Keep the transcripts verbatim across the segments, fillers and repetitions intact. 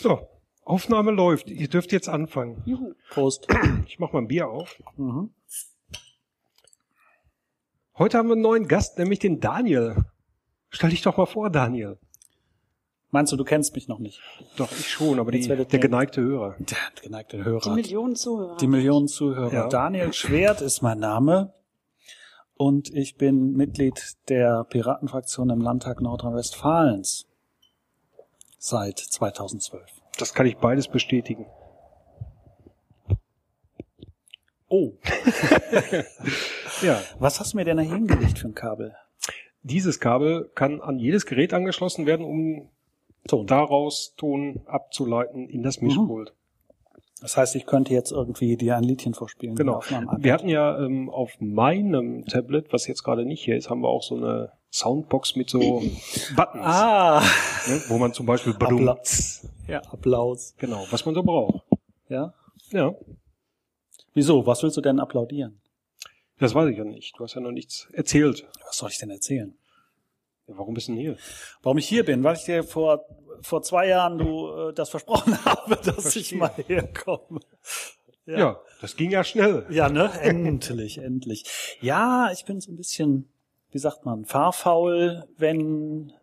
So, Aufnahme läuft. Ihr dürft jetzt anfangen. Juhu. Prost. Ich mach mal ein Bier auf. Mhm. Heute haben wir einen neuen Gast, nämlich den Daniel. Stell dich doch mal vor, Daniel. Meinst du, du kennst mich noch nicht? Doch, ich schon, aber die, werdet der ihr- geneigte Hörer. Der geneigte Hörer. Die Millionen Zuhörer. Die Millionen Zuhörer. Ja. Daniel Schwert ist mein Name und ich bin Mitglied der Piratenfraktion im Landtag Nordrhein-Westfalens seit zweitausendzwölf. Das kann ich beides bestätigen. Oh, Ja, was hast du mir denn da hingelegt für ein Kabel? dieses Kabel kann an jedes Gerät angeschlossen werden, um Ton. daraus Ton abzuleiten in das Mischpult. Das heißt, ich könnte jetzt irgendwie dir ein Liedchen vorspielen. Genau. auf meinem iPad. Wir hatten ja ähm, auf meinem Tablet, was jetzt gerade nicht hier ist, haben wir auch so eine Soundbox mit so Buttons, Ah, ne, wo man zum Beispiel Applaus. Ja, Applaus. Genau, was man so braucht. Ja. Ja, Wieso? Was willst du denn applaudieren? das weiß ich ja nicht. Du hast ja noch nichts erzählt. Was soll ich denn erzählen? Ja, warum bist du denn hier? Warum ich hier bin, weil ich dir vor vor zwei Jahren du äh, das versprochen habe, dass ich Verstehe. mal herkomme. Ja. das ging ja schnell. Ja, ne? Endlich, endlich. Ja, ich bin so ein bisschen, wie sagt man, fahrfaul, wenn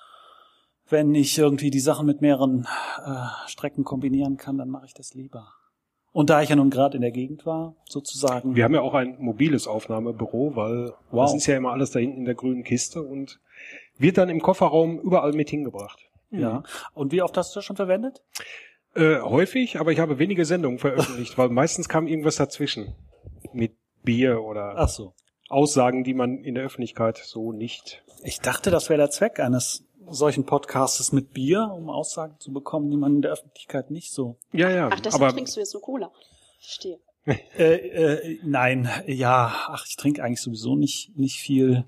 wenn ich irgendwie die Sachen mit mehreren äh, Strecken kombinieren kann, dann mache ich das lieber. Und da ich ja nun gerade in der Gegend war, sozusagen. Wir haben ja auch ein mobiles Aufnahmebüro, weil Wow. das ist ja immer alles da hinten in der grünen Kiste und wird dann im Kofferraum überall mit hingebracht. Ja. Und wie oft hast du das schon verwendet? Äh, häufig, aber ich habe wenige Sendungen veröffentlicht, weil meistens kam irgendwas dazwischen. Mit Bier oder Ach so. Aussagen, die man in der Öffentlichkeit so nicht... Ich dachte, das wäre der Zweck eines solchen Podcastes mit Bier, um Aussagen zu bekommen, die man in der Öffentlichkeit nicht so. Ja, ja, Ach, deshalb aber trinkst du jetzt nur Cola. Verstehe. Äh, äh, nein, ja, ach, ich trinke eigentlich sowieso nicht nicht viel.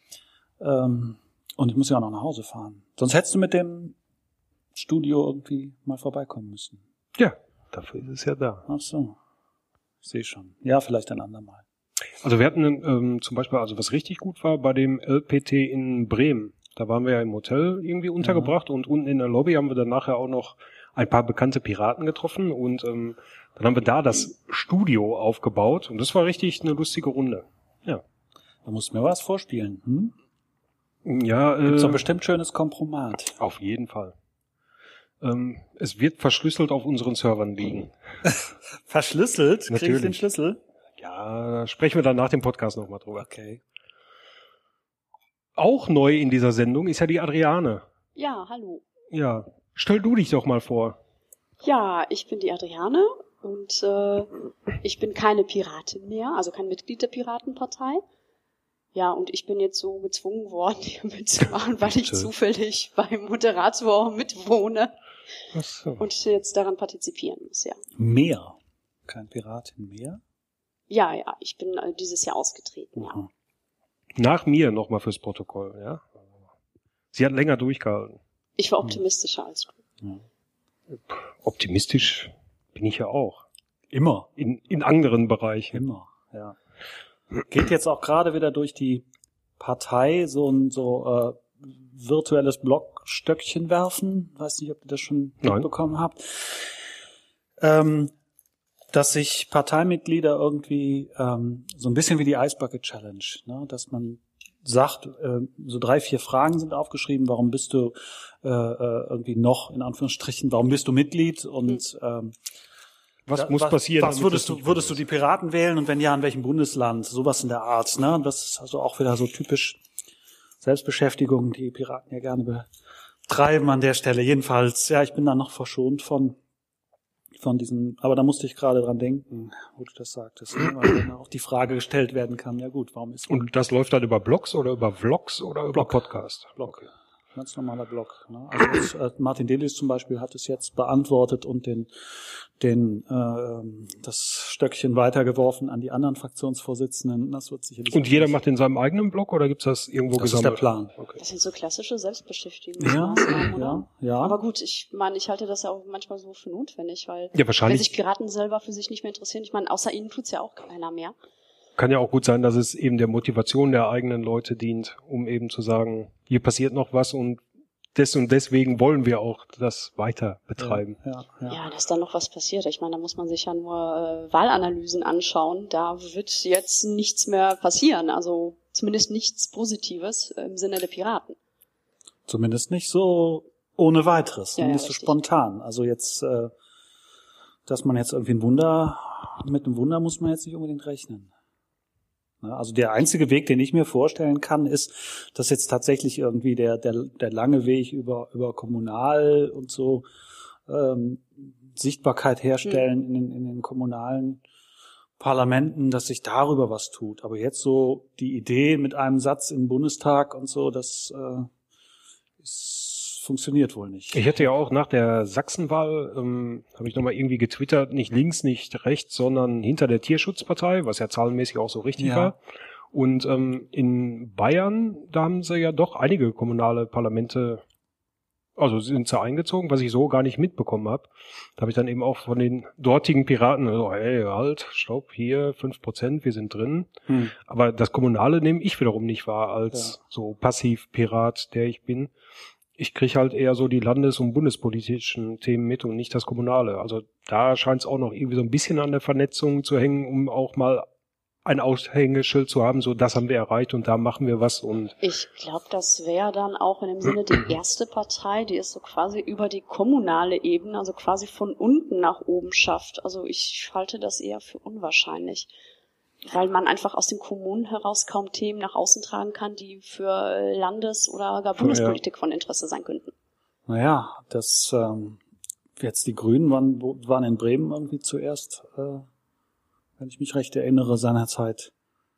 Ähm, und ich muss ja auch noch nach Hause fahren. Sonst hättest du mit dem Studio irgendwie mal vorbeikommen müssen. ja, dafür ist es ja da. Ach so. Ich sehe schon. Ja, vielleicht ein andermal. Also wir hatten ähm, zum Beispiel, also was richtig gut war, bei dem L P T in Bremen. Da waren wir ja im Hotel irgendwie untergebracht und unten in der Lobby haben wir dann nachher auch noch ein paar bekannte Piraten getroffen und ähm, dann haben wir da das Studio aufgebaut und das war richtig eine lustige Runde. Ja, Da musst du mir was vorspielen. Hm? ja, Gibt's doch äh, bestimmt schönes Kompromat. auf jeden Fall. Ähm, es wird verschlüsselt auf unseren Servern liegen. Verschlüsselt? Krieg ich Natürlich. den Schlüssel? Ja, da sprechen wir dann nach dem Podcast nochmal drüber. Okay. Auch neu in dieser Sendung ist ja die Adriane. Ja, hallo. Ja, stell du dich doch mal vor. Ja, ich bin die Adriane und äh, ich bin keine Piratin mehr, also kein Mitglied der Piratenpartei. Ja, und ich bin jetzt so gezwungen worden, hier mitzumachen, weil ich Bitte. zufällig beim Moderator mitwohne Ach so. und jetzt daran partizipieren muss, ja. Mehr. Kein Piratin mehr? Ja, ja, ich bin äh, dieses Jahr ausgetreten, ja. Mhm. Nach mir nochmal fürs Protokoll, ja. Sie hat länger durchgehalten. Ich war optimistischer als du. Optimistisch bin ich ja auch. Immer. In, in anderen Bereichen. Immer, ja. Geht jetzt auch gerade wieder durch die Partei so ein so äh, virtuelles Blockstöckchen werfen. Weiß nicht, ob ihr das schon Nein. mitbekommen habt. Ähm, dass sich Parteimitglieder irgendwie ähm, so ein bisschen wie die Ice Bucket Challenge, ne, dass man sagt, äh, so drei, vier Fragen sind aufgeschrieben, warum bist du äh, äh, irgendwie noch, in Anführungsstrichen, warum bist du Mitglied und ähm, Was Ja, muss was, passieren? Was damit würdest das du, nicht würdest du die passiert? Piraten wählen und wenn ja, in welchem Bundesland? Sowas in der Art, ne? Das ist also auch wieder so typisch Selbstbeschäftigung, die Piraten ja gerne betreiben an der Stelle. Jedenfalls, ja, ich bin da noch verschont von, von diesen, aber da musste ich gerade dran denken, wo du das sagtest, ne? Weil dann auch die Frage gestellt werden kann, ja gut, warum ist Und das läuft dann über Blogs oder über Vlogs oder über Blog. Podcast? Blog? Ganz normaler Blog. Ne? Also das, äh, Martin Delis zum Beispiel hat es jetzt beantwortet und den, den äh, das Stöckchen weitergeworfen an die anderen Fraktionsvorsitzenden. Das wird sicherlich. Und jeder macht in seinem eigenen Blog oder gibt's das irgendwo Das ist gesammelt? der Plan. Okay. Das sind so klassische Ja, Selbstbeschäftigungsmaßnahmen, oder? ja, ja. Aber gut, ich meine, ich halte das ja auch manchmal so für notwendig, weil Ja, wenn wahrscheinlich sich Piraten selber für sich nicht mehr interessieren, ich meine, außer ihnen tut's ja auch keiner mehr. kann ja auch gut sein, dass es eben der Motivation der eigenen Leute dient, um eben zu sagen, hier passiert noch was und des und deswegen wollen wir auch das weiter betreiben. Ja, ja, ja. Ja, dass da noch was passiert. Ich meine, da muss man sich ja nur äh, Wahlanalysen anschauen. Da wird jetzt nichts mehr passieren. Also zumindest nichts Positives im Sinne der Piraten. Zumindest nicht so ohne weiteres, ja, nicht ja, so spontan. Also jetzt, äh, dass man jetzt irgendwie ein Wunder, mit einem Wunder muss man jetzt nicht unbedingt rechnen. Also der einzige Weg, den ich mir vorstellen kann, ist, dass jetzt tatsächlich irgendwie der der der lange Weg über über kommunal und so ähm, Sichtbarkeit herstellen mhm. in den in den kommunalen Parlamenten, dass sich darüber was tut. Aber jetzt so die Idee mit einem Satz im Bundestag und so, das äh, ist, funktioniert wohl nicht. Ich hätte ja auch nach der Sachsenwahl, ähm, habe ich nochmal irgendwie getwittert, nicht links, nicht rechts, sondern hinter der Tierschutzpartei, was ja zahlenmäßig auch so richtig Ja. war. Und ähm, in Bayern, da haben sie ja doch einige kommunale Parlamente, also sind sie eingezogen, was ich so gar nicht mitbekommen habe. Da habe ich dann eben auch von den dortigen Piraten, also, hey, halt, stopp, hier, fünf Prozent, wir sind drin. Hm. Aber das Kommunale nehme ich wiederum nicht wahr als Ja. so Passiv-Pirat, der ich bin. Ich kriege halt eher so die landes- und bundespolitischen Themen mit und nicht das Kommunale. Also da scheint es auch noch irgendwie so ein bisschen an der Vernetzung zu hängen, um auch mal ein Aushängeschild zu haben, so das haben wir erreicht und da machen wir was. Und Ich glaube, das wäre dann auch in dem Sinne die erste Partei, die es so quasi über die kommunale Ebene, also quasi von unten nach oben schafft. Also ich halte das eher für unwahrscheinlich, weil man einfach aus den Kommunen heraus kaum Themen nach außen tragen kann, die für Landes- oder gar Bundespolitik von Interesse sein könnten. Naja, das ähm, jetzt die Grünen waren, waren in Bremen irgendwie zuerst, äh, wenn ich mich recht erinnere, seinerzeit.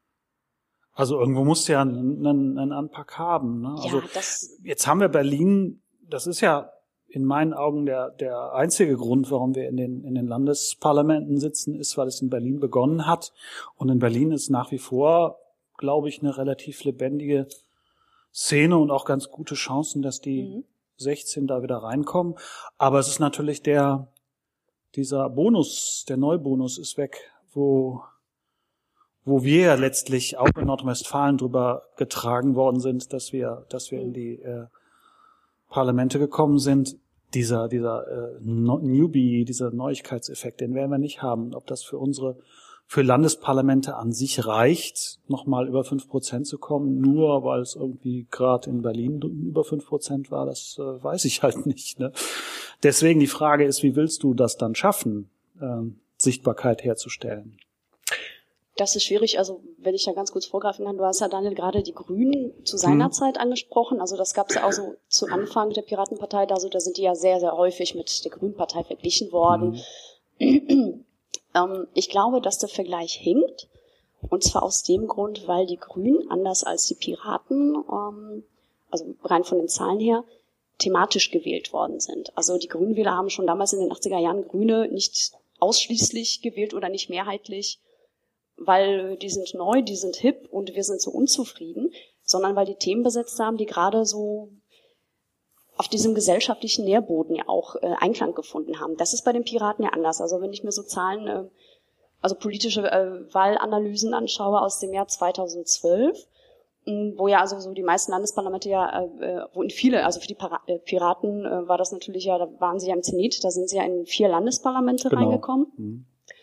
Also irgendwo muss ja ein, ein, ein Anpack haben. Ne? Also Ja, das jetzt haben wir Berlin, das ist ja in meinen Augen der der einzige Grund, warum wir in den in den Landesparlamenten sitzen, ist, weil es in Berlin begonnen hat. Und in Berlin ist nach wie vor, glaube ich, eine relativ lebendige Szene und auch ganz gute Chancen, dass die mhm. sechzehn da wieder reinkommen. Aber es ist natürlich der dieser Bonus, der Neubonus ist weg, wo wo wir ja letztlich auch in Nordrhein-Westfalen drüber getragen worden sind, dass wir dass wir in die äh, Parlamente gekommen sind. Dieser dieser äh, Newbie, dieser Neuigkeitseffekt, den werden wir nicht haben. Ob das für unsere für Landesparlamente an sich reicht, nochmal über fünf Prozent zu kommen, nur weil es irgendwie gerade in Berlin über fünf Prozent war, das äh, weiß ich halt nicht. Ne? Deswegen die Frage ist, wie willst du das dann schaffen, ähm, Sichtbarkeit herzustellen? Das ist schwierig, also wenn ich da ganz kurz vorgreifen kann, du hast ja Daniel gerade die Grünen zu seiner hm. Zeit angesprochen, also das gab es ja auch so zu Anfang der Piratenpartei, da, so, da sind die ja sehr, sehr häufig mit der Grünen-Partei verglichen worden. Hm. ähm, ich glaube, dass der Vergleich hinkt, und zwar aus dem Grund, weil die Grünen, anders als die Piraten, ähm, also rein von den Zahlen her, thematisch gewählt worden sind. Also die Grünenwähler haben schon damals in den achtziger Jahren Grüne nicht ausschließlich gewählt oder nicht mehrheitlich, weil die sind neu, die sind hip und wir sind so unzufrieden, sondern weil die Themen besetzt haben, die gerade so auf diesem gesellschaftlichen Nährboden ja auch äh, Einklang gefunden haben. Das ist bei den Piraten ja anders. Also wenn ich mir so Zahlen, äh, also politische äh, Wahlanalysen anschaue aus dem Jahr zweitausendzwölf, mh, wo ja also so die meisten Landesparlamente ja, äh, wo in viele, also für die Para- äh, Piraten äh, war das natürlich ja, da waren sie ja im Zenit, da sind sie ja in vier Landesparlamente genau. reingekommen. Mhm.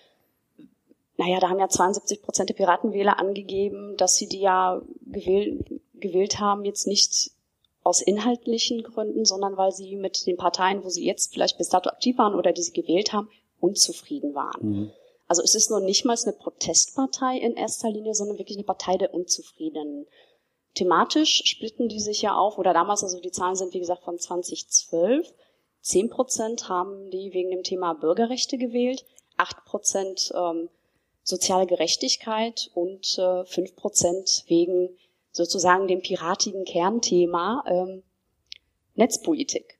Naja, da haben ja zweiundsiebzig Prozent der Piratenwähler angegeben, dass sie die ja gewählt, gewählt haben, jetzt nicht aus inhaltlichen Gründen, sondern weil sie mit den Parteien, wo sie jetzt vielleicht bis dato aktiv waren oder die sie gewählt haben, unzufrieden waren. Mhm. Also es ist noch nicht mal eine Protestpartei in erster Linie, sondern wirklich eine Partei der Unzufriedenen. Thematisch splitten die sich ja auf, oder damals, also die Zahlen sind wie gesagt von zweitausendzwölf, zehn Prozent haben die wegen dem Thema Bürgerrechte gewählt, acht Prozent ähm, soziale Gerechtigkeit und äh, fünf Prozent wegen sozusagen dem piratigen Kernthema ähm, Netzpolitik.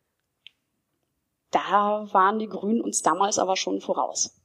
Da waren die Grünen uns damals aber schon voraus.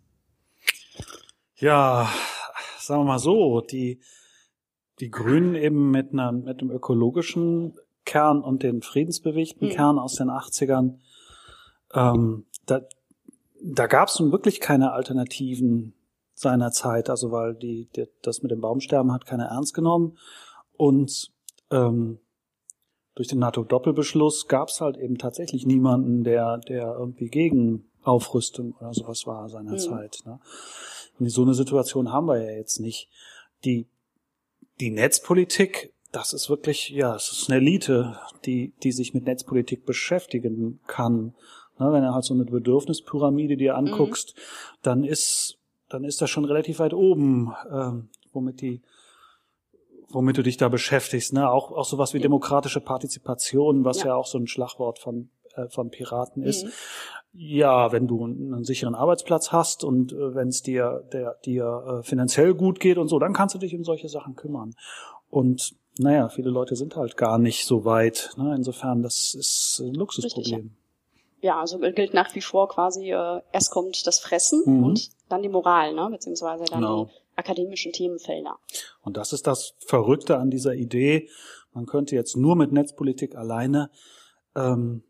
Ja, sagen wir mal so, die die Grünen eben mit einer mit einem ökologischen Kern und den friedensbewegten mhm. Kern aus den achtzigern, ähm, da da gab es nun wirklich keine Alternativen seiner Zeit, also weil die, die das mit dem Baumsterben hat keiner ernst genommen und ähm, durch den NATO-Doppelbeschluss gab es halt eben tatsächlich niemanden, der, der irgendwie gegen Aufrüstung oder sowas war seinerzeit. Mhm. Ne? Und so eine Situation haben wir ja jetzt nicht. Die, die Netzpolitik, das ist wirklich, ja, es ist eine Elite, die, die sich mit Netzpolitik beschäftigen kann. Ne, wenn du halt so eine Bedürfnispyramide dir anguckst, mhm. dann ist, dann ist das schon relativ weit oben, ähm, womit die, womit du dich da beschäftigst, ne, auch, auch sowas wie demokratische Partizipation, was ja, ja auch so ein Schlagwort von, äh, von Piraten ist. Mhm. Ja, wenn du einen sicheren Arbeitsplatz hast und äh, wenn es dir, der, dir äh, finanziell gut geht und so, dann kannst du dich um solche Sachen kümmern. Und, naja, viele Leute sind halt gar nicht so weit, ne, insofern, das ist ein Luxusproblem. Richtig, ja. Ja, also gilt nach wie vor quasi, äh, erst kommt das Fressen mhm. und dann die Moral, ne, beziehungsweise dann genau. die akademischen Themenfelder. Und das ist das Verrückte an dieser Idee. Man könnte jetzt nur mit Netzpolitik alleine ähm,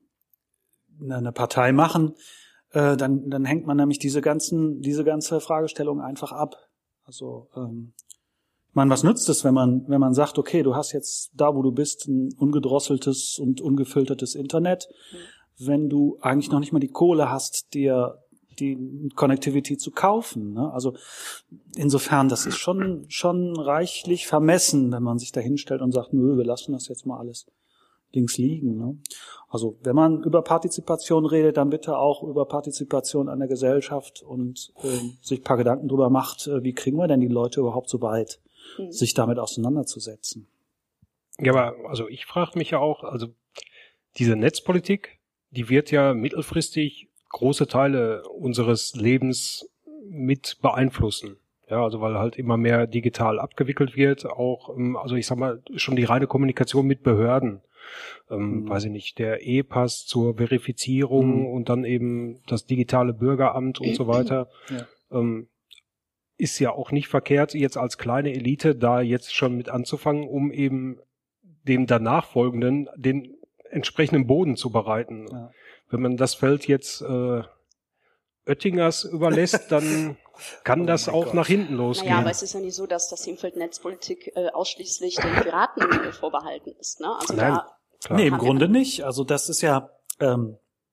eine Partei machen, äh, dann dann hängt man nämlich diese ganzen diese ganze Fragestellung einfach ab. Also ähm, man, was nützt es, wenn man wenn man sagt, okay, du hast jetzt da, wo du bist, ein ungedrosseltes und ungefiltertes Internet, mhm. wenn du eigentlich noch nicht mal die Kohle hast, dir die Connectivity zu kaufen. Ne? Also insofern, das ist schon schon reichlich vermessen, wenn man sich da hinstellt und sagt, nö, wir lassen das jetzt mal alles links liegen. Ne? Also wenn man über Partizipation redet, dann bitte auch über Partizipation an der Gesellschaft und äh, sich ein paar Gedanken drüber macht, äh, wie kriegen wir denn die Leute überhaupt so weit, mhm. sich damit auseinanderzusetzen. Ja, aber also ich frage mich ja auch, also diese Netzpolitik, die wird ja mittelfristig große Teile unseres Lebens mit beeinflussen. Ja, also weil halt immer mehr digital abgewickelt wird, auch, also ich sag mal, schon die reine Kommunikation mit Behörden. Ähm, mhm. Weiß ich nicht, der E-Pass zur Verifizierung mhm. und dann eben das digitale Bürgeramt und so weiter. Ja. Ähm, ist ja auch nicht verkehrt, jetzt als kleine Elite da jetzt schon mit anzufangen, um eben dem danach folgenden den entsprechenden Boden zu bereiten. Ja. Wenn man das Feld jetzt äh, Oettingers überlässt, dann kann oh das auch Gott. nach hinten losgehen. Naja, aber es ist ja nicht so, dass das Themenfeld Netzpolitik äh, ausschließlich den Piraten vorbehalten ist. Ne? Also Nein, da klar. Nee, im Grunde ja nicht. Also das ist ja, ähm,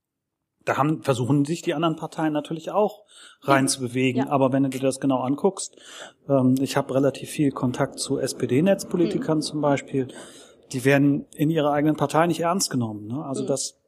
da haben versuchen sich die anderen Parteien natürlich auch reinzubewegen. Ja. Aber wenn du dir das genau anguckst, ähm, ich habe relativ viel Kontakt zu S P D-Netzpolitikern mhm. zum Beispiel, die werden in ihrer eigenen Partei nicht ernst genommen. Ne? Also mhm. das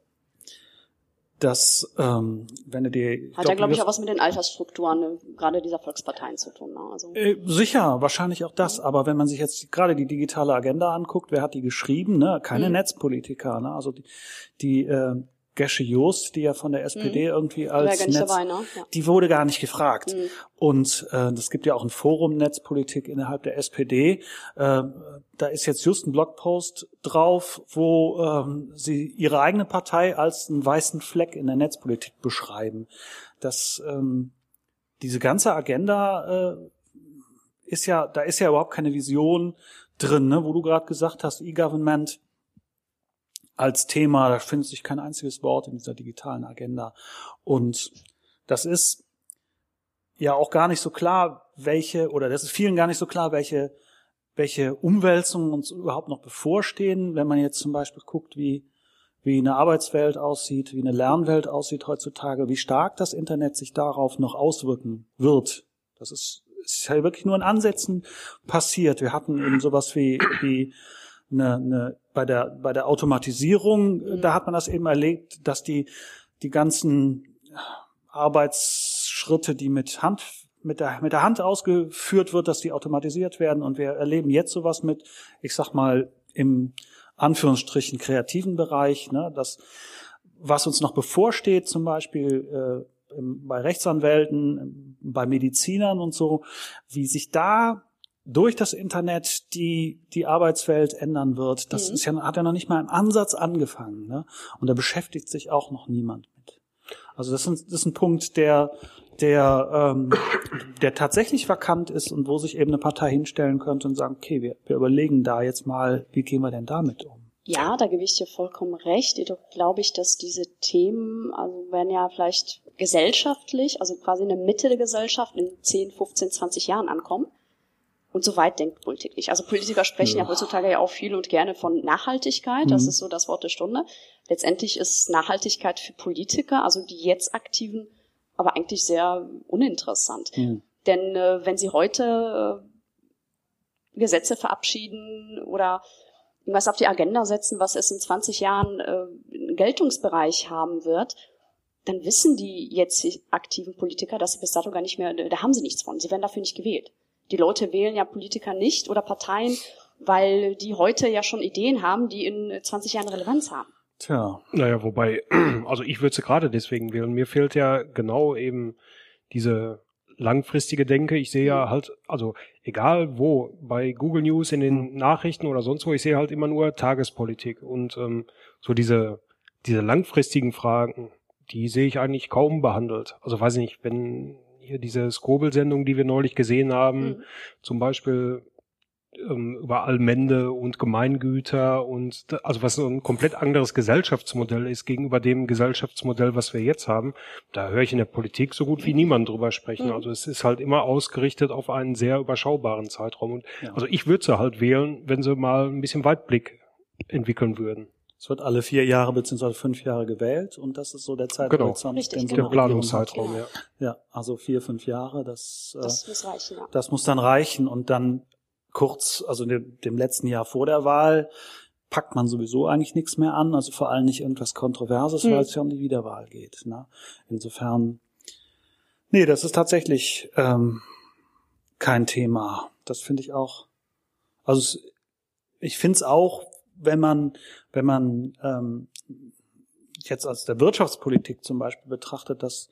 Das, ähm, wenn du dir... Hat ja, glaube ich, auch was mit den Altersstrukturen, ne, gerade dieser Volksparteien zu tun. Ne? Also, äh, sicher, wahrscheinlich auch das. Mhm. Aber wenn man sich jetzt gerade die digitale Agenda anguckt, wer hat die geschrieben? Ne? Keine mhm. Netzpolitiker. Ne? Also die, die äh, Gesche Joost, die ja von der S P D mhm. irgendwie als Netz... Dabei, ne? ja. Die wurde gar nicht gefragt. Mhm. Und äh, es gibt ja auch ein Forum Netzpolitik innerhalb der S P D. Äh, da ist jetzt just ein Blogpost drauf, wo ähm, sie ihre eigene Partei als einen weißen Fleck in der Netzpolitik beschreiben. Das, ähm, diese ganze Agenda äh, ist ja, da ist ja überhaupt keine Vision drin, ne? Wo du gerade gesagt hast, E-Government als Thema, da findet sich kein einziges Wort in dieser digitalen Agenda. Und das ist ja auch gar nicht so klar, welche, oder das ist vielen gar nicht so klar, welche welche Umwälzungen uns überhaupt noch bevorstehen, wenn man jetzt zum Beispiel guckt, wie wie eine Arbeitswelt aussieht, wie eine Lernwelt aussieht heutzutage, wie stark das Internet sich darauf noch auswirken wird. Das ist, ist ja wirklich nur in Ansätzen passiert. Wir hatten eben sowas wie wie eine, eine bei der bei der Automatisierung, mhm. da hat man das eben erlebt, dass die die ganzen Arbeitsschritte, die mit Hand mit der mit der Hand ausgeführt wird, dass die automatisiert werden, und wir erleben jetzt sowas mit, ich sag mal, im Anführungsstrichen kreativen Bereich, ne, das, was uns noch bevorsteht, zum Beispiel äh, im, bei Rechtsanwälten, bei Medizinern und so, wie sich da durch das Internet die die Arbeitswelt ändern wird, das mhm. ist ja, hat ja noch nicht mal im Ansatz angefangen, ne? Und da beschäftigt sich auch noch niemand mit. Also das ist, das ist ein Punkt, der der ähm, der tatsächlich vakant ist und wo sich eben eine Partei hinstellen könnte und sagen, okay, wir, wir überlegen da jetzt mal, wie gehen wir denn damit um? Ja, da gebe ich dir vollkommen recht. Jedoch glaube ich, dass diese Themen, also werden ja vielleicht gesellschaftlich, also quasi in der Mitte der Gesellschaft in zehn, fünfzehn, zwanzig Jahren ankommen. Und so weit denkt Politik nicht. Also Politiker sprechen ja, ja heutzutage ja auch viel und gerne von Nachhaltigkeit. Das mhm. ist so das Wort der Stunde. Letztendlich ist Nachhaltigkeit für Politiker, also die jetzt Aktiven, aber eigentlich sehr uninteressant. Mhm. Denn äh, wenn sie heute äh, Gesetze verabschieden oder irgendwas auf die Agenda setzen, was es in zwanzig Jahren äh, einen Geltungsbereich haben wird, dann wissen die jetzt aktiven Politiker, dass sie bis dato gar nicht mehr, da haben sie nichts von. Sie werden dafür nicht gewählt. Die Leute wählen ja Politiker nicht oder Parteien, weil die heute ja schon Ideen haben, die in zwanzig Jahren Relevanz haben. Tja. Naja, wobei, also ich würde sie gerade deswegen wählen. Mir fehlt ja genau eben diese langfristige Denke. Ich sehe ja halt, also egal wo, bei Google News, in den Nachrichten oder sonst wo, ich sehe halt immer nur Tagespolitik. Und ähm, so diese diese langfristigen Fragen, die sehe ich eigentlich kaum behandelt. Also weiß ich nicht, wenn hier diese Skobel-Sendung, die wir neulich gesehen haben, mhm. zum Beispiel ähm, über Allmende und Gemeingüter und also was so ein komplett anderes Gesellschaftsmodell ist gegenüber dem Gesellschaftsmodell, was wir jetzt haben, da höre ich in der Politik so gut wie niemand drüber sprechen. Mhm. Also es ist halt immer ausgerichtet auf einen sehr überschaubaren Zeitraum. Und ja. Also ich würde sie halt wählen, wenn sie mal ein bisschen Weitblick entwickeln würden. Es wird alle vier Jahre beziehungsweise fünf Jahre gewählt und das ist so der Zeithorizont. Genau, den so der Planungszeitraum, ja. Ja, also vier, fünf Jahre, das, das äh, muss reichen, ja. Das muss dann reichen und dann kurz, also dem, dem letzten Jahr vor der Wahl, packt man sowieso eigentlich nichts mehr an, also vor allem nicht irgendwas Kontroverses, hm. weil es ja um die Wiederwahl geht. Ne? Insofern, nee, das ist tatsächlich ähm, kein Thema. Das finde ich auch, also es, ich finde es auch, wenn man, wenn man ähm, jetzt aus der Wirtschaftspolitik zum Beispiel betrachtet, dass,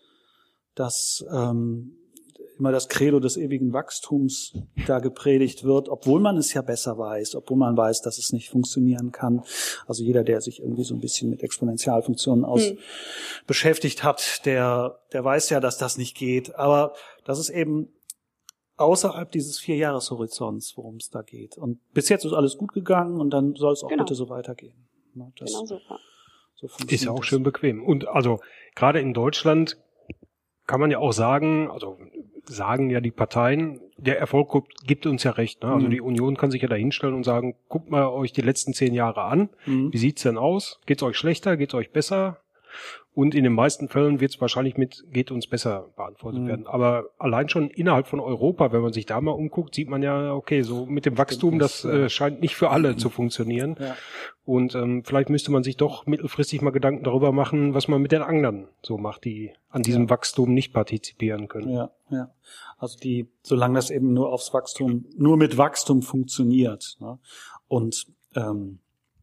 dass ähm, immer das Credo des ewigen Wachstums da gepredigt wird, obwohl man es ja besser weiß, obwohl man weiß, dass es nicht funktionieren kann. Also jeder, der sich irgendwie so ein bisschen mit Exponentialfunktionen aus hm. beschäftigt hat, der, der weiß ja, dass das nicht geht. Aber das ist eben außerhalb dieses Vierjahreshorizonts, worum es da geht. Und bis jetzt ist alles gut gegangen und dann soll es auch genau. bitte so weitergehen. Das, genau so. so ist ja auch schön bequem. Und also gerade in Deutschland kann man ja auch sagen, also sagen ja die Parteien, der Erfolg gibt uns ja recht. Ne? Also mhm. die Union kann sich ja da hinstellen und sagen, guckt mal euch die letzten zehn Jahre an. Mhm. Wie sieht's denn aus? Geht's euch schlechter? Geht's euch besser? Und in den meisten Fällen wird es wahrscheinlich mit geht uns besser beantwortet mhm. werden. Aber allein schon innerhalb von Europa, wenn man sich da mal umguckt, sieht man ja, okay, so mit dem Wachstum, das äh, scheint nicht für alle mhm. zu funktionieren. Ja. Und ähm, vielleicht müsste man sich doch mittelfristig mal Gedanken darüber machen, was man mit den anderen so macht, die an diesem ja. Wachstum nicht partizipieren können. Ja, ja. Also die, solange das eben nur aufs Wachstum, nur mit Wachstum funktioniert, ne? Und ähm,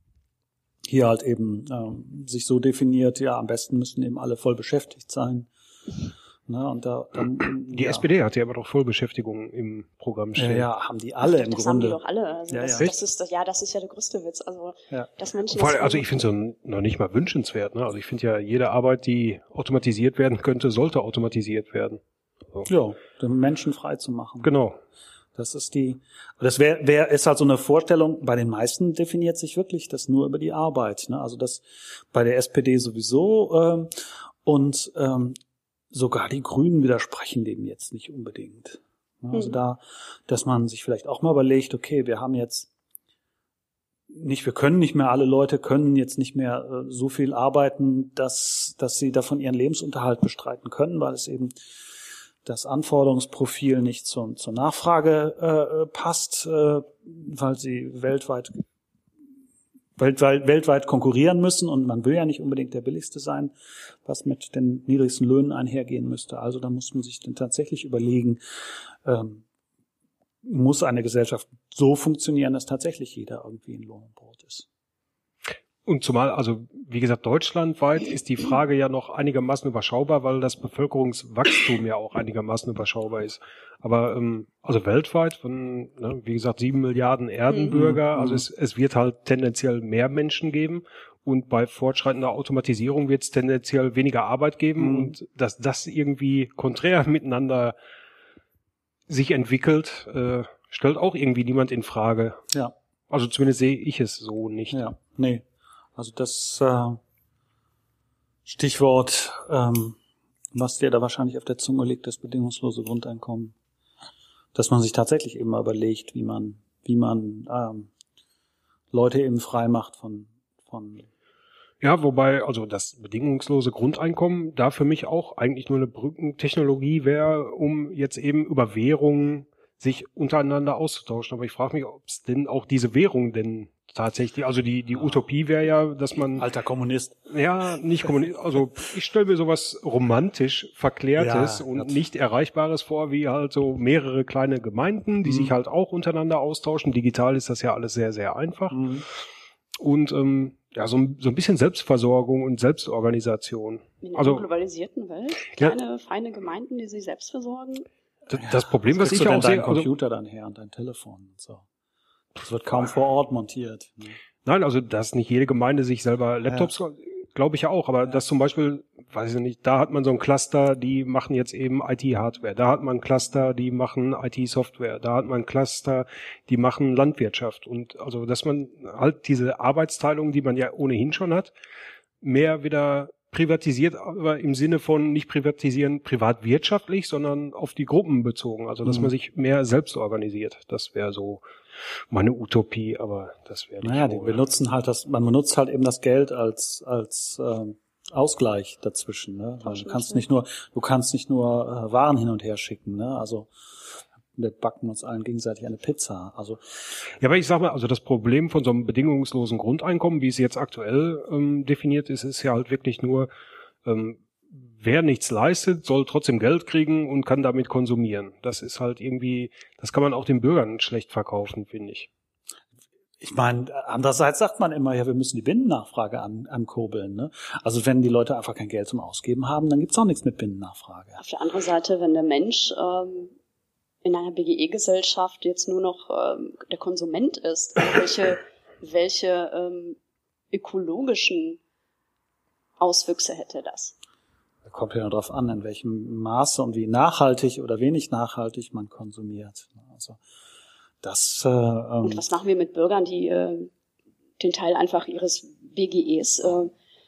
hier halt eben ähm, sich so definiert, ja, am besten müssen eben alle voll beschäftigt sein. Ne, und da, dann, die ja. S P D hat ja aber doch Vollbeschäftigung im Programm stehen. Ja, ja, haben die alle im das Grunde. Das haben die doch alle. Also ja, das, ja. das ist, ja, das ist ja der größte Witz. Also, ja. dass Menschen Vor, das also ich finde es so noch nicht mal wünschenswert. Ne? Also ich finde ja, jede Arbeit, die automatisiert werden könnte, sollte automatisiert werden. So. Ja, den Menschen frei zu machen. Genau. Das ist die, das wäre, wär, ist halt so eine Vorstellung, bei den meisten definiert sich wirklich das nur über die Arbeit, ne? Also das bei der S P D sowieso, ähm, und ähm, sogar die Grünen widersprechen dem jetzt nicht unbedingt. Ne? Also mhm. da, dass man sich vielleicht auch mal überlegt, okay, wir haben jetzt nicht, wir können nicht mehr, alle Leute können jetzt nicht mehr äh, so viel arbeiten, dass, dass sie davon ihren Lebensunterhalt bestreiten können, weil es eben das Anforderungsprofil nicht zur, zur Nachfrage äh, passt, äh, weil sie weltweit, weltweit weltweit konkurrieren müssen und man will ja nicht unbedingt der Billigste sein, was mit den niedrigsten Löhnen einhergehen müsste. Also da muss man sich dann tatsächlich überlegen, ähm, muss eine Gesellschaft so funktionieren, dass tatsächlich jeder irgendwie in Lohn und Brot ist. Und zumal, also wie gesagt, deutschlandweit ist die Frage ja noch einigermaßen überschaubar, weil das Bevölkerungswachstum ja auch einigermaßen überschaubar ist. Aber ähm, also weltweit von, ne, wie gesagt, sieben Milliarden Erdenbürger, mhm. also es, es wird halt tendenziell mehr Menschen geben und bei fortschreitender Automatisierung wird es tendenziell weniger Arbeit geben mhm. und dass das irgendwie konträr miteinander sich entwickelt, äh, stellt auch irgendwie niemand in Frage. Ja. Also zumindest sehe ich es so nicht. Ja, nee. Also das äh, Stichwort, ähm, was dir da wahrscheinlich auf der Zunge liegt, das bedingungslose Grundeinkommen. dass man sich tatsächlich eben mal überlegt, wie man, wie man ähm, Leute eben frei macht von von Ja, wobei, also das bedingungslose Grundeinkommen da für mich auch eigentlich nur eine Brückentechnologie wäre, um jetzt eben über Währungen sich untereinander auszutauschen. Aber ich frage mich, ob es denn auch diese Währung denn tatsächlich, also die die Utopie wäre ja, dass man... Alter Kommunist. Ja, nicht Kommunist, also ich stelle mir sowas romantisch Verklärtes Ja, und das- nicht Erreichbares vor, wie halt so mehrere kleine Gemeinden, die Mhm. sich halt auch untereinander austauschen. Digital ist das ja alles sehr, sehr einfach. Mhm. Und ähm, ja, so ein, so ein bisschen Selbstversorgung und Selbstorganisation. In einer Also globalisierten Welt, Ja. kleine, feine Gemeinden, die sich selbst versorgen. d- das Problem, was Kriegst ich du ja denn auch deinen sehe, also, Computer dann her und dein Telefon und so. Das wird kaum vor Ort montiert. Ne? nein, also dass nicht jede Gemeinde sich selber Laptops, glaube ich ja auch, aber dass zum Beispiel, weiß ich nicht, da hat man so ein Cluster, die machen jetzt eben I T-Hardware, da hat man ein Cluster, die machen I T-Software, da hat man ein Cluster, die machen Landwirtschaft und also, dass man halt diese Arbeitsteilung, die man ja ohnehin schon hat, mehr wieder privatisiert, aber im Sinne von nicht privatisieren privatwirtschaftlich, sondern auf die Gruppen bezogen, also dass Mhm. man sich mehr selbst organisiert. Das wäre so meine Utopie, aber das wäre nicht Naja, die wohl. benutzen halt das, man benutzt halt eben das Geld als als ähm, Ausgleich dazwischen. Ne? Weil du kannst nicht nur, du kannst nicht nur äh, Waren hin und her schicken. Ne? Also wir backen uns allen gegenseitig eine Pizza. Also Ja, aber ich sag mal, also das Problem von so einem bedingungslosen Grundeinkommen, wie es jetzt aktuell ähm, definiert ist, ist ja halt wirklich nur, ähm, wer nichts leistet, soll trotzdem Geld kriegen und kann damit konsumieren. Das ist halt irgendwie, das kann man auch den Bürgern schlecht verkaufen, finde ich. ich meine, andererseits sagt man immer, ja, wir müssen die Binnennachfrage an, ankurbeln. Ne? Also wenn die Leute einfach kein Geld zum Ausgeben haben, dann gibt's auch nichts mit Binnennachfrage. Auf der anderen Seite, wenn der Mensch ähm, in einer B G E-Gesellschaft jetzt nur noch ähm, der Konsument ist, welche, welche ähm, ökologischen Auswüchse hätte das? Da kommt ja nur drauf an, in welchem Maße und wie nachhaltig oder wenig nachhaltig man konsumiert. Also das. Äh, ähm, Und was machen wir mit Bürgern, die äh, den Teil einfach ihres B G Es äh,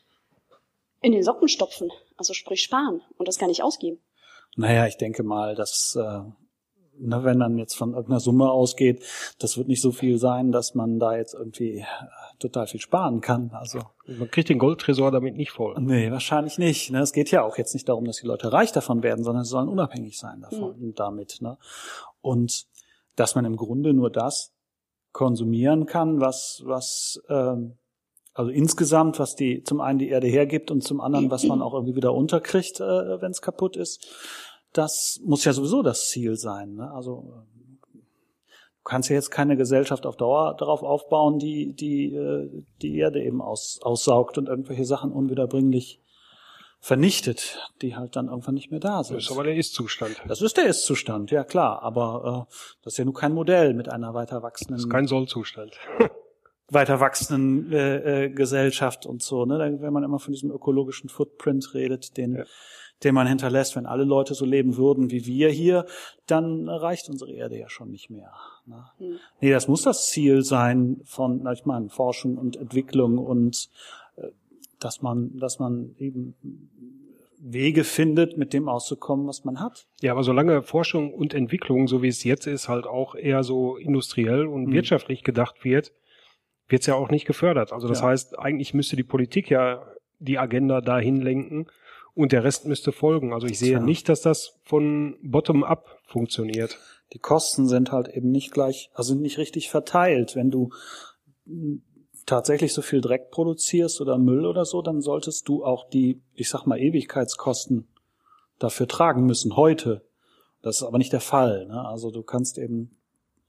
in den Socken stopfen, also sprich sparen und das gar nicht ausgeben? Naja, ich denke mal, dass äh, na, wenn man jetzt von irgendeiner Summe ausgeht, das wird nicht so viel sein, dass man da jetzt irgendwie äh, total viel sparen kann. Also Man kriegt den Goldtresor damit nicht voll. nee, wahrscheinlich nicht. Ne? Es geht ja auch jetzt nicht darum, dass die Leute reich davon werden, sondern sie sollen unabhängig sein davon Mhm. damit. Ne? Und dass man im Grunde nur das konsumieren kann, was was ähm, also insgesamt, was die zum einen die Erde hergibt und zum anderen, was man auch irgendwie wieder unterkriegt, äh, wenn es kaputt ist. Das muss ja sowieso das Ziel sein. Ne? Also äh, du kannst ja jetzt keine Gesellschaft auf Dauer darauf aufbauen, die die äh, die Erde eben aus, aussaugt und irgendwelche Sachen unwiederbringlich vernichtet, die halt dann irgendwann nicht mehr da sind. Das ist aber der Ist-Zustand. Das ist der Ist-Zustand, ja klar. Aber äh, das ist ja nun kein Modell mit einer weiter wachsenden Das ist kein Soll-Zustand. weiter wachsenden äh, äh, Gesellschaft und so. Ne? Da, wenn man immer von diesem ökologischen Footprint redet, den, Ja. den man hinterlässt, wenn alle Leute so leben würden wie wir hier, dann reicht unsere Erde ja schon nicht mehr. Ne? Hm. Nee, das muss das Ziel sein von, na, ich meine, Forschung und Entwicklung und äh, dass man, dass man eben Wege findet, mit dem auszukommen, was man hat. Ja, aber solange Forschung und Entwicklung, so wie es jetzt ist, halt auch eher so industriell und Mhm. wirtschaftlich gedacht wird, wird es ja auch nicht gefördert. Also das Ja. heißt, eigentlich müsste die Politik ja die Agenda dahin lenken und der Rest müsste folgen. Also ich sehe Tja. nicht, dass das von bottom-up funktioniert. Die Kosten sind halt eben nicht gleich, also sind nicht richtig verteilt. Wenn du mh, tatsächlich so viel Dreck produzierst oder Müll oder so, dann solltest du auch die, ich sag mal, Ewigkeitskosten dafür tragen müssen, heute. Das ist aber nicht der Fall. Ne? Also du kannst eben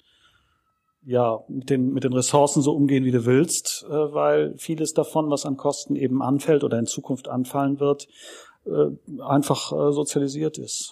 ja mit den, mit den Ressourcen so umgehen, wie du willst, äh, weil vieles davon, was an Kosten eben anfällt oder in Zukunft anfallen wird, äh, einfach äh, sozialisiert ist.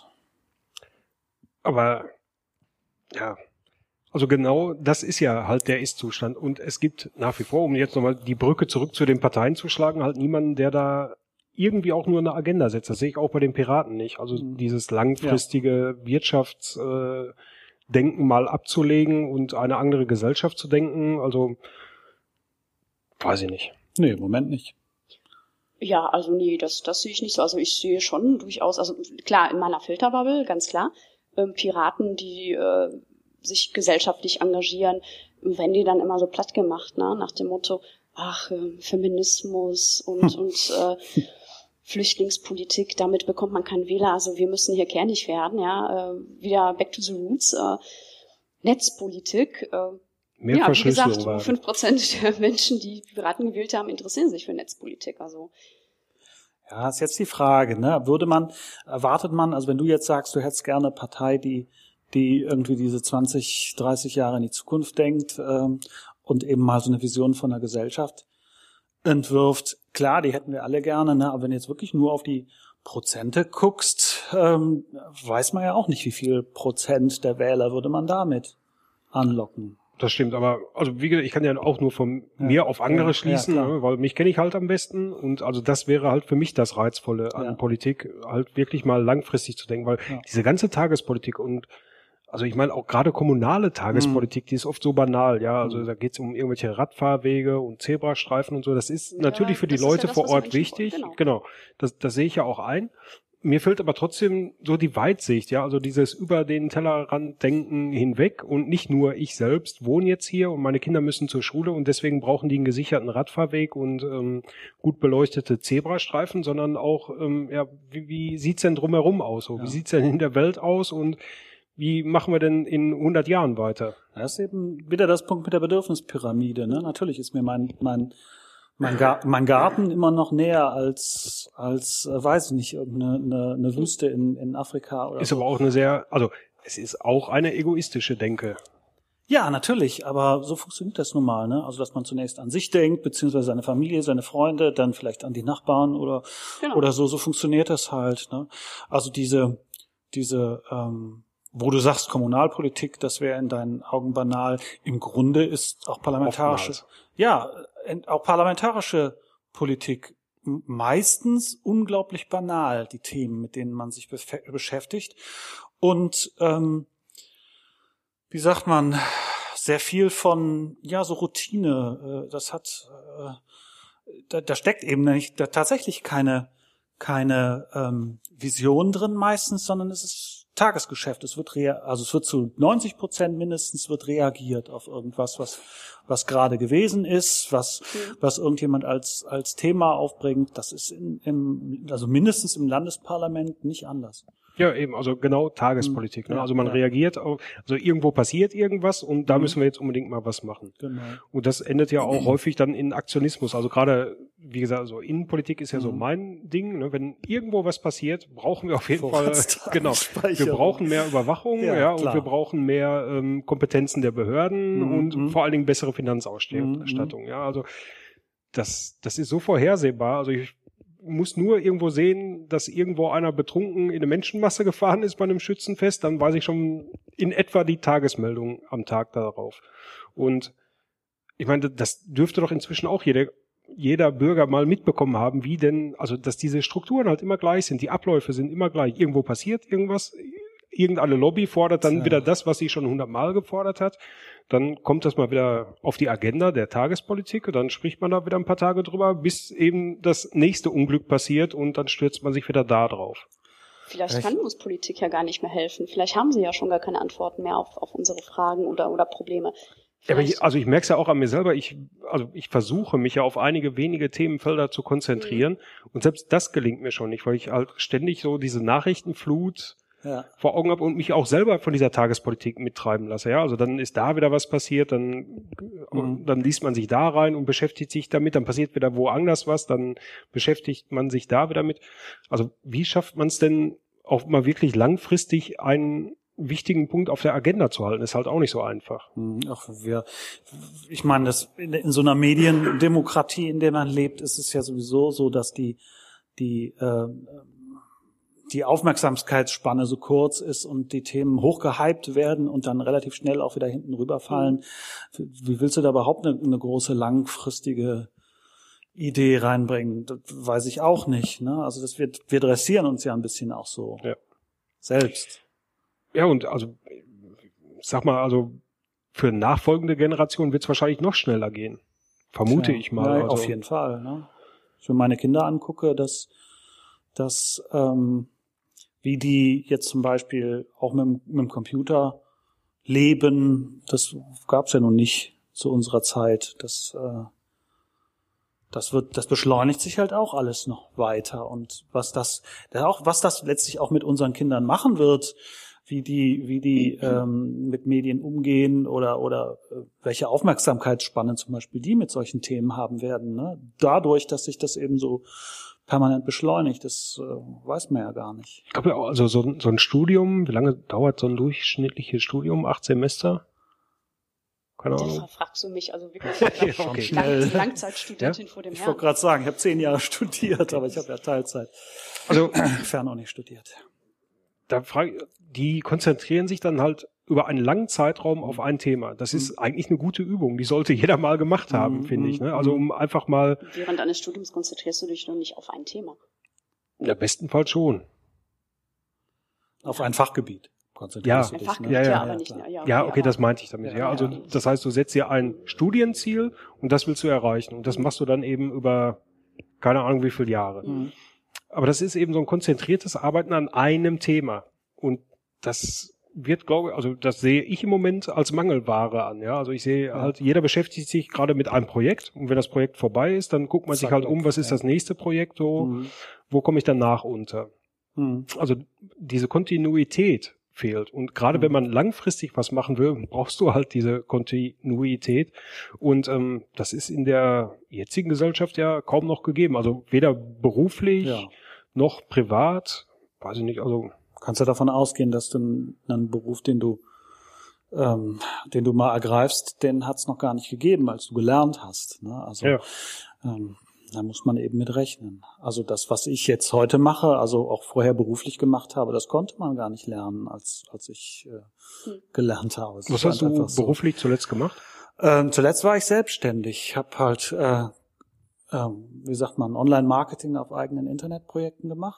Aber ja, also genau das ist ja halt der Ist-Zustand. Und es gibt nach wie vor, um jetzt nochmal die Brücke zurück zu den Parteien zu schlagen, halt niemanden, der da irgendwie auch nur eine Agenda setzt. Das sehe ich auch bei den Piraten nicht. Also Mhm. dieses langfristige Wirtschaftsdenken mal abzulegen und eine andere Gesellschaft zu denken, also weiß ich nicht. Nee, im Moment nicht. Ja, also nee, das, das sehe ich nicht so. Also ich sehe schon durchaus, also klar, in meiner Filterbubble, ganz klar, ähm, Piraten, die äh, sich gesellschaftlich engagieren, werden die dann immer so platt gemacht, ne? Nach dem Motto, ach, äh, Feminismus und, hm. und äh, Flüchtlingspolitik, damit bekommt man keinen Wähler, also wir müssen hier kernig werden, ja, äh, wieder back to the roots, äh, Netzpolitik, äh, Mehr ja, wie gesagt, waren. fünf Prozent der Menschen, die Piraten gewählt haben, interessieren sich für Netzpolitik, also. Ja, ist jetzt die Frage, ne? Würde man, erwartet man, also wenn du jetzt sagst, du hättest gerne eine Partei, die, die irgendwie diese zwanzig, dreißig Jahre in die Zukunft denkt, ähm, und eben mal so eine Vision von der Gesellschaft entwirft, klar, die hätten wir alle gerne, ne? Aber wenn du jetzt wirklich nur auf die Prozente guckst, ähm, weiß man ja auch nicht, wie viel Prozent der Wähler würde man damit anlocken. Das stimmt, aber also wie gesagt, ich kann ja auch nur von Ja, mir auf andere ja, schließen, ja, ne, weil mich kenne ich halt am besten und also das wäre halt für mich das Reizvolle an Ja. Politik, halt wirklich mal langfristig zu denken, weil Ja. diese ganze Tagespolitik und also ich meine auch gerade kommunale Tagespolitik, Mhm. die ist oft so banal, ja, also Mhm. da geht's um irgendwelche Radfahrwege und Zebrastreifen und so, das ist Ja, natürlich für die das ist ja Leute das, vor was die Ort Menschen wichtig, wollen, genau. genau, das, das sehe ich ja auch ein. Mir fehlt aber trotzdem so die Weitsicht, ja, also dieses über den Tellerrand denken hinweg und nicht nur ich selbst wohne jetzt hier und meine Kinder müssen zur Schule und deswegen brauchen die einen gesicherten Radfahrweg und ähm, gut beleuchtete Zebrastreifen, sondern auch, ähm, ja, wie, wie sieht's denn drumherum aus? So? Ja. Wie sieht's denn in der Welt aus und wie machen wir denn in hundert Jahren weiter? Das ist eben wieder das Punkt mit der Bedürfnispyramide, ne? Natürlich ist mir mein, mein, mein, Gar- mein Garten immer noch näher als, als, äh, weiß ich nicht, irgendeine eine, eine Wüste in, in Afrika oder Ist so. aber auch eine sehr, also es ist auch eine egoistische Denke. Ja, natürlich, aber so funktioniert das nun mal, ne? Also, dass man zunächst an sich denkt, beziehungsweise seine Familie, seine Freunde, dann vielleicht an die Nachbarn oder, Genau. oder so, so funktioniert das halt, ne? Also diese, diese, ähm, wo du sagst, Kommunalpolitik, das wäre in deinen Augen banal. Im Grunde ist auch parlamentarische, Oftmals. ja, äh, auch parlamentarische Politik m- meistens unglaublich banal, die Themen, mit denen man sich befe- beschäftigt. Und, ähm, wie sagt man, sehr viel von, ja, so Routine, äh, das hat, äh, da, da steckt eben nicht, da tatsächlich keine, keine ähm, Vision drin meistens, sondern es ist Tagesgeschäft. Es wird rea- also es wird zu neunzig Prozent mindestens wird reagiert auf irgendwas, was was gerade gewesen ist, was Mhm. was irgendjemand als als Thema aufbringt. Das ist in, im also mindestens im Landesparlament nicht anders. Ja, eben, also genau Tagespolitik. Ne? Ja, Also man ja. reagiert auf, also irgendwo passiert irgendwas und da Mhm. müssen wir jetzt unbedingt mal was machen. Genau. Und das endet ja auch häufig dann in Aktionismus. Also gerade, wie gesagt, also Innenpolitik ist ja so Mhm. mein Ding. Ne? Wenn irgendwo was passiert, brauchen wir auf jeden Fall, genau, wir Vorratsdatenspeicherung. brauchen mehr Überwachung, Ja, ja, und klar. wir brauchen mehr ähm, Kompetenzen der Behörden Mhm, und mhm. vor allen Dingen bessere Finanzausstattung. Ja, also das, das ist so vorhersehbar. Also ich muss nur irgendwo sehen, dass irgendwo einer betrunken in eine Menschenmasse gefahren ist bei einem Schützenfest, dann weiß ich schon in etwa die Tagesmeldung am Tag darauf. Und ich meine, das dürfte doch inzwischen auch jeder, jeder Bürger mal mitbekommen haben, wie denn, also dass diese Strukturen halt immer gleich sind, die Abläufe sind immer gleich. Irgendwo passiert irgendwas, irgendeine Lobby fordert dann Ja. wieder das, was sie schon hundertmal gefordert hat. Dann kommt das mal wieder auf die Agenda der Tagespolitik und dann spricht man da wieder ein paar Tage drüber, bis eben das nächste Unglück passiert und dann stürzt man sich wieder da drauf. Vielleicht Echt? kann uns Politik ja gar nicht mehr helfen. Vielleicht haben sie ja schon gar keine Antworten mehr auf, auf unsere Fragen oder, oder Probleme. Ja, aber Vielleicht- ich, also ich merke es ja auch an mir selber, ich, also ich versuche mich ja auf einige wenige Themenfelder zu konzentrieren Mhm. und selbst das gelingt mir schon nicht, weil ich halt ständig so diese Nachrichtenflut Ja. vor Augen habe und mich auch selber von dieser Tagespolitik mittreiben lasse. Ja, also dann ist da wieder was passiert, dann, Mhm. dann liest man sich da rein und beschäftigt sich damit, dann passiert wieder woanders was, dann beschäftigt man sich da wieder mit. Also wie schafft man es denn auch mal wirklich langfristig einen wichtigen Punkt auf der Agenda zu halten? Ist halt auch nicht so einfach. Hm, Ach, wir, ich meine, das in, in so einer Mediendemokratie, in der man lebt, ist es ja sowieso so, dass die die äh, die Aufmerksamkeitsspanne so kurz ist und die Themen hochgehypt werden und dann relativ schnell auch wieder hinten rüberfallen. Wie willst du da überhaupt eine, eine große langfristige Idee reinbringen? Das weiß ich auch nicht. Ne? Also das wird, wir dressieren uns ja ein bisschen auch so Ja. selbst. Ja, und also, ich sag mal, also für nachfolgende Generationen wird es wahrscheinlich noch schneller gehen. Vermute Tja, ich mal. Ja, also, auf jeden Fall. Ne? Ich mir meine Kinder angucke, dass, dass ähm, wie die jetzt zum Beispiel auch mit, dem- mit dem Computer leben, das gab's ja nun nicht zu unserer Zeit. Das, äh, das wird, das beschleunigt sich halt auch alles noch weiter. Und was das, das auch, was das letztlich auch mit unseren Kindern machen wird, wie die, wie die ähm, mit Medien umgehen oder oder äh, welche Aufmerksamkeitsspanne zum Beispiel die mit solchen Themen haben werden. Ne? Dadurch, dass sich das eben so permanent beschleunigt, das äh, weiß man ja gar nicht. Ich glaube, also so, ein- so ein Studium, wie lange dauert so ein durchschnittliches Studium? Acht Semester? Keine Ahnung. Das fragst du mich, also wirklich Ja, okay. Schnell. Langzeitstudentin vor dem Ich Herrn. wollte gerade sagen, ich habe zehn Jahre studiert, aber ich habe ja Teilzeit. Also Fern auch nicht studiert. da frage, die konzentrieren sich dann halt über einen langen Zeitraum auf ein Thema. Das ist eigentlich eine gute Übung. Die sollte jeder mal gemacht haben, Mhm. finde ich. Ne? Also um einfach mal, Während eines Studiums konzentrierst du dich noch nicht auf ein Thema. im besten Fall schon. Auf ein Fachgebiet konzentrierst Ja. du Ein dich. Fachgebiet, Ja, ja, ja. aber nicht. klar. Ja, Ja, okay, aber- das meinte ich damit. Ja, Ja, also ja. das heißt, du setzt dir ein Studienziel und das willst du erreichen. Und das machst du dann eben über keine Ahnung wie viele Jahre. Mhm. Aber das ist eben so ein konzentriertes Arbeiten an einem Thema. Und das wird, glaube ich, also das sehe ich im Moment als Mangelware an. Ja, also ich sehe halt, jeder beschäftigt sich gerade mit einem Projekt und wenn das Projekt vorbei ist, dann guckt man sich Zack, halt weg, um, was ist ja. das nächste Projekt, so, Mhm. wo komme ich danach unter? Mhm. Also diese Kontinuität fehlt. Und gerade Mhm. wenn man langfristig was machen will, brauchst du halt diese Kontinuität. Und ähm, das ist in der jetzigen Gesellschaft ja kaum noch gegeben. Also weder beruflich Ja. noch privat, weiß ich nicht, also Kannst du davon ausgehen, dass du einen, einen Beruf, den du, ähm, den du mal ergreifst, den hat es noch gar nicht gegeben, als du gelernt hast. Ne? Also ja. ähm, da muss man eben mit rechnen. Also das, was ich jetzt heute mache, also auch vorher beruflich gemacht habe, das konnte man gar nicht lernen, als als ich äh, Hm. gelernt habe. Es Was war hast du einfach so. beruflich zuletzt gemacht? Ähm, zuletzt war ich selbstständig. Ich habe halt, äh, ähm, wie sagt man, Online-Marketing auf eigenen Internetprojekten gemacht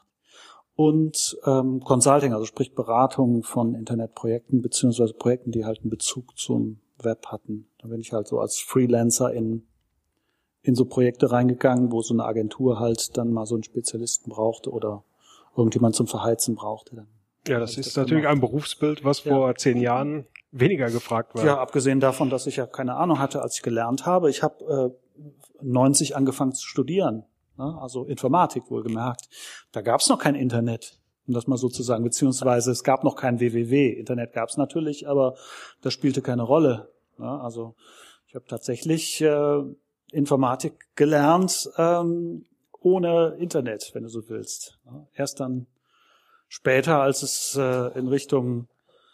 und ähm, Consulting, also sprich Beratung von Internetprojekten beziehungsweise Projekten, die halt einen Bezug zum Web hatten. Da bin ich halt so als Freelancer in in so Projekte reingegangen, wo so eine Agentur halt dann mal so einen Spezialisten brauchte oder irgendjemand zum Verheizen brauchte. Dann Ja, das hab ich ist das natürlich gemacht. ein Berufsbild, was Ja. vor zehn Jahren weniger gefragt war. Ja, abgesehen davon, dass ich ja keine Ahnung hatte, als ich gelernt habe. Ich habe äh, neunzig angefangen zu studieren, ne? Also Informatik wohlgemerkt. Da gab es noch kein Internet, um das mal so zu sagen, beziehungsweise es gab noch kein W W W. Internet gab es natürlich, aber das spielte keine Rolle. Ne? Also ich habe tatsächlich äh, Informatik gelernt ähm, ohne Internet, wenn du so willst. Ne? Erst dann später, als es äh, in Richtung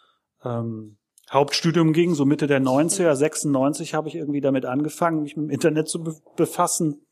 ähm, Hauptstudium ging, so Mitte der neunziger, sechsundneunzig habe ich irgendwie damit angefangen, mich mit dem Internet zu be- befassen.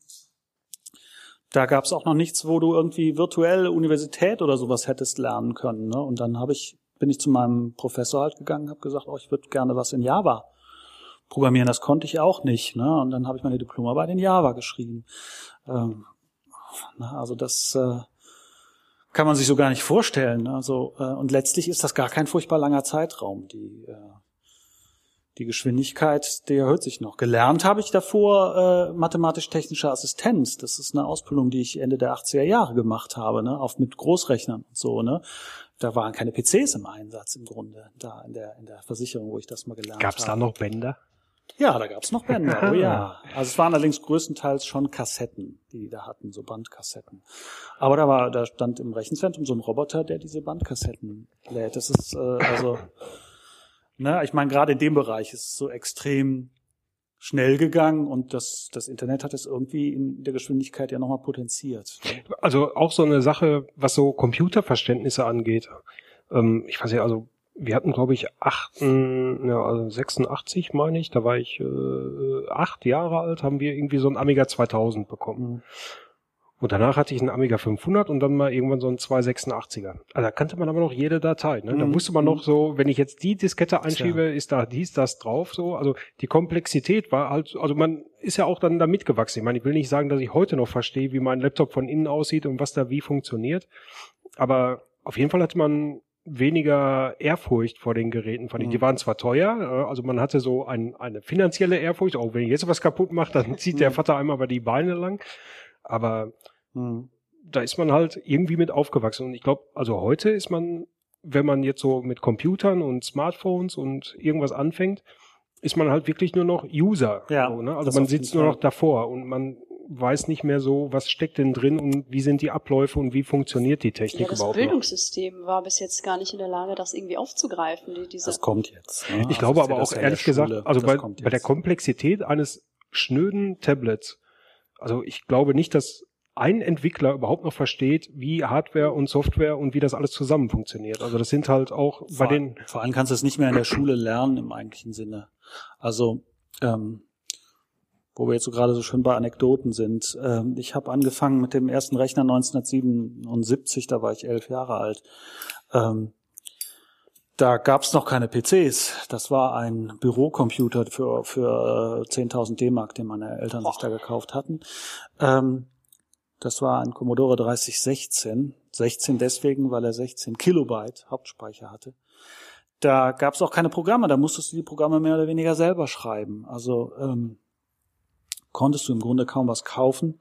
Da gab es auch noch nichts, wo du irgendwie virtuell Universität oder sowas hättest lernen können. Ne? Und dann habe ich, bin ich zu meinem Professor halt gegangen, habe gesagt, oh, ich würde gerne was in Java programmieren. Das konnte ich auch nicht. Ne? Und dann habe ich meine Diplomarbeit in Java geschrieben. Ähm, na, also das äh, kann man sich so gar nicht vorstellen. Also äh, und letztlich ist das gar kein furchtbar langer Zeitraum. Die äh, die Geschwindigkeit, die erhöht sich noch. Gelernt habe ich davor äh, mathematisch-technischer Assistent. Das ist eine Ausbildung, die ich Ende der achtziger Jahre gemacht habe, ne, auf mit Großrechnern und so. Ne, da waren keine P Cs im Einsatz im Grunde. Da in der in der Versicherung, wo ich das mal gelernt Gab's habe. da noch Bänder? Ja, da gab's noch Bänder, oh ja. Also es waren allerdings größtenteils schon Kassetten, die die da hatten, so Bandkassetten. Aber da war, da stand im Rechenzentrum so ein Roboter, der diese Bandkassetten lädt. Das ist äh, also, ne, ich meine, gerade in dem Bereich ist es so extrem schnell gegangen und das das Internet hat es irgendwie in der Geschwindigkeit ja nochmal potenziert. Also auch so eine Sache, was so Computerverständnisse angeht. Ähm, ich weiß ja, also wir hatten, glaube ich, acht, ja, also sechsundachtzig, meine ich, da war ich äh, acht Jahre alt, haben wir irgendwie so einen Amiga zweitausend bekommen. Mhm. Und danach hatte ich einen Amiga fünfhundert und dann mal irgendwann so einen zweihundertsechsundachtziger. Also da kannte man aber noch jede Datei. Ne? Da Mhm. wusste man noch so, wenn ich jetzt die Diskette einschiebe, ist da dies, das drauf. So, also die Komplexität war halt, also man ist ja auch dann da mitgewachsen. Ich meine, ich will nicht sagen, dass ich heute noch verstehe, wie mein Laptop von innen aussieht und was da wie funktioniert. Aber auf jeden Fall hatte man weniger Ehrfurcht vor den Geräten. Fand ich. Mhm. Die waren zwar teuer, äh, also man hatte so ein, eine finanzielle Ehrfurcht. Auch wenn ich jetzt was kaputt mache, dann zieht der Mhm. Vater einmal über die Beine lang. Aber Mhm. da ist man halt irgendwie mit aufgewachsen. Und ich glaube, also heute ist man, wenn man jetzt so mit Computern und Smartphones und irgendwas anfängt, ist man halt wirklich nur noch User. Ja, so, ne? Also man sitzt nur noch davor und man weiß nicht mehr so, was steckt denn drin und wie sind die Abläufe und wie funktioniert die Technik ja, das überhaupt Bildungssystem noch? War bis jetzt gar nicht in der Lage, das irgendwie aufzugreifen. Die, diese das kommt jetzt. Ne? Ich glaube aber auch ehrlich gesagt, also bei, bei der Komplexität eines schnöden Tablets, also ich glaube nicht, dass ein Entwickler überhaupt noch versteht, wie Hardware und Software und wie das alles zusammen funktioniert. Also das sind halt auch vor, bei den... Vor allem kannst du es nicht mehr in der Schule lernen im eigentlichen Sinne. Also, ähm, wo wir jetzt so gerade so schön bei Anekdoten sind. Ähm, ich habe angefangen mit dem ersten Rechner neunzehnhundertsiebenundsiebzig, da war ich elf Jahre alt. Ähm, da gab's noch keine P Cs. Das war ein Bürocomputer für für zehntausend D-Mark, den meine Eltern sich da gekauft hatten. Ähm, das war ein Commodore dreißig sechzehn. sechzehn deswegen, weil er sechzehn Kilobyte Hauptspeicher hatte. Da gab's auch keine Programme, da musstest du die Programme mehr oder weniger selber schreiben. Also ähm, konntest du im Grunde kaum was kaufen.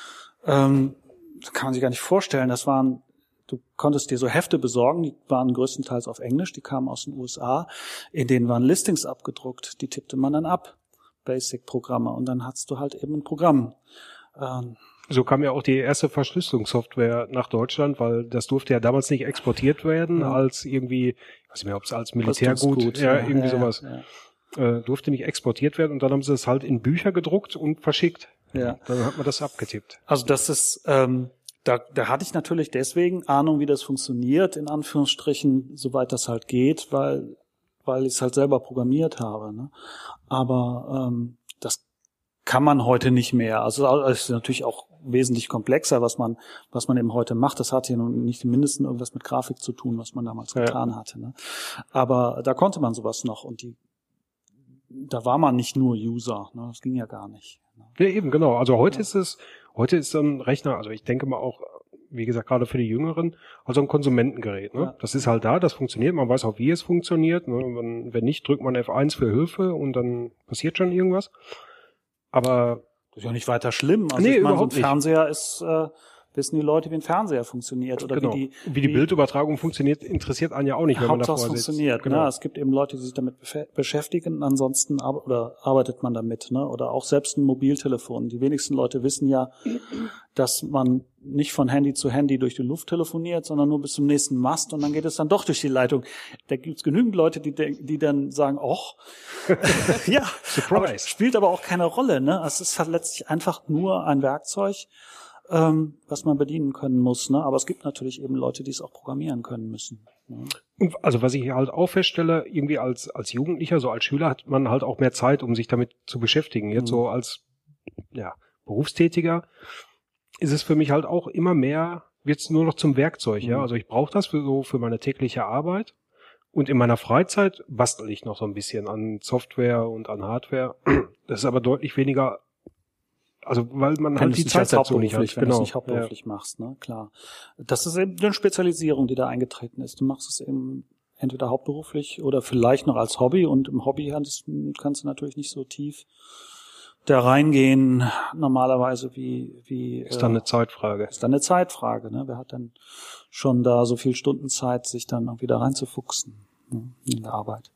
Ähm, das kann man sich gar nicht vorstellen. Das waren, du konntest dir so Hefte besorgen, die waren größtenteils auf Englisch, die kamen aus den U S A, in denen waren Listings abgedruckt, die tippte man dann ab, Basic-Programme, und dann hattest du halt eben ein Programm. Ähm, So kam ja auch die erste Verschlüsselungssoftware nach Deutschland, weil das durfte ja damals nicht exportiert werden, ja. als irgendwie, ich weiß nicht mehr, ob es als Militärgut, ja, ja, irgendwie ja, sowas. Ja. Äh, durfte nicht exportiert werden und dann haben sie es halt in Bücher gedruckt und verschickt. Ja. Dann hat man das abgetippt. Also das ist, ähm, da, da hatte ich natürlich deswegen Ahnung, wie das funktioniert, in Anführungsstrichen, soweit das halt geht, weil weil ich es halt selber programmiert habe. Ne? Aber ähm, das kann man heute nicht mehr. Also es ist natürlich auch wesentlich komplexer, was man was man eben heute macht. Das hat ja nun nicht im Mindesten irgendwas mit Grafik zu tun, was man damals ja. getan hatte. Ne? Aber da konnte man sowas noch und die da war man nicht nur User, ne? Das ging ja gar nicht. Ne? Ja, eben, genau. Also heute ja. ist es, heute ist so ein Rechner, also ich denke mal auch, wie gesagt, gerade für die Jüngeren, also ein Konsumentengerät. Ne? Ja. Das ist halt da, das funktioniert, man weiß auch, wie es funktioniert. Ne? Wenn, wenn nicht, drückt man F eins für Hilfe und dann passiert schon irgendwas. Aber das ist ja nicht weiter schlimm. Also nee, ich meine, so ein nicht. Fernseher ist, äh, wissen die Leute, wie ein Fernseher funktioniert oder genau. wie die wie die wie Bildübertragung funktioniert, interessiert einen ja auch nicht, wenn man davor sitzt. funktioniert. Genau. Ne? Es gibt eben Leute, die sich damit beschäftigen, ansonsten ar- oder arbeitet man damit, ne? Oder auch selbst ein Mobiltelefon. Die wenigsten Leute wissen ja, dass man nicht von Handy zu Handy durch die Luft telefoniert, sondern nur bis zum nächsten Mast und dann geht es dann doch durch die Leitung. Da gibt's genügend Leute, die die dann sagen, och, ja, aber spielt aber auch keine Rolle, ne? Es ist halt letztlich einfach nur ein Werkzeug, ähm, was man bedienen können muss, ne? Aber es gibt natürlich eben Leute, die es auch programmieren können müssen. Ne? Also was ich halt auch feststelle, irgendwie als als Jugendlicher, so als Schüler hat man halt auch mehr Zeit, um sich damit zu beschäftigen. Jetzt mhm. so als ja Berufstätiger ist es für mich halt auch immer mehr, wird's nur noch zum Werkzeug, mhm. ja. Also ich brauche das für so für meine tägliche Arbeit und in meiner Freizeit bastel ich noch so ein bisschen an Software und an Hardware. Das ist aber deutlich weniger, also weil man wenn halt die Zeit dazu nicht hat. Wenn genau. du es nicht hauptberuflich ja. machst, ne, klar. Das ist eben eine Spezialisierung, die da eingetreten ist. Du machst es eben entweder hauptberuflich oder vielleicht noch als Hobby und im Hobby kannst du natürlich nicht so tief da reingehen, normalerweise wie, wie, ist dann eine Zeitfrage. Ist dann eine Zeitfrage, ne? Wer hat dann schon da so viel Stunden Zeit, sich dann auch wieder reinzufuchsen, ne? In der Arbeit.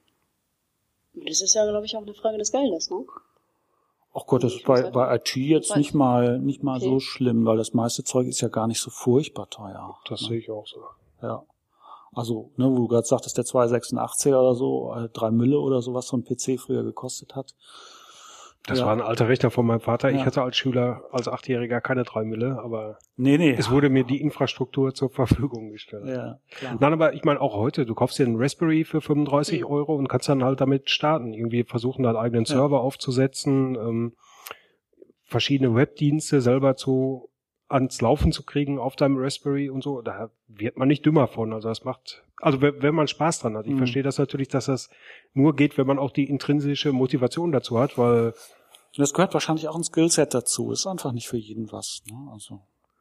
Das ist ja, glaube ich, auch eine Frage des Geldes, ne? Ach Gott, das ist bei, bei I T jetzt nicht mal, nicht mal okay. so schlimm, weil das meiste Zeug ist ja gar nicht so furchtbar teuer. Das ne? sehe ich auch so. Ja. Also, ne, wo du gerade sagtest, der zweihundertsechsundachtziger oder so, drei Mille oder so, was so ein P C früher gekostet hat. Das ja. war ein alter Rechner von meinem Vater. Ich ja. hatte als Schüler, als Achtjähriger keine drei Mille, aber nee, nee. es wurde mir die Infrastruktur zur Verfügung gestellt. Ja, klar. Nein, aber ich meine auch heute, du kaufst dir einen Raspberry für fünfunddreißig Euro und kannst dann halt damit starten. Irgendwie versuchen, deinen eigenen ja. Server aufzusetzen, ähm, verschiedene Webdienste selber zu ans Laufen zu kriegen auf deinem Raspberry und so. Da wird man nicht dümmer von. Also das macht, also wenn man Spaß dran hat. Ich mhm. verstehe das natürlich, dass das nur geht, wenn man auch die intrinsische Motivation dazu hat, weil das gehört wahrscheinlich auch ein Skillset dazu. Ist einfach nicht für jeden was. Ne? Also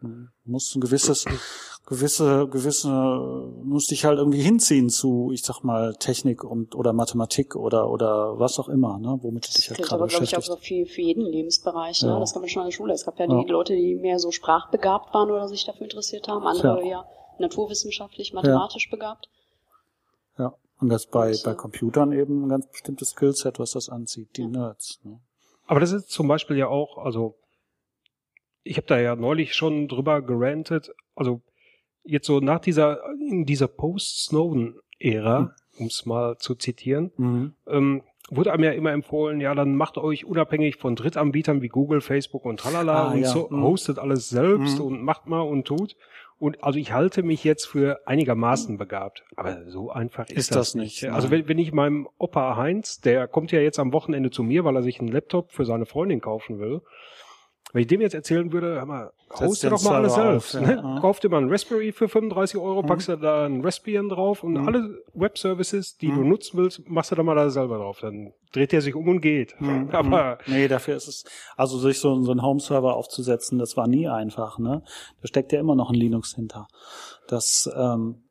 Du musst ein gewisses, gewisse, gewisse, musst dich halt irgendwie hinziehen zu, ich sag mal, Technik und, oder Mathematik oder, oder was auch immer, ne, womit du dich halt gerade beschäftigst. Das gilt aber, glaube ich, auch für, für jeden Lebensbereich, ne, ja. Das kann man schon an der Schule. Es gab ja die ja. Leute, die mehr so sprachbegabt waren oder sich dafür interessiert haben, andere ja, ja naturwissenschaftlich, mathematisch ja. begabt. Ja, und das bei, und, bei Computern eben ein ganz bestimmtes Skillset, was das anzieht, die ja. Nerds, ne. Aber das ist zum Beispiel ja auch, also, ich habe da ja neulich schon drüber gerantet, also jetzt so nach dieser, in dieser Post-Snowden-Ära, mhm. um es mal zu zitieren, mhm. ähm, wurde einem ja immer empfohlen, ja, dann macht euch unabhängig von Drittanbietern wie Google, Facebook und tralala ah, und ja. so, mhm. hostet alles selbst mhm. und macht mal und tut. Und also ich halte mich jetzt für einigermaßen begabt, aber so einfach ist, ist das, das nicht. nicht. Also wenn, wenn ich meinem Opa Heinz, der kommt ja jetzt am Wochenende zu mir, weil er sich einen Laptop für seine Freundin kaufen will, wenn ich dem jetzt erzählen würde, hör mal, hoste doch mal alles selbst. Auf, ja. ne? Kauf dir mal einen Raspberry für fünfunddreißig Euro, mhm. packst du da einen Raspbian drauf und mhm. alle Web-Services, die mhm. du nutzen willst, machst du da mal da selber drauf. Dann dreht der sich um und geht. Mhm. Aber nee, dafür ist es, also sich so, so einen Home-Server aufzusetzen, das war nie einfach. Ne? Da steckt ja immer noch ein Linux hinter. Das, ähm,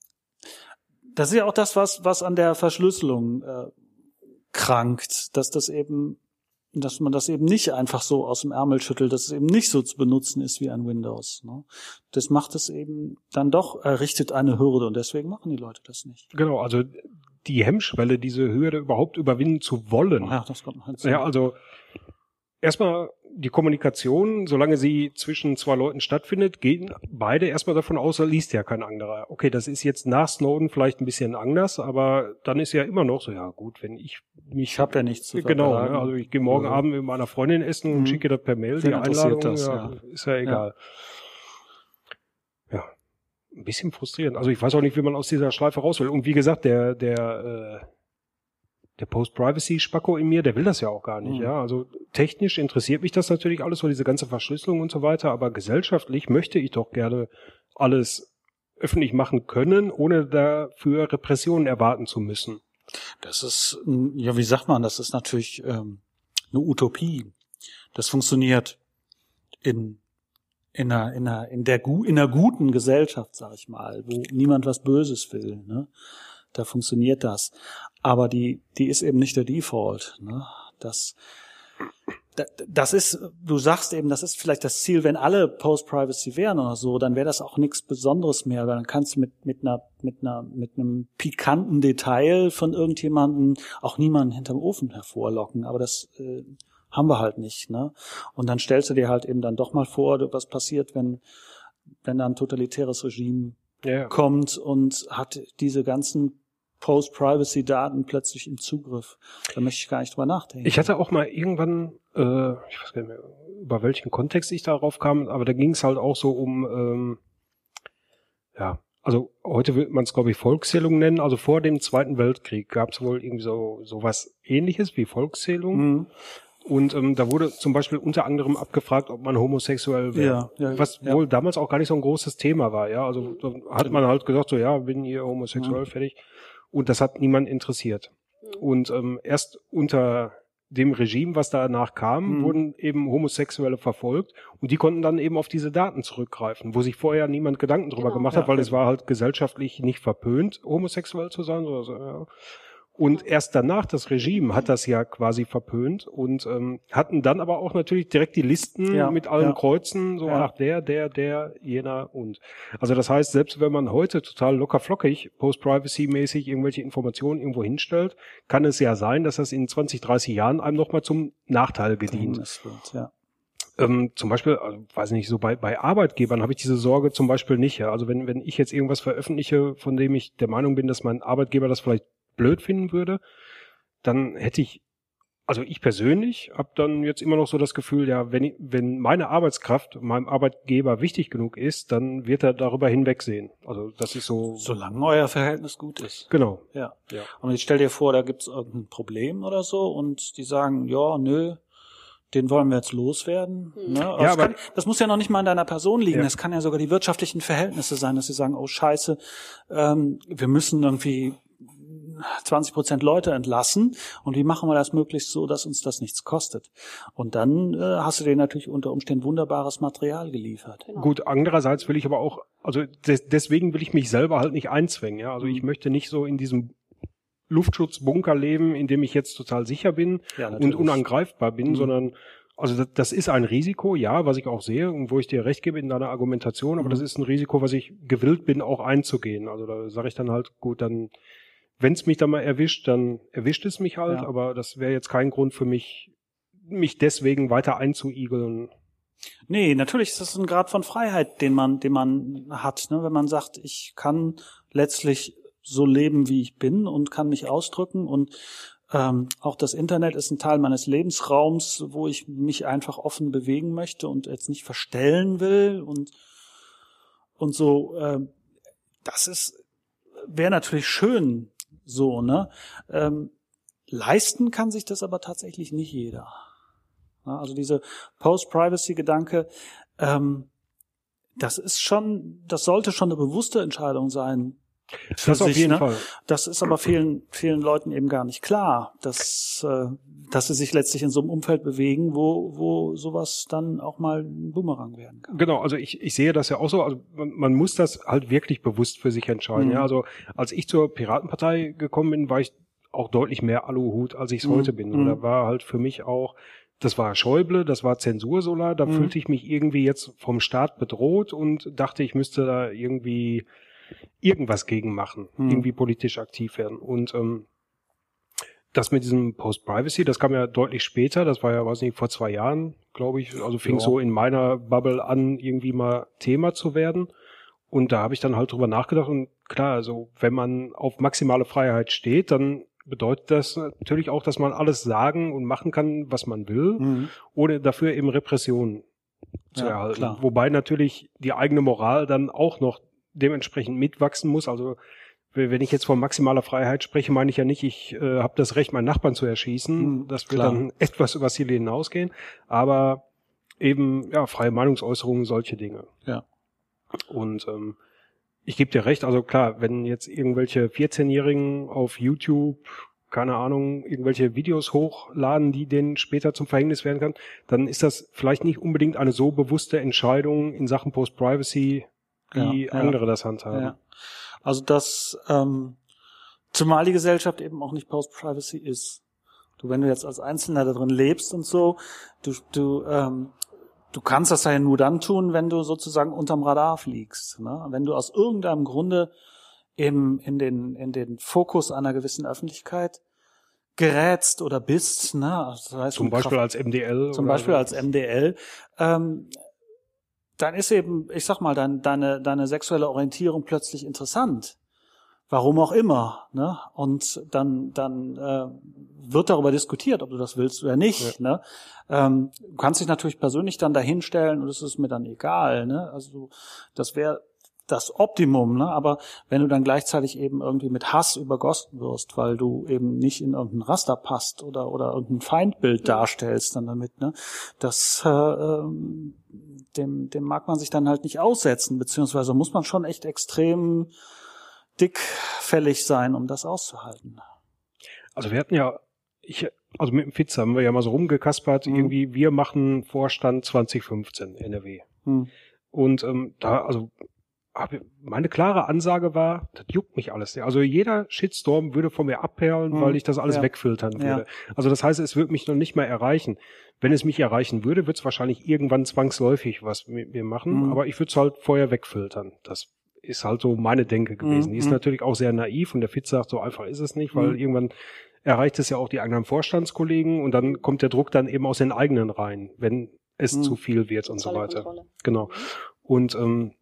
das ist ja auch das, was, was an der Verschlüsselung äh, krankt, dass das eben dass man das eben nicht einfach so aus dem Ärmel schüttelt, dass es eben nicht so zu benutzen ist wie ein Windows. Ne? Das macht es eben dann doch, errichtet eine Hürde und deswegen machen die Leute das nicht. Genau, also die Hemmschwelle, diese Hürde überhaupt überwinden zu wollen. Ja, das kommt halt so. Ja, also erstmal die Kommunikation, solange sie zwischen zwei Leuten stattfindet, gehen beide erstmal davon aus, da liest ja kein anderer. Okay, das ist jetzt nach Snowden vielleicht ein bisschen anders, aber dann ist ja immer noch so, ja gut, wenn ich mich... Ich habe ja nichts zu Genau, ne, also ich gehe morgen also. Abend mit meiner Freundin essen und mhm. schicke das per Mail, die Einladung, das, ja, ja. ist ja egal. Ja. ja, ein bisschen frustrierend. Also ich weiß auch nicht, wie man aus dieser Schleife raus will. Und wie gesagt, der, der, äh, der Post-Privacy-Spacko in mir, der will das ja auch gar nicht, mhm. ja. Also technisch interessiert mich das natürlich alles, so diese ganze Verschlüsselung und so weiter, aber gesellschaftlich möchte ich doch gerne alles öffentlich machen können, ohne dafür Repressionen erwarten zu müssen. Das ist, ja, wie sagt man, das ist natürlich ähm, eine Utopie. Das funktioniert in in einer in einer in der in einer guten Gesellschaft, sag ich mal, wo niemand was Böses will, ne? Da funktioniert das. Aber die, die ist eben nicht der Default, ne? Das, das ist, du sagst eben, das ist vielleicht das Ziel, wenn alle Post-Privacy wären oder so, dann wäre das auch nichts Besonderes mehr, weil dann kannst du mit, mit einer, mit einer, mit einem pikanten Detail von irgendjemandem auch niemanden hinterm Ofen hervorlocken. Aber das, äh, haben wir halt nicht, ne? Und dann stellst du dir halt eben dann doch mal vor, was passiert, wenn, wenn da ein totalitäres Regime ja. kommt und hat diese ganzen Post-Privacy-Daten plötzlich im Zugriff. Da möchte ich gar nicht drüber nachdenken. Ich hatte auch mal irgendwann, äh, ich weiß gar nicht mehr, über welchen Kontext ich darauf kam, aber da ging es halt auch so um, ähm, ja, also heute würde man es, glaube ich, Volkszählung nennen. Also vor dem Zweiten Weltkrieg gab es wohl irgendwie so sowas Ähnliches wie Volkszählung. Mhm. Und ähm, da wurde zum Beispiel unter anderem abgefragt, ob man homosexuell wäre. Ja, ja, was ja. wohl damals auch gar nicht so ein großes Thema war. Ja, also da hat man halt gesagt, so ja, bin ihr homosexuell, mhm. fertig. Und das hat niemand interessiert. Mhm. Und ähm, erst unter dem Regime, was danach kam, mhm. wurden eben Homosexuelle verfolgt. Und die konnten dann eben auf diese Daten zurückgreifen, wo sich vorher niemand Gedanken drüber genau, gemacht ja, hat, weil ja. es war halt gesellschaftlich nicht verpönt, homosexuell zu sein. Oder so, ja. Und erst danach, das Regime hat das ja quasi verpönt und ähm, hatten dann aber auch natürlich direkt die Listen ja, mit allen ja. Kreuzen, so ja. ach der, der, der, jener und. Also das heißt, selbst wenn man heute total locker flockig, Post-Privacy-mäßig irgendwelche Informationen irgendwo hinstellt, kann es ja sein, dass das in zwanzig, dreißig Jahren einem nochmal zum Nachteil gedient. Das wird, ja. Ähm, zum Beispiel, also, weiß nicht, so bei, bei Arbeitgebern habe ich diese Sorge zum Beispiel nicht. Ja. Also wenn, wenn ich jetzt irgendwas veröffentliche, von dem ich der Meinung bin, dass mein Arbeitgeber das vielleicht blöd finden würde, dann hätte ich, also ich persönlich habe dann jetzt immer noch so das Gefühl, ja, wenn ich, wenn meine Arbeitskraft meinem Arbeitgeber wichtig genug ist, dann wird er darüber hinwegsehen. Also das ist so. Solange euer Verhältnis gut ist. Genau. Ja. ja. Und jetzt stell dir vor, da gibt's irgendein Problem oder so und die sagen, ja, nö, den wollen wir jetzt loswerden. Mhm. Ne? Ja, das, aber kann, das muss ja noch nicht mal an deiner Person liegen. Ja. Das kann ja sogar die wirtschaftlichen Verhältnisse sein, dass sie sagen, oh Scheiße, ähm, wir müssen irgendwie zwanzig Prozent Leute entlassen und wie machen wir das möglichst so, dass uns das nichts kostet? Und dann äh, hast du denen natürlich unter Umständen wunderbares Material geliefert. Genau. Gut, andererseits will ich aber auch, also des, deswegen will ich mich selber halt nicht einzwängen. Ja? Also ich möchte nicht so in diesem Luftschutzbunker leben, in dem ich jetzt total sicher bin ja, und unangreifbar bin, mhm. sondern also das, das ist ein Risiko, ja, was ich auch sehe und wo ich dir recht gebe in deiner Argumentation, aber mhm. das ist ein Risiko, was ich gewillt bin, auch einzugehen. Also da sage ich dann halt, gut, dann, wenn es mich dann mal erwischt, dann erwischt es mich halt, ja. aber das wäre jetzt kein Grund für mich, mich deswegen weiter einzuigeln. Nee, natürlich ist das ein Grad von Freiheit, den man, den man hat, ne? Wenn man sagt, ich kann letztlich so leben, wie ich bin und kann mich ausdrücken und Ähm, auch das Internet ist ein Teil meines Lebensraums, wo ich mich einfach offen bewegen möchte und jetzt nicht verstellen will und und so. Äh, das ist wäre natürlich schön so, ne? Ähm, leisten kann sich das aber tatsächlich nicht jeder. Ja, also diese Post-Privacy-Gedanke, ähm, das ist schon, das sollte schon eine bewusste Entscheidung sein. Das auf jeden ne? Fall. Das ist aber vielen vielen Leuten eben gar nicht klar, dass äh, dass sie sich letztlich in so einem Umfeld bewegen, wo wo sowas dann auch mal ein Bumerang werden kann. Genau, also ich ich sehe das ja auch so. Also man, man muss das halt wirklich bewusst für sich entscheiden. Mhm. Ja, also als ich zur Piratenpartei gekommen bin, war ich auch deutlich mehr Aluhut, als ich es mhm. heute bin. Und da war halt für mich auch, das war Schäuble, das war Zensursolar. Da mhm. fühlte ich mich irgendwie jetzt vom Staat bedroht und dachte, ich müsste da irgendwie irgendwas gegen machen, hm. irgendwie politisch aktiv werden. Und ähm, das mit diesem Post-Privacy, das kam ja deutlich später, das war ja, weiß nicht, vor zwei Jahren, glaube ich, also fing ja. so in meiner Bubble an, irgendwie mal Thema zu werden. Und da habe ich dann halt drüber nachgedacht und klar, also wenn man auf maximale Freiheit steht, dann bedeutet das natürlich auch, dass man alles sagen und machen kann, was man will, mhm. ohne dafür eben Repressionen zu ja, erhalten. Klar. Wobei natürlich die eigene Moral dann auch noch dementsprechend mitwachsen muss. Also wenn ich jetzt von maximaler Freiheit spreche, meine ich ja nicht, ich äh, habe das Recht, meinen Nachbarn zu erschießen. Mhm, das wird klar. dann etwas über Ziele hinausgehen. Aber eben ja freie Meinungsäußerungen, solche Dinge. Ja. Und ähm, ich gebe dir recht, also klar, wenn jetzt irgendwelche vierzehnjährigen auf YouTube, keine Ahnung, irgendwelche Videos hochladen, die denen später zum Verhängnis werden kann, dann ist das vielleicht nicht unbedingt eine so bewusste Entscheidung in Sachen Post-Privacy, wie ja, andere ja. das handhaben. Ja. Also dass ähm, zumal die Gesellschaft eben auch nicht Post-Privacy ist. Du, wenn du jetzt als Einzelner da drin lebst und so, du du ähm, du kannst das ja nur dann tun, wenn du sozusagen unterm Radar fliegst. Ne? Wenn du aus irgendeinem Grunde eben in den in den Fokus einer gewissen Öffentlichkeit gerätst oder bist, ne? Also das heißt, zum Beispiel Kraft, als M D L. Zum Beispiel so. als M D L. Ähm, dann ist eben, ich sag mal, dein, deine, deine sexuelle Orientierung plötzlich interessant. Warum auch immer, ne? Und dann, dann äh, wird darüber diskutiert, ob du das willst oder nicht, ja. ne? Ähm, du kannst dich natürlich persönlich dann dahinstellen und es ist mir dann egal, ne? Also das wäre das Optimum, ne? Aber wenn du dann gleichzeitig eben irgendwie mit Hass übergossen wirst, weil du eben nicht in irgendein Raster passt oder oder irgendein Feindbild darstellst dann damit, ne? Das äh, ähm, dem dem mag man sich dann halt nicht aussetzen, beziehungsweise muss man schon echt extrem dickfällig sein, um das auszuhalten. Also wir hatten ja, ich, also mit dem Fitz haben wir ja mal so rumgekaspert, mhm. irgendwie, wir machen Vorstand zwanzig fünfzehn N R W. Mhm. Und ähm, da, also meine klare Ansage war, das juckt mich alles. Also jeder Shitstorm würde von mir abperlen, mhm. weil ich das alles ja. wegfiltern würde. Ja. Also das heißt, es würde mich noch nicht mal erreichen. Wenn es mich erreichen würde, wird es wahrscheinlich irgendwann zwangsläufig was mit mir machen, mhm. aber ich würde es halt vorher wegfiltern. Das ist halt so meine Denke gewesen. Mhm. Die ist natürlich auch sehr naiv und der Fitz sagt, so einfach ist es nicht, weil mhm. irgendwann erreicht es ja auch die eigenen Vorstandskollegen und dann kommt der Druck dann eben aus den eigenen Reihen, wenn es mhm. zu viel wird und so weiter. Kontrolle. Genau. Und ähm,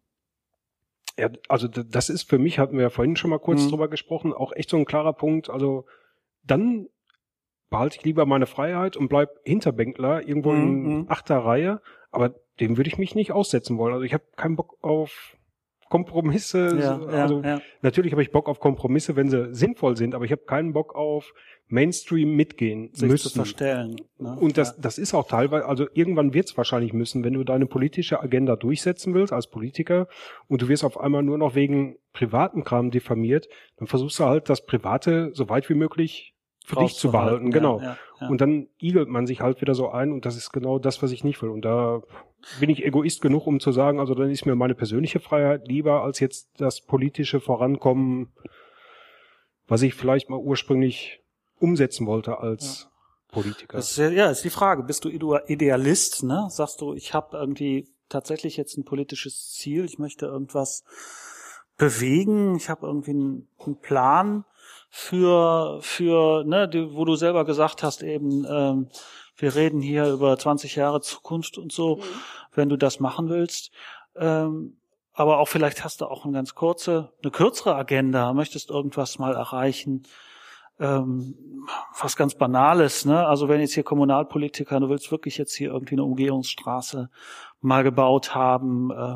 ja, also das ist für mich, hatten wir ja vorhin schon mal kurz mhm. drüber gesprochen, auch echt so ein klarer Punkt. Also dann behalte ich lieber meine Freiheit und bleib Hinterbänkler irgendwo mhm. in achter Reihe, aber dem würde ich mich nicht aussetzen wollen. Also ich habe keinen Bock auf Kompromisse. Ja, also ja, ja. natürlich habe ich Bock auf Kompromisse, wenn sie sinnvoll sind, aber ich habe keinen Bock auf Mainstream mitgehen sich müssen. zu verstellen. Ne? Und das, ja. das ist auch teilweise, also irgendwann wird's wahrscheinlich müssen, wenn du deine politische Agenda durchsetzen willst als Politiker und du wirst auf einmal nur noch wegen privaten Kram diffamiert, dann versuchst du halt das Private so weit wie möglich für dich zu behalten, ja, genau. Ja, ja. Und dann igelt man sich halt wieder so ein und das ist genau das, was ich nicht will. Und da bin ich Egoist genug, um zu sagen, also dann ist mir meine persönliche Freiheit lieber als jetzt das politische Vorankommen, was ich vielleicht mal ursprünglich umsetzen wollte als ja. Politiker. Das ist ja, ja, ist die Frage, bist du Idealist, ne? Sagst du, ich habe irgendwie tatsächlich jetzt ein politisches Ziel, ich möchte irgendwas bewegen, ich habe irgendwie einen, einen Plan für, für, ne, die, wo du selber gesagt hast eben, ähm, wir reden hier über zwanzig Jahre Zukunft und so, mhm. wenn du das machen willst. Ähm, aber auch vielleicht hast du auch eine ganz kurze, eine kürzere Agenda, möchtest irgendwas mal erreichen, ähm, was ganz Banales, ne? Also wenn jetzt hier Kommunalpolitiker, du willst wirklich jetzt hier irgendwie eine Umgehungsstraße mal gebaut haben, äh,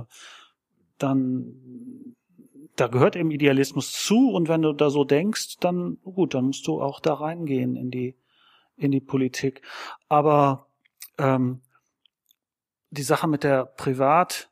dann da gehört eben Idealismus zu und wenn du da so denkst, dann gut, dann musst du auch da reingehen in die in die Politik. Aber ähm, die Sache mit der Privat-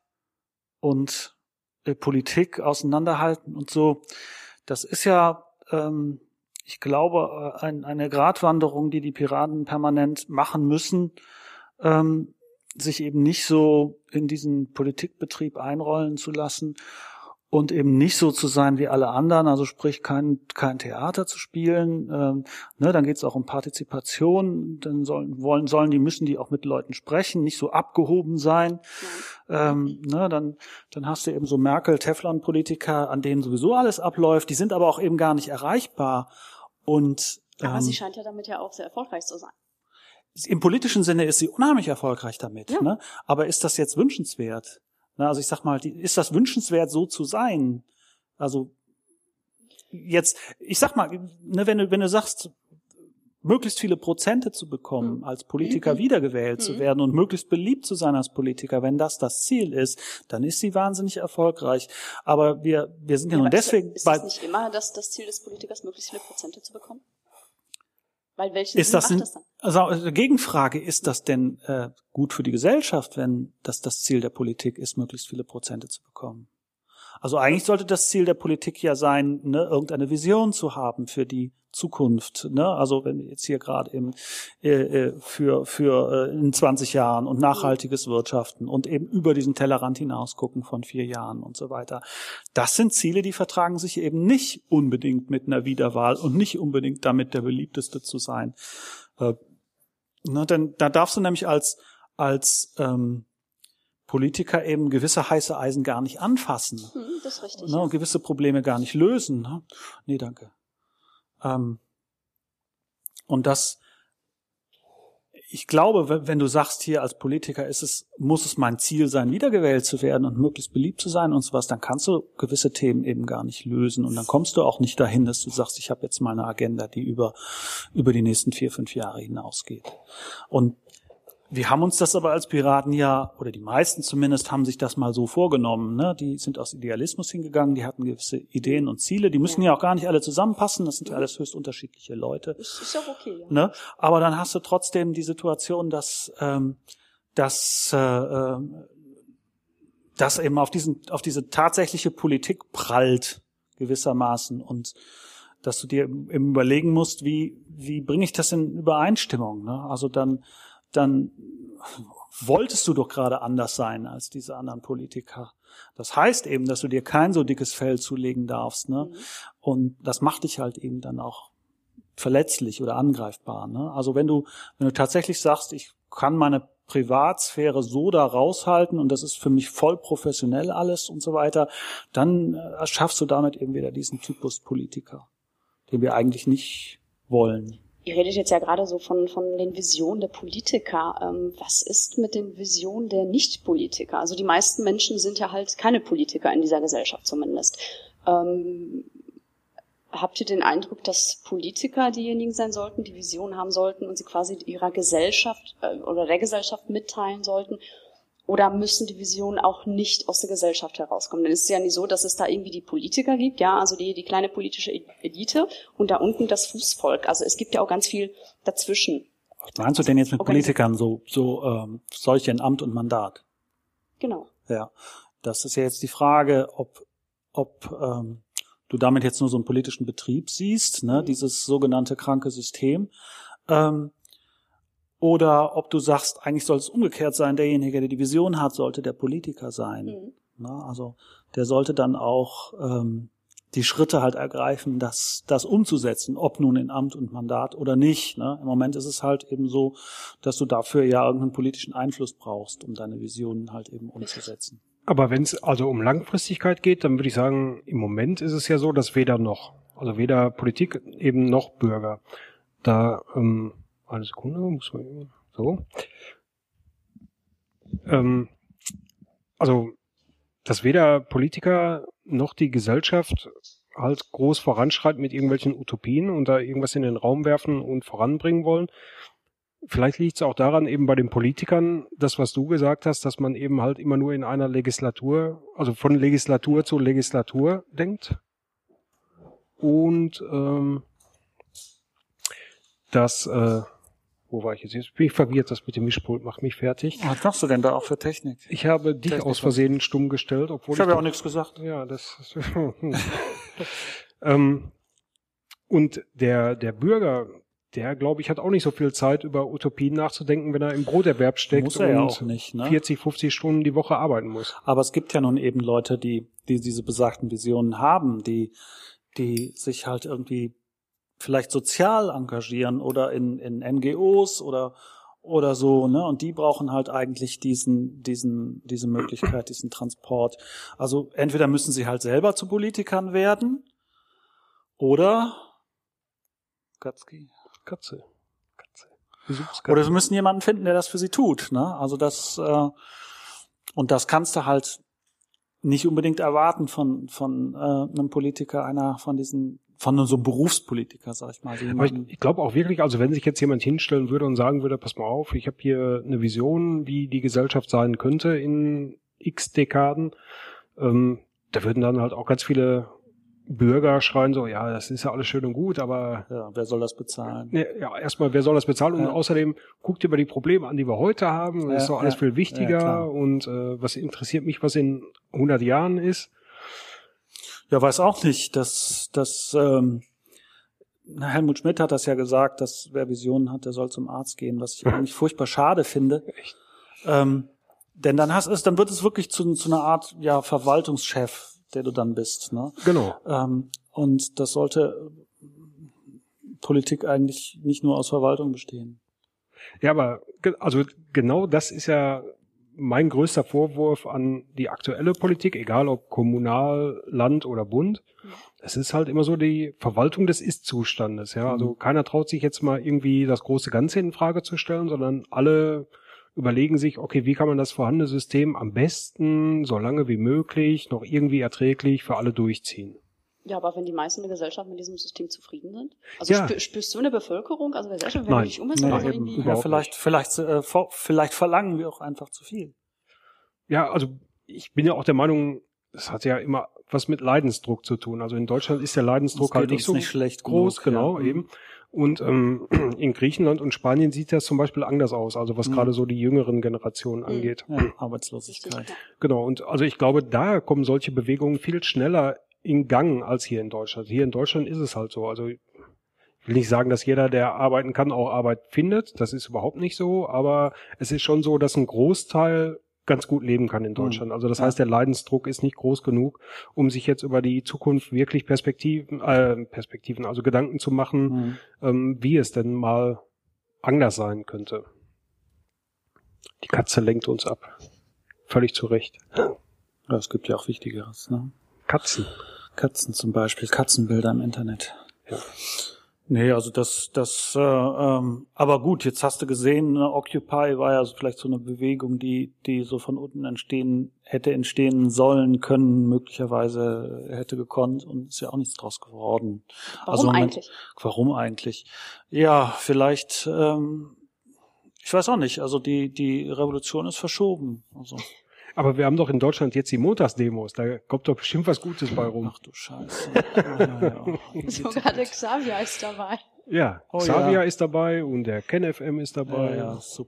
und äh, Politik auseinanderhalten und so, das ist ja, ähm, ich glaube, ein, eine Gratwanderung, die die Piraten permanent machen müssen, ähm, sich eben nicht so in diesen Politikbetrieb einrollen zu lassen und eben nicht so zu sein wie alle anderen, also sprich kein kein Theater zu spielen, ähm, ne, dann geht es auch um Partizipation, dann sollen wollen sollen die müssen die auch mit Leuten sprechen, nicht so abgehoben sein, ja. ähm, ne, dann dann hast du eben so Merkel, Teflon-Politiker, an denen sowieso alles abläuft, die sind aber auch eben gar nicht erreichbar und ähm, aber sie scheint ja damit ja auch sehr erfolgreich zu sein. Im politischen Sinne ist sie unheimlich erfolgreich damit, ja. ne? Aber ist das jetzt wünschenswert? Na, also ich sag mal, die, ist das wünschenswert, so zu sein? Also jetzt, ich sag mal, ne, wenn du wenn du sagst, möglichst viele Prozente zu bekommen, mhm. als Politiker mhm. wiedergewählt mhm. zu werden und möglichst beliebt zu sein als Politiker, wenn das das Ziel ist, dann ist sie wahnsinnig erfolgreich. Aber wir wir sind ja, ja nun deswegen ist, ist das nicht immer das das Ziel des Politikers, möglichst viele Prozente zu bekommen? Weil welchen ist Sinn das macht ein, das dann? Also Gegenfrage, ist das denn äh, gut für die Gesellschaft, wenn das das Ziel der Politik ist, möglichst viele Prozente zu bekommen? Also eigentlich sollte das Ziel der Politik ja sein, ne, irgendeine Vision zu haben für die Zukunft. Ne? Also wenn wir jetzt hier gerade eben äh, für für äh, in zwanzig Jahren und nachhaltiges Wirtschaften und eben über diesen Tellerrand hinaus gucken von vier Jahren und so weiter. Das sind Ziele, die vertragen sich eben nicht unbedingt mit einer Wiederwahl und nicht unbedingt damit der beliebteste zu sein. Äh, ne, denn da darfst du nämlich als als ähm, Politiker eben gewisse heiße Eisen gar nicht anfassen. Hm, das ist richtig. Ne, und gewisse Probleme gar nicht lösen. Ne? Nee, danke. Ähm, und das, ich glaube, wenn du sagst, hier als Politiker ist es, muss es mein Ziel sein, wiedergewählt zu werden und möglichst beliebt zu sein und sowas, dann kannst du gewisse Themen eben gar nicht lösen und dann kommst du auch nicht dahin, dass du sagst, ich habe jetzt mal eine Agenda, die über über die nächsten vier, fünf Jahre hinausgeht. Und wir haben uns das aber als Piraten ja, oder die meisten zumindest, haben sich das mal so vorgenommen. Ne? Die sind aus Idealismus hingegangen, die hatten gewisse Ideen und Ziele. Die müssen ja, ja auch gar nicht alle zusammenpassen, das sind ja alles höchst unterschiedliche Leute. Das ist auch okay. Ja. Ne? Aber dann hast du trotzdem die Situation, dass, ähm, dass, äh, dass eben auf diesen, auf diese tatsächliche Politik prallt, gewissermaßen. Und dass du dir eben überlegen musst, wie, wie bringe ich das in Übereinstimmung? Ne? Also dann, dann wolltest du doch gerade anders sein als diese anderen Politiker. Das heißt eben, dass du dir kein so dickes Fell zulegen darfst, ne? Mhm. Und das macht dich halt eben dann auch verletzlich oder angreifbar, ne? Also wenn du, wenn du tatsächlich sagst, ich kann meine Privatsphäre so da raushalten und das ist für mich voll professionell alles und so weiter, dann erschaffst du damit eben wieder diesen Typus Politiker, den wir eigentlich nicht wollen. Ihr redet jetzt ja gerade so von von den Visionen der Politiker. Ähm, was ist mit den Visionen der Nicht-Politiker? Also die meisten Menschen sind ja halt keine Politiker in dieser Gesellschaft zumindest. Ähm, habt ihr den Eindruck, dass Politiker diejenigen sein sollten, die Visionen haben sollten und sie quasi ihrer Gesellschaft äh, oder der Gesellschaft mitteilen sollten? Oder müssen die Visionen auch nicht aus der Gesellschaft herauskommen? Denn es ist ja nicht so, dass es da irgendwie die Politiker gibt, ja, also die, die kleine politische Elite und da unten das Fußvolk. Also es gibt ja auch ganz viel dazwischen. Was meinst du denn jetzt mit Politikern, so, so, ähm, solche in Amt und Mandat? Genau. Ja. Das ist ja jetzt die Frage, ob, ob ähm, du damit jetzt nur so einen politischen Betrieb siehst, ne, dieses sogenannte kranke System, ähm, oder ob du sagst, eigentlich soll es umgekehrt sein, derjenige, der die Vision hat, sollte der Politiker sein. Mhm. Na, also der sollte dann auch ähm, die Schritte halt ergreifen, das, das umzusetzen, ob nun in Amt und Mandat oder nicht. Ne? Im Moment ist es halt eben so, dass du dafür ja irgendeinen politischen Einfluss brauchst, um deine Visionen halt eben umzusetzen. Aber wenn es also um Langfristigkeit geht, dann würde ich sagen, im Moment ist es ja so, dass weder noch, also weder Politik eben noch Bürger. Da, ähm, eine Sekunde, muss man so. Ähm, also, dass weder Politiker noch die Gesellschaft halt groß voranschreitet mit irgendwelchen Utopien und da irgendwas in den Raum werfen und voranbringen wollen. Vielleicht liegt es auch daran, eben bei den Politikern, das, was du gesagt hast, dass man eben halt immer nur in einer Legislatur, also von Legislatur zu Legislatur denkt. Und ähm, dass, äh, wo war ich jetzt? Jetzt bin ich verwirrt, das mit dem Mischpult macht mich fertig. Was machst du denn da auch für Technik? Ich habe dich Technik aus Versehen stumm gestellt, obwohl ich... Ich habe ja auch nichts gesagt. Ja, das... ähm, und der, der Bürger, der, glaube ich, hat auch nicht so viel Zeit, über Utopien nachzudenken, wenn er im Broterwerb steckt muss er und ja auch nicht, ne? vierzig, fünfzig Stunden die Woche arbeiten muss. Aber es gibt ja nun eben Leute, die, die diese besagten Visionen haben, die, die sich halt irgendwie vielleicht sozial engagieren oder in, in N G Os oder, oder so, ne? Und die brauchen halt eigentlich diesen, diesen, diese Möglichkeit, diesen Transport. Also entweder müssen sie halt selber zu Politikern werden oder Katzki. Katze. Katze. Besuchskatze. Oder sie müssen jemanden finden, der das für sie tut, ne? Also das, äh, und das kannst du halt nicht unbedingt erwarten von, von, äh, einem Politiker, einer von diesen, von so einem Berufspolitiker, sag ich mal. Aber ich, ich glaube auch wirklich, also wenn sich jetzt jemand hinstellen würde und sagen würde, pass mal auf, ich habe hier eine Vision, wie die Gesellschaft sein könnte in x Dekaden, ähm, da würden dann halt auch ganz viele Bürger schreien so, ja, das ist ja alles schön und gut, aber... Ja, wer soll das bezahlen? Ne, ja, erstmal, wer soll das bezahlen? Und ja. Außerdem, guck dir mal die Probleme an, die wir heute haben. Das ja, ist doch alles ja, viel wichtiger. Ja, und äh, was interessiert mich, was in hundert Jahren ist? Ja, weiß auch nicht. Das, das, ähm, Helmut Schmidt hat das ja gesagt, dass wer Visionen hat, der soll zum Arzt gehen, was ich eigentlich furchtbar schade finde. Echt? Ähm, denn dann hast es, dann wird es wirklich zu, zu einer Art, ja, Verwaltungschef, der du dann bist, ne? Genau. Ähm, und das sollte Politik eigentlich nicht nur aus Verwaltung bestehen. Ja, aber also genau das ist ja mein größter Vorwurf an die aktuelle Politik, egal ob Kommunal, Land oder Bund. Es ist halt immer so die Verwaltung des Ist-Zustandes, ja. Also keiner traut sich jetzt mal irgendwie das große Ganze in Frage zu stellen, sondern alle überlegen sich, okay, wie kann man das vorhandene System am besten, so lange wie möglich, noch irgendwie erträglich für alle durchziehen. Ja, aber wenn die meisten der Gesellschaft mit diesem System zufrieden sind? Also ja. spür, spürst du in der Bevölkerung, also Gesellschaft, wenn du dich umhörst, oder so irgendwie? Ja, vielleicht, vielleicht, äh, vielleicht verlangen wir auch einfach zu viel. Ja, also ich bin ja auch der Meinung, es hat ja immer was mit Leidensdruck zu tun. Also in Deutschland ist der Leidensdruck halt nicht so nicht schlecht groß, genug, genau, ja. eben. Und ähm, in Griechenland und Spanien sieht das zum Beispiel anders aus, also was mhm. gerade so die jüngeren Generationen angeht. Ja, Arbeitslosigkeit. Genau, und also ich glaube, da kommen solche Bewegungen viel schneller in Gang als hier in Deutschland. Hier in Deutschland ist es halt so. Also ich will nicht sagen, dass jeder, der arbeiten kann, auch Arbeit findet. Das ist überhaupt nicht so, aber es ist schon so, dass ein Großteil ganz gut leben kann in Deutschland. Also das heißt, der Leidensdruck ist nicht groß genug, um sich jetzt über die Zukunft wirklich Perspektiven, äh, Perspektiven, also Gedanken zu machen, mhm. ähm, wie es denn mal anders sein könnte. Die Katze lenkt uns ab. Völlig zu Recht. Ja, es gibt ja auch Wichtigeres, ne? Katzen. Katzen zum Beispiel, Katzenbilder im Internet. Ja. Nee, also das, das, äh, ähm, aber gut, jetzt hast du gesehen, ne, Occupy war ja so vielleicht so eine Bewegung, die, die so von unten entstehen, hätte entstehen sollen, können, möglicherweise hätte gekonnt und ist ja auch nichts draus geworden. Warum also Moment, eigentlich? Warum eigentlich? Ja, vielleicht, ähm, ich weiß auch nicht, also die, die Revolution ist verschoben, also. Aber wir haben doch in Deutschland jetzt die Montagsdemos. Da kommt doch bestimmt was Gutes bei rum. Ach du Scheiße. Ja, ja. Sogar der Xavier ist dabei. Ja, oh, Xavier ja. ist dabei und der KenFM ist dabei. Ja, ja, super.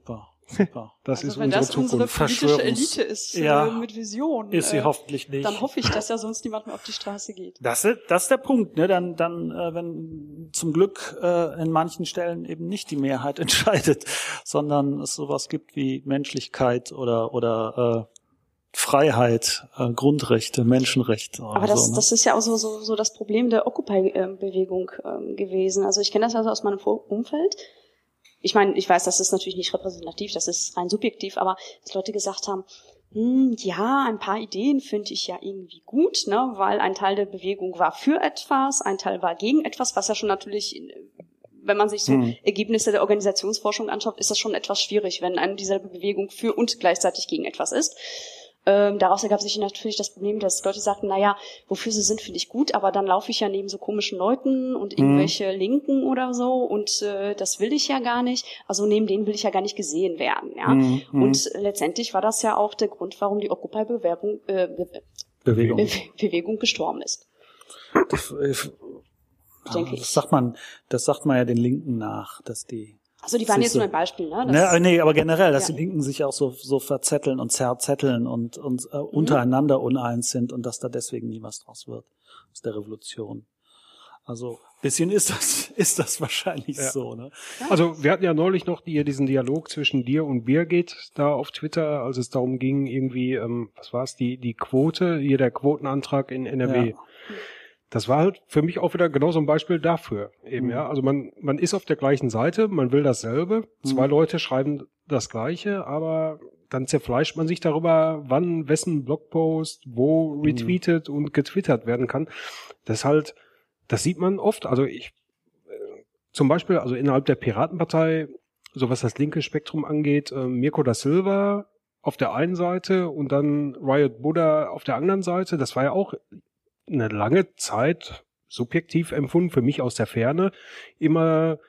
Super. Das also ist wenn unsere das unsere Zukunft. politische Elite ist, Ja. äh, mit Vision, Ist sie äh, hoffentlich nicht. dann hoffe ich, dass ja sonst niemand mehr auf die Straße geht. Das ist, das ist der Punkt, ne? Dann, dann, äh, wenn zum Glück äh, in manchen Stellen eben nicht die Mehrheit entscheidet, sondern es sowas gibt wie Menschlichkeit oder oder äh, Freiheit, äh, Grundrechte, Menschenrechte. Oder Aber das, so, ne? das ist ja auch so, so, so das Problem der Occupy-Bewegung ähm, gewesen. Also ich kenne das also aus meinem Umfeld. Ich meine, ich weiß, das ist natürlich nicht repräsentativ, das ist rein subjektiv, aber dass Leute gesagt haben, hm, ja, ein paar Ideen finde ich ja irgendwie gut, ne, weil ein Teil der Bewegung war für etwas, ein Teil war gegen etwas, was ja schon natürlich, wenn man sich so hm. Ergebnisse der Organisationsforschung anschaut, ist das schon etwas schwierig, wenn eine dieselbe Bewegung für und gleichzeitig gegen etwas ist. Ähm, daraus ergab sich natürlich das Problem, dass Leute sagten, naja, wofür sie sind, finde ich gut, aber dann laufe ich ja neben so komischen Leuten und irgendwelche mhm. Linken oder so und äh, das will ich ja gar nicht, also neben denen will ich ja gar nicht gesehen werden. Ja. Mhm. Und letztendlich war das ja auch der Grund, warum die Occupy-Bewegung äh, Be- Bewegung. Be- Bewegung gestorben ist. Das, ich, denke das ich. Sagt man, das sagt man ja den Linken nach, dass die Also die waren jetzt so, nur ein Beispiel, ne? Das, ne? Nee, aber generell, dass ja. die Linken sich auch so so verzetteln und zerzetteln und, und äh, mhm. untereinander uneins sind und dass da deswegen nie was draus wird aus der Revolution. Also bisschen ist das ist das wahrscheinlich ja. so, ne? Also wir hatten ja neulich noch die, diesen Dialog zwischen dir und Birgit da auf Twitter, als es darum ging, irgendwie, ähm, was war es, die die Quote, hier der Quotenantrag in N R W. Ja. Das war halt für mich auch wieder genau so ein Beispiel dafür eben, mhm. ja. Also man, man ist auf der gleichen Seite, man will dasselbe. Mhm. Zwei Leute schreiben das Gleiche, aber dann zerfleischt man sich darüber, wann wessen Blogpost wo retweetet mhm. und getwittert werden kann. Das halt, das sieht man oft. Also ich, äh, zum Beispiel, also innerhalb der Piratenpartei, so was das linke Spektrum angeht, äh, Mirko da Silva auf der einen Seite und dann Riot Buddha auf der anderen Seite. Das war ja auch eine lange Zeit, subjektiv empfunden, für mich aus der Ferne, immer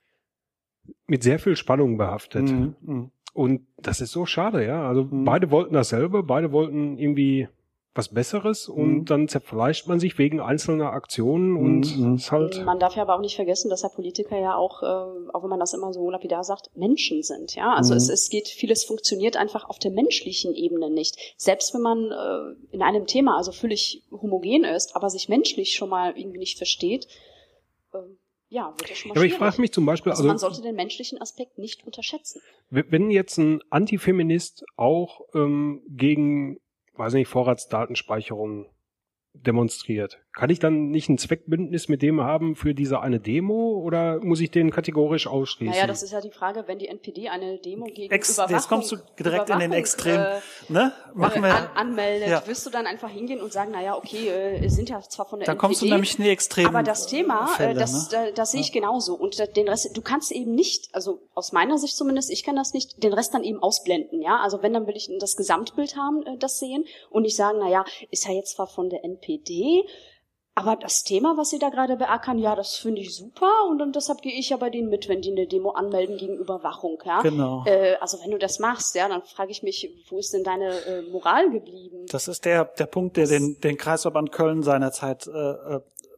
mit sehr viel Spannung behaftet. Mhm, mh. Und das ist so schade, ja. Also mhm. beide wollten dasselbe, beide wollten irgendwie was Besseres und mhm. dann zerfleischt man sich wegen einzelner Aktionen und mhm. ist halt. Man darf ja aber auch nicht vergessen, dass ja Politiker ja auch, äh, auch wenn man das immer so lapidar sagt, Menschen sind, ja. Also mhm. es, es geht, vieles funktioniert einfach auf der menschlichen Ebene nicht. Selbst wenn man äh, in einem Thema also völlig homogen ist, aber sich menschlich schon mal irgendwie nicht versteht, äh, ja, wird ja schon mal aber schwierig. ich frage mich zum Beispiel, also, also man sollte den menschlichen Aspekt nicht unterschätzen. Wenn jetzt ein Antifeminist auch ähm, gegen weiß nicht, Vorratsdatenspeicherung demonstriert. Kann ich dann nicht ein Zweckbündnis mit dem haben für diese eine Demo oder muss ich den kategorisch ausschließen? Naja, das ist ja die Frage, wenn die N P D eine Demo gegen Ex- Überwachung, jetzt kommst du direkt in den Extrem, äh, ne? Machen äh, wir, an, anmeldet, ja. wirst du dann einfach hingehen und sagen, naja, okay, äh, sind ja zwar von der dann N P D, kommst du nämlich in die Extremen. Aber das Thema, Fälle, äh, das, ne? das, das sehe ich ja. genauso. Und den Rest, du kannst eben nicht, also aus meiner Sicht zumindest, ich kann das nicht, den Rest dann eben ausblenden, ja. Also wenn, dann will ich das Gesamtbild haben, äh, das sehen und nicht sagen, naja, ist ja jetzt zwar von der N P D, aber das Thema, was sie da gerade beackern, ja, das finde ich super und dann deshalb gehe ich ja bei denen mit, wenn die eine Demo anmelden gegen Überwachung, ja. Genau. Äh, also wenn du das machst, ja, dann frage ich mich, wo ist denn deine äh, Moral geblieben? Das ist der der Punkt, der den den Kreisverband Köln seinerzeit äh, äh,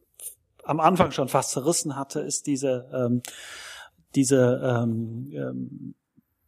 am Anfang schon fast zerrissen hatte, ist diese ähm, diese ähm, ähm,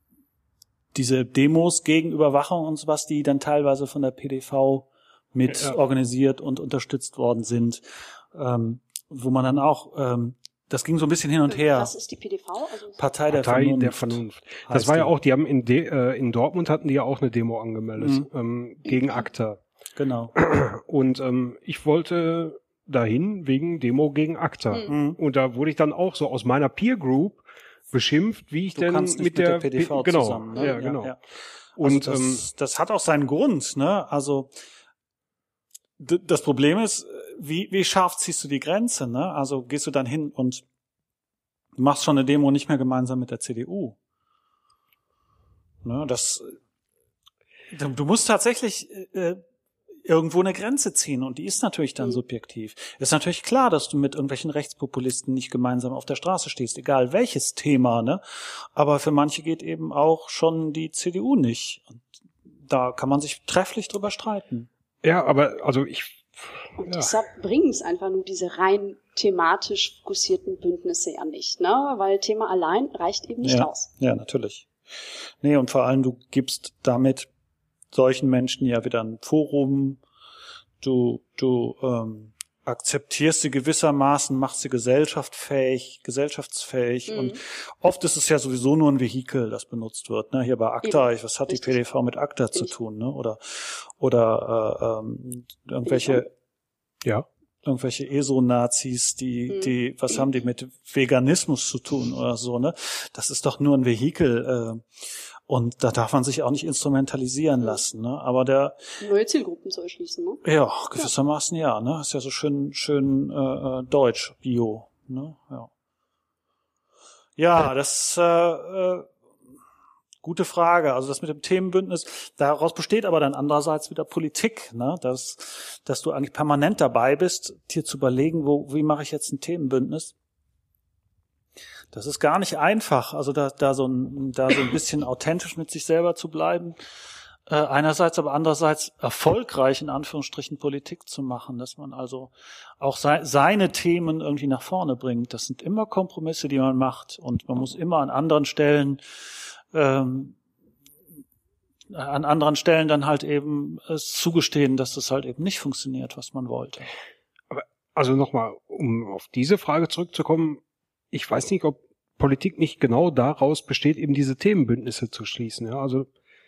diese Demos gegen Überwachung und sowas, die dann teilweise von der P D V mit ja. organisiert und unterstützt worden sind, ähm, wo man dann auch, ähm, das ging so ein bisschen hin und her. Was ist die P D V? Also Partei, der, Partei Vernunft der Vernunft. Das war ja auch, die haben in, De, äh, in Dortmund hatten die ja auch eine Demo angemeldet, mhm. ähm, gegen ACTA. Genau. Und ähm, ich wollte dahin wegen Demo gegen ACTA. Mhm. Und da wurde ich dann auch so aus meiner Peer Group beschimpft, wie ich du denn mit, mit der, der P D V P- genau, zusammen. Ne? Ja, genau. Ja, ja. Und also das, ähm, das hat auch seinen Grund, ne? Also d- das Problem ist, wie wie scharf ziehst du die Grenze, ne? Also gehst du dann hin und machst schon eine Demo nicht mehr gemeinsam mit der C D U. Ne? Das du, du musst tatsächlich äh, irgendwo eine Grenze ziehen und die ist natürlich dann subjektiv. Ist natürlich klar, dass du mit irgendwelchen Rechtspopulisten nicht gemeinsam auf der Straße stehst, egal welches Thema, ne? Aber für manche geht eben auch schon die C D U nicht. Und da kann man sich trefflich drüber streiten. Ja, aber also ich... Und ja. deshalb bringen es einfach nur diese rein thematisch fokussierten Bündnisse ja nicht, ne? Weil Thema allein reicht eben nicht ja. aus. Ja, natürlich. Nee, und vor allem, du gibst damit solchen Menschen ja wieder ein Forum, du, du ähm, akzeptierst sie gewissermaßen, machst sie gesellschaftsfähig, gesellschaftsfähig mhm. und oft ist es ja sowieso nur ein Vehikel, das benutzt wird. Ne? Hier bei ACTA, Eben. was hat Richtig. die P D V mit ACTA Richtig. zu tun? Ne? Oder oder äh, ähm, irgendwelche ja irgendwelche E S O-Nazis, die mhm. die was mhm. haben die mit Veganismus zu tun oder so? Ne? Das ist doch nur ein Vehikel. Äh, Und da darf man sich auch nicht instrumentalisieren lassen, ne? Aber der neue Zielgruppen zu erschließen, ne? Ja, gewissermaßen ja, ne? Ist ja so schön, schön äh, deutsch, Bio, ne? Ja. Ja, das äh, äh, gute Frage. Also das mit dem Themenbündnis, daraus besteht aber dann andererseits wieder Politik, ne? Dass dass du eigentlich permanent dabei bist, dir zu überlegen, wo wie mache ich jetzt ein Themenbündnis? Das ist gar nicht einfach, also da, da so ein, da so ein bisschen authentisch mit sich selber zu bleiben. Äh, einerseits, aber andererseits erfolgreich in Anführungsstrichen Politik zu machen, dass man also auch sei, seine Themen irgendwie nach vorne bringt. Das sind immer Kompromisse, die man macht, und man muss immer an anderen Stellen, ähm, an anderen Stellen dann halt eben es zugestehen, dass das halt eben nicht funktioniert, was man wollte. Aber also nochmal, um auf diese Frage zurückzukommen. Ich weiß nicht, ob Politik nicht genau daraus besteht, eben diese Themenbündnisse zu schließen. Ja, also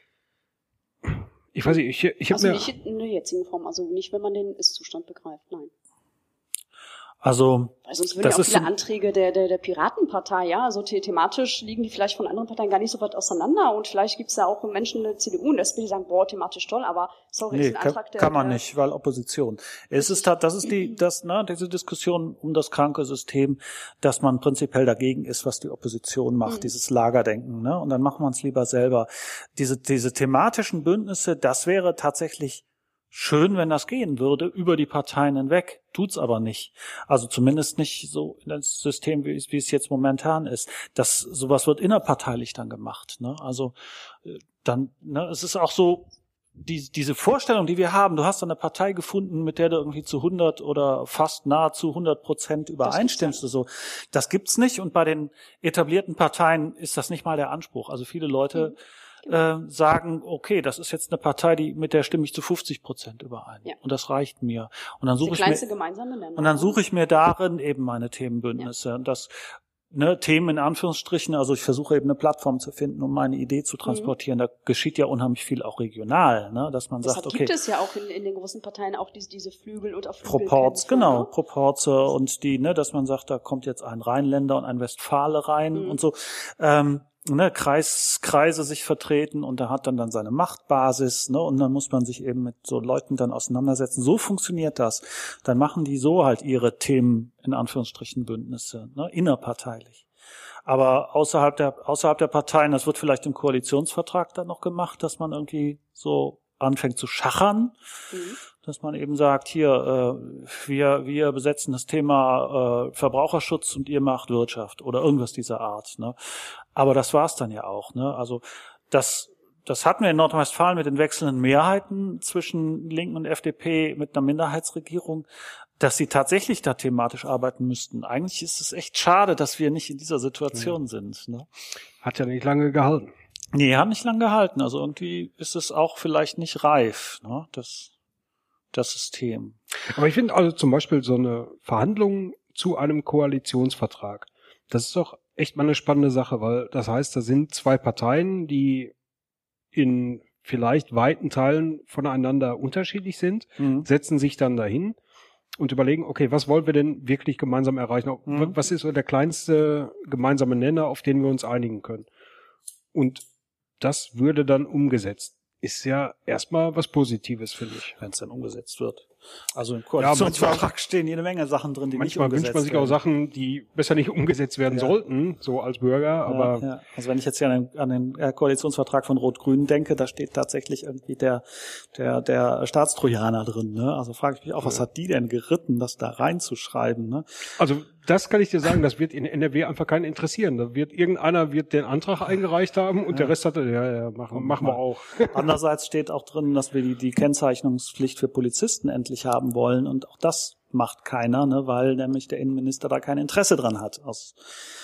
ich weiß nicht, ich, ich habe also mir... Also nicht in der jetzigen Form, also nicht, wenn man den Ist-Zustand begreift, nein. Also, Weil sonst würden ja auch viele Anträge der, der, der Piratenpartei, ja, also the- thematisch liegen die vielleicht von anderen Parteien gar nicht so weit auseinander, und vielleicht gibt's da auch Menschen in der C D U und der S P D, die sagen, boah, thematisch toll, aber sorry, nee, ist ein Antrag, kann, der... kann man der, nicht, weil Opposition. Es ist halt, das ist die, das, ne, diese Diskussion um das kranke System, dass man prinzipiell dagegen ist, was die Opposition macht, mhm. dieses Lagerdenken, ne, und dann macht man es lieber selber. Diese, diese thematischen Bündnisse, das wäre tatsächlich schön, wenn das gehen würde, über die Parteien hinweg. Tut's aber nicht. Also zumindest nicht so in das System, wie es, wie es jetzt momentan ist. Das, sowas wird innerparteilich dann gemacht, ne? Also, dann, ne, es ist auch so, die, diese Vorstellung, die wir haben, du hast eine Partei gefunden, mit der du irgendwie zu hundert oder fast nahezu hundert Prozent übereinstimmst, so. Das gibt's nicht, und bei den etablierten Parteien ist das nicht mal der Anspruch. Also viele Leute, mhm. Äh, sagen, okay, das ist jetzt eine Partei, die mit der stimme ich zu fünfzig Prozent überein. Ja. Und das reicht mir. Und dann suche ich mir, gemeinsame Nenner. Und dann suche ich mir darin eben meine Themenbündnisse. Ja. Und das, ne, Themen in Anführungsstrichen, also ich versuche eben eine Plattform zu finden, um meine Idee zu transportieren. Mhm. Da geschieht ja unheimlich viel auch regional, ne, dass man das sagt, hat, okay. Gibt es ja auch in, in den großen Parteien auch diese, diese Flügel und auch Flügel. Proports, genau, Proporze und die, ne, dass man sagt, da kommt jetzt ein Rheinländer und ein Westfale rein mhm. und so. Ähm, Ne, Kreis, Kreise sich vertreten, und da hat dann dann seine Machtbasis, ne, und dann muss man sich eben mit so Leuten dann auseinandersetzen. So funktioniert das. Dann machen die so halt ihre Themen, in Anführungsstrichen, Bündnisse, ne, innerparteilich. Aber außerhalb der, außerhalb der Parteien, das wird vielleicht im Koalitionsvertrag dann noch gemacht, dass man irgendwie so anfängt zu schachern, mhm. dass man eben sagt, hier, äh, wir wir besetzen das Thema äh, Verbraucherschutz und ihr macht Wirtschaft oder irgendwas dieser Art. Ne? Aber das war's dann ja auch. Ne? Also das das hatten wir in Nordrhein-Westfalen mit den wechselnden Mehrheiten zwischen Linken und F D P mit einer Minderheitsregierung, dass sie tatsächlich da thematisch arbeiten müssten. Eigentlich ist es echt schade, dass wir nicht in dieser Situation mhm. sind. Ne? Hat ja nicht lange gehalten. Nee, hat nicht lange gehalten. Also irgendwie ist es auch vielleicht nicht reif, ne, das, das System. Aber ich finde also zum Beispiel so eine Verhandlung zu einem Koalitionsvertrag, das ist doch echt mal eine spannende Sache, weil das heißt, da sind zwei Parteien, die in vielleicht weiten Teilen voneinander unterschiedlich sind, mhm. setzen sich dann dahin und überlegen, okay, was wollen wir denn wirklich gemeinsam erreichen? Mhm. Was ist so der kleinste gemeinsame Nenner, auf den wir uns einigen können? Und das würde dann umgesetzt. Ist ja erstmal was Positives, finde ich. Wenn es dann umgesetzt wird. Also im Koalitionsvertrag ja, stehen jede Menge Sachen drin, die nicht umgesetzt werden. Manchmal wünscht man sich auch Sachen, die besser nicht umgesetzt werden ja. sollten, so als Bürger. Aber ja, ja. Also wenn ich jetzt hier an den, an den Koalitionsvertrag von Rot-Grün denke, da steht tatsächlich irgendwie der der der Staatstrojaner drin. Ne? Also frage ich mich auch, was ja. hat die denn geritten, das da reinzuschreiben? Ne? Also das kann ich dir sagen, das wird in N R W einfach keinen interessieren. Da wird irgendeiner wird den Antrag eingereicht haben und ja. der Rest hat, ja, ja, machen, machen wir auch. Andererseits steht auch drin, dass wir die, die Kennzeichnungspflicht für Polizisten endlich haben wollen, und auch das macht keiner, ne, weil nämlich der Innenminister da kein Interesse dran hat, aus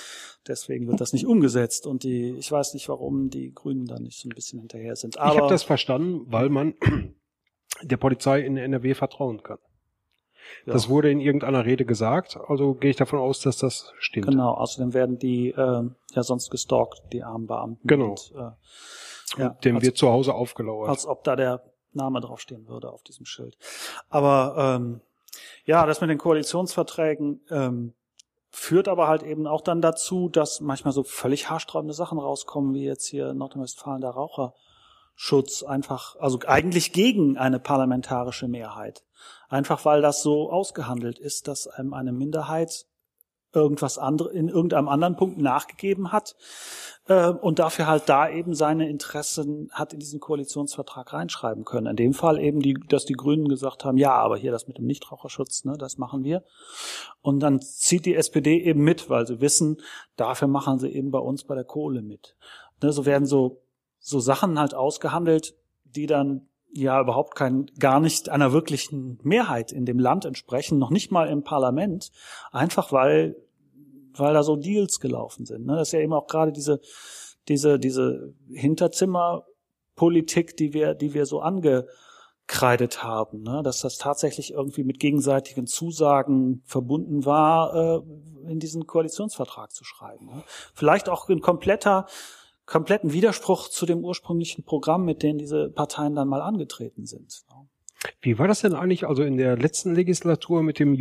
deswegen wird das nicht umgesetzt. Und die, ich weiß nicht, warum die Grünen da nicht so ein bisschen hinterher sind. Aber ich habe das verstanden, weil man der Polizei in N R W vertrauen kann. Ja. Das wurde in irgendeiner Rede gesagt, also gehe ich davon aus, dass das stimmt. Genau, außerdem werden die äh, ja sonst gestalkt, die armen Beamten. Genau. Und, äh, ja, dem wird zu Hause aufgelauert. Als ob da der Name draufstehen würde auf diesem Schild. Aber ähm, ja, das mit den Koalitionsverträgen ähm, führt aber halt eben auch dann dazu, dass manchmal so völlig haarsträubende Sachen rauskommen, wie jetzt hier in Nordrhein-Westfalen der Raucherschutz, einfach, also eigentlich gegen eine parlamentarische Mehrheit. Einfach weil das so ausgehandelt ist, dass einem eine Minderheit irgendwas andere, in irgendeinem anderen Punkt nachgegeben hat äh, und dafür halt da eben seine Interessen hat in diesen Koalitionsvertrag reinschreiben können. In dem Fall eben, die, dass die Grünen gesagt haben, ja, aber hier das mit dem Nichtraucherschutz, ne, das machen wir. Und dann zieht die S P D eben mit, weil sie wissen, dafür machen sie eben bei uns bei der Kohle mit. Ne, so werden so so Sachen halt ausgehandelt, die dann ja überhaupt kein, gar nicht einer wirklichen Mehrheit in dem Land entsprechen, noch nicht mal im Parlament, einfach weil, weil da so Deals gelaufen sind. Das ist ja eben auch gerade diese, diese, diese Hinterzimmerpolitik, die wir, die wir so angekreidet haben, dass das tatsächlich irgendwie mit gegenseitigen Zusagen verbunden war, in diesen Koalitionsvertrag zu schreiben. Vielleicht auch in kompletter kompletten Widerspruch zu dem ursprünglichen Programm, mit dem diese Parteien dann mal angetreten sind. Wie war das denn eigentlich also in der letzten Legislatur mit dem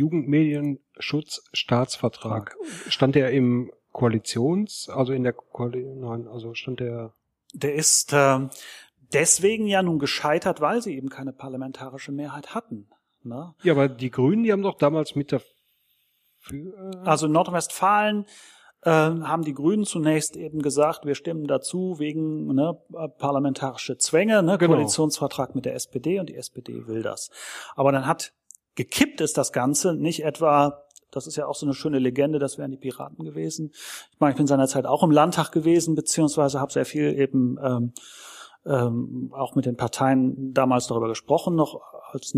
Jugendmedienschutzstaatsvertrag? Stand der im Koalitions, also in der Koalition, nein, also stand der... Der ist äh, deswegen ja nun gescheitert, weil sie eben keine parlamentarische Mehrheit hatten. Ne? Ja, aber die Grünen, die haben doch damals mit dafür... Äh also in Nordrhein-Westfalen haben die Grünen zunächst eben gesagt, wir stimmen dazu wegen ne, parlamentarische Zwänge, ne, genau. Koalitionsvertrag mit der S P D und die S P D will das. Aber dann hat gekippt ist das Ganze nicht etwa, das ist ja auch so eine schöne Legende, das wären die Piraten gewesen. Ich meine, ich bin seinerzeit auch im Landtag gewesen, beziehungsweise habe sehr viel eben ähm, ähm, auch mit den Parteien damals darüber gesprochen, noch als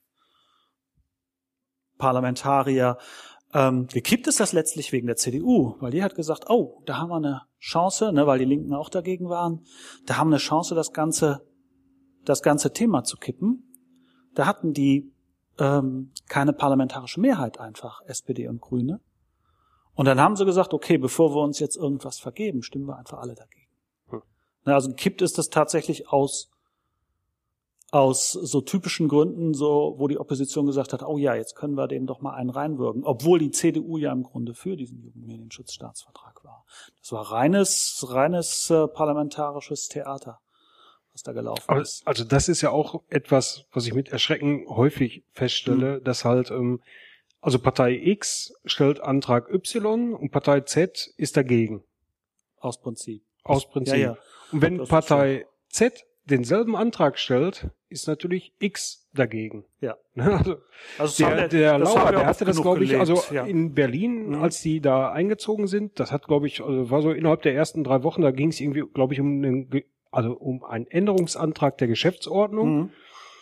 Nicht-Parlamentarier. Ähm, gekippt ist das letztlich wegen der C D U, weil die hat gesagt, oh, da haben wir eine Chance, ne, weil die Linken auch dagegen waren, da haben wir eine Chance, das ganze, das ganze Thema zu kippen. Da hatten die ähm, keine parlamentarische Mehrheit einfach, S P D und Grüne. Und dann haben sie gesagt, okay, bevor wir uns jetzt irgendwas vergeben, stimmen wir einfach alle dagegen. Hm. Also gekippt ist das tatsächlich aus aus so typischen Gründen, so wo die Opposition gesagt hat, oh ja, jetzt können wir dem doch mal einen reinwürgen, obwohl die C D U ja im Grunde für diesen Jugendmedienschutzstaatsvertrag war. Das war reines, reines äh, parlamentarisches Theater, was da gelaufen Aber, ist. Also das ist ja auch etwas, was ich mit Erschrecken häufig feststelle, mhm. dass halt, ähm, also Partei X stellt Antrag Y und Partei Z ist dagegen. Aus Prinzip. Aus Prinzip. Ja, ja. Und wenn Partei Z denselben Antrag stellt, ist natürlich X dagegen. Ja. Also, also der, der Lauer, der hatte das, glaube ich, gelebt, also ja. in Berlin, mhm. als die da eingezogen sind, das hat, glaube ich, also war so innerhalb der ersten drei Wochen, da ging es irgendwie, glaube ich, um einen, also um einen Änderungsantrag der Geschäftsordnung, Mhm.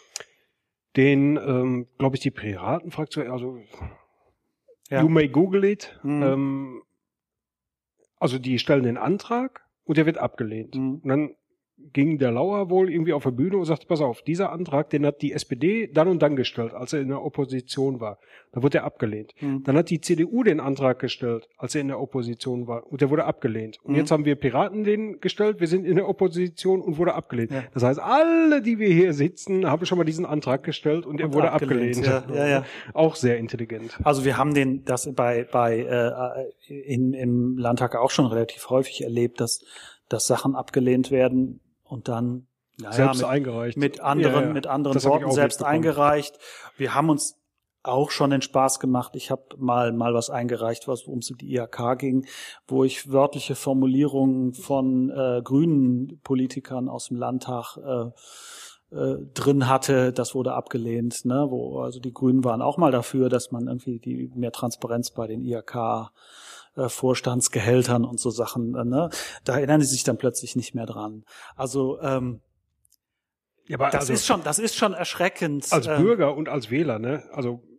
den, ähm, glaube ich, die Piratenfraktion, also ja. you may Google it, Mhm. ähm, also die stellen den Antrag und der wird abgelehnt. Mhm. Und dann ging der Lauer wohl irgendwie auf der Bühne und sagte, pass auf, dieser Antrag, den hat die S P D dann und dann gestellt, als er in der Opposition war. Da wurde er abgelehnt. Mhm. Dann hat die C D U den Antrag gestellt, als er in der Opposition war, und der wurde abgelehnt. Und Mhm. jetzt haben wir Piraten den gestellt, wir sind in der Opposition und wurde abgelehnt. Ja. Das heißt, alle, die wir hier sitzen, haben schon mal diesen Antrag gestellt und er Und wurde abgelehnt. abgelehnt. Ja, ja, ja. Auch sehr intelligent. Also wir haben den das bei bei äh, in, im Landtag auch schon relativ häufig erlebt, dass dass Sachen abgelehnt werden und dann naja, selbst mit, eingereicht. mit anderen Ja, ja. mit anderen Das hab ich Worten auch selbst mitbekommen. eingereicht. Wir haben uns auch schon den Spaß gemacht. Ich habe mal mal was eingereicht, was worum es um die I H K ging, wo ich wörtliche Formulierungen von äh, grünen Politikern aus dem Landtag äh, äh, drin hatte. Das wurde abgelehnt. Ne? Wo also die Grünen waren auch mal dafür, dass man irgendwie die mehr Transparenz bei den I H K äh, Vorstandsgehältern und so Sachen. Äh, ne? Da erinnern sie sich dann plötzlich nicht mehr dran. Also ähm, Ja, aber das also, ist schon, das ist schon erschreckend. als ähm, Bürger und als Wähler, ne? Also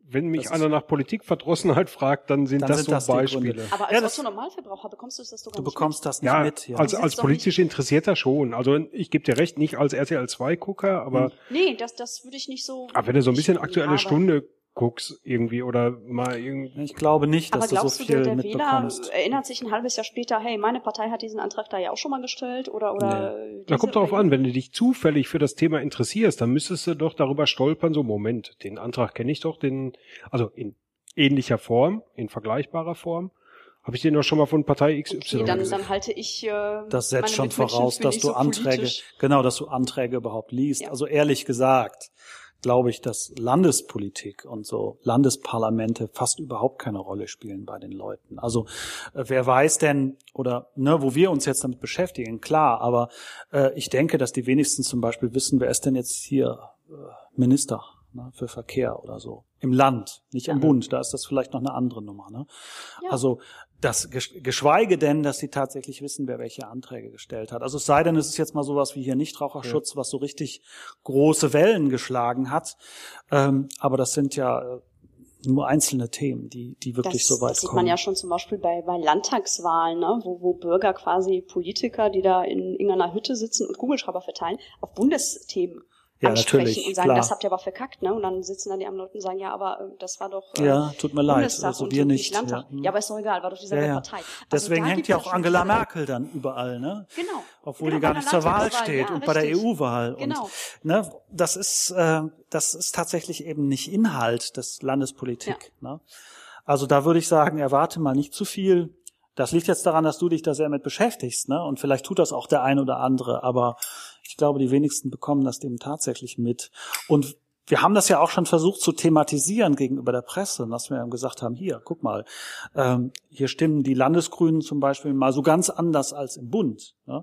wenn mich Das einer ist- nach Politikverdrossenheit fragt, dann sind Dann das sind so das die Beispiele. Gründe. Aber als Ja, das- Otto-Normalverbraucher bekommst du das doch gar Du nicht bekommst mit. das nicht Ja, mit. Ja. als, Du als sitzt doch politisch Interessierter schon. Also ich gebe dir recht, nicht als R T L zwei Gucker, aber, Hm. Nee, das, das würde ich nicht so... aber wenn du so ein bisschen aktuelle Ja, aber- Stunde guckst irgendwie oder mal irgendwie. Ich glaube nicht, Aber dass du so glaubst du, viel der, der Wähler mitbekommst. erinnert sich ein halbes Jahr später, hey, meine Partei hat diesen Antrag da ja auch schon mal gestellt oder oder Da diese kommt drauf oder an, wenn du dich zufällig für das Thema interessierst, dann müsstest du doch darüber stolpern, so Moment, den Antrag kenne ich doch, den, also in ähnlicher Form, in vergleichbarer Form, habe ich den doch schon mal von Partei X Y Okay, dann, gesehen. dann halte ich äh, Das setzt meine schon Mitmenschen voraus, für dass nicht du so Anträge, politisch. genau, dass du Anträge überhaupt liest. Ja. Also ehrlich gesagt, glaube ich, dass Landespolitik und so Landesparlamente fast überhaupt keine Rolle spielen bei den Leuten. Also äh, wer weiß denn, oder ne, wo wir uns jetzt damit beschäftigen, klar, aber äh, ich denke, dass die wenigsten zum Beispiel wissen, wer ist denn jetzt hier äh, Minister, ne, für Verkehr oder so. Im Land, nicht im Ja. Bund, da ist das vielleicht noch eine andere Nummer. Ne? Ja. Also das gesch- geschweige denn, dass sie tatsächlich wissen, wer welche Anträge gestellt hat. Also es sei denn, es ist jetzt mal sowas wie hier Nichtraucherschutz, was so richtig große Wellen geschlagen hat. Ähm, aber das sind ja äh, nur einzelne Themen, die die wirklich Das, so weit das sieht kommen. man ja schon zum Beispiel bei, bei Landtagswahlen, ne? wo, wo Bürger quasi Politiker, die da in irgendeiner Hütte sitzen und Kugelschreiber verteilen, auf Bundesthemen Ja, ansprechen natürlich, und sagen, klar. das habt ihr aber verkackt, ne? Und dann sitzen dann die anderen Leute und sagen, ja, aber äh, das war doch äh, Ja, tut mir leid, Bundestag also und wir und nicht. Landtag. Ja, hm. Ja, aber ist doch egal, war doch dieselbe Ja, ja. Partei. Also Deswegen da hängt gibt's ja auch schon Angela diese- Merkel dann überall, ne? Genau. Obwohl Genau, die gar bei nicht einer zur Wahl Landtagswahl, steht ja, und bei der E richtig. U-Wahl. Genau. Und ne, das ist äh, das ist tatsächlich eben nicht Inhalt des Landespolitik. Ne? Also da würde ich sagen, erwarte mal nicht zu viel. Das liegt jetzt daran, dass du dich da sehr mit beschäftigst, ne? Und vielleicht tut das auch der ein oder andere, aber ich glaube, die wenigsten bekommen das dem tatsächlich mit. Und wir haben das ja auch schon versucht zu thematisieren gegenüber der Presse, dass wir gesagt haben, hier, guck mal, ähm, hier stimmen die Landesgrünen zum Beispiel mal so ganz anders als im Bund. Ne?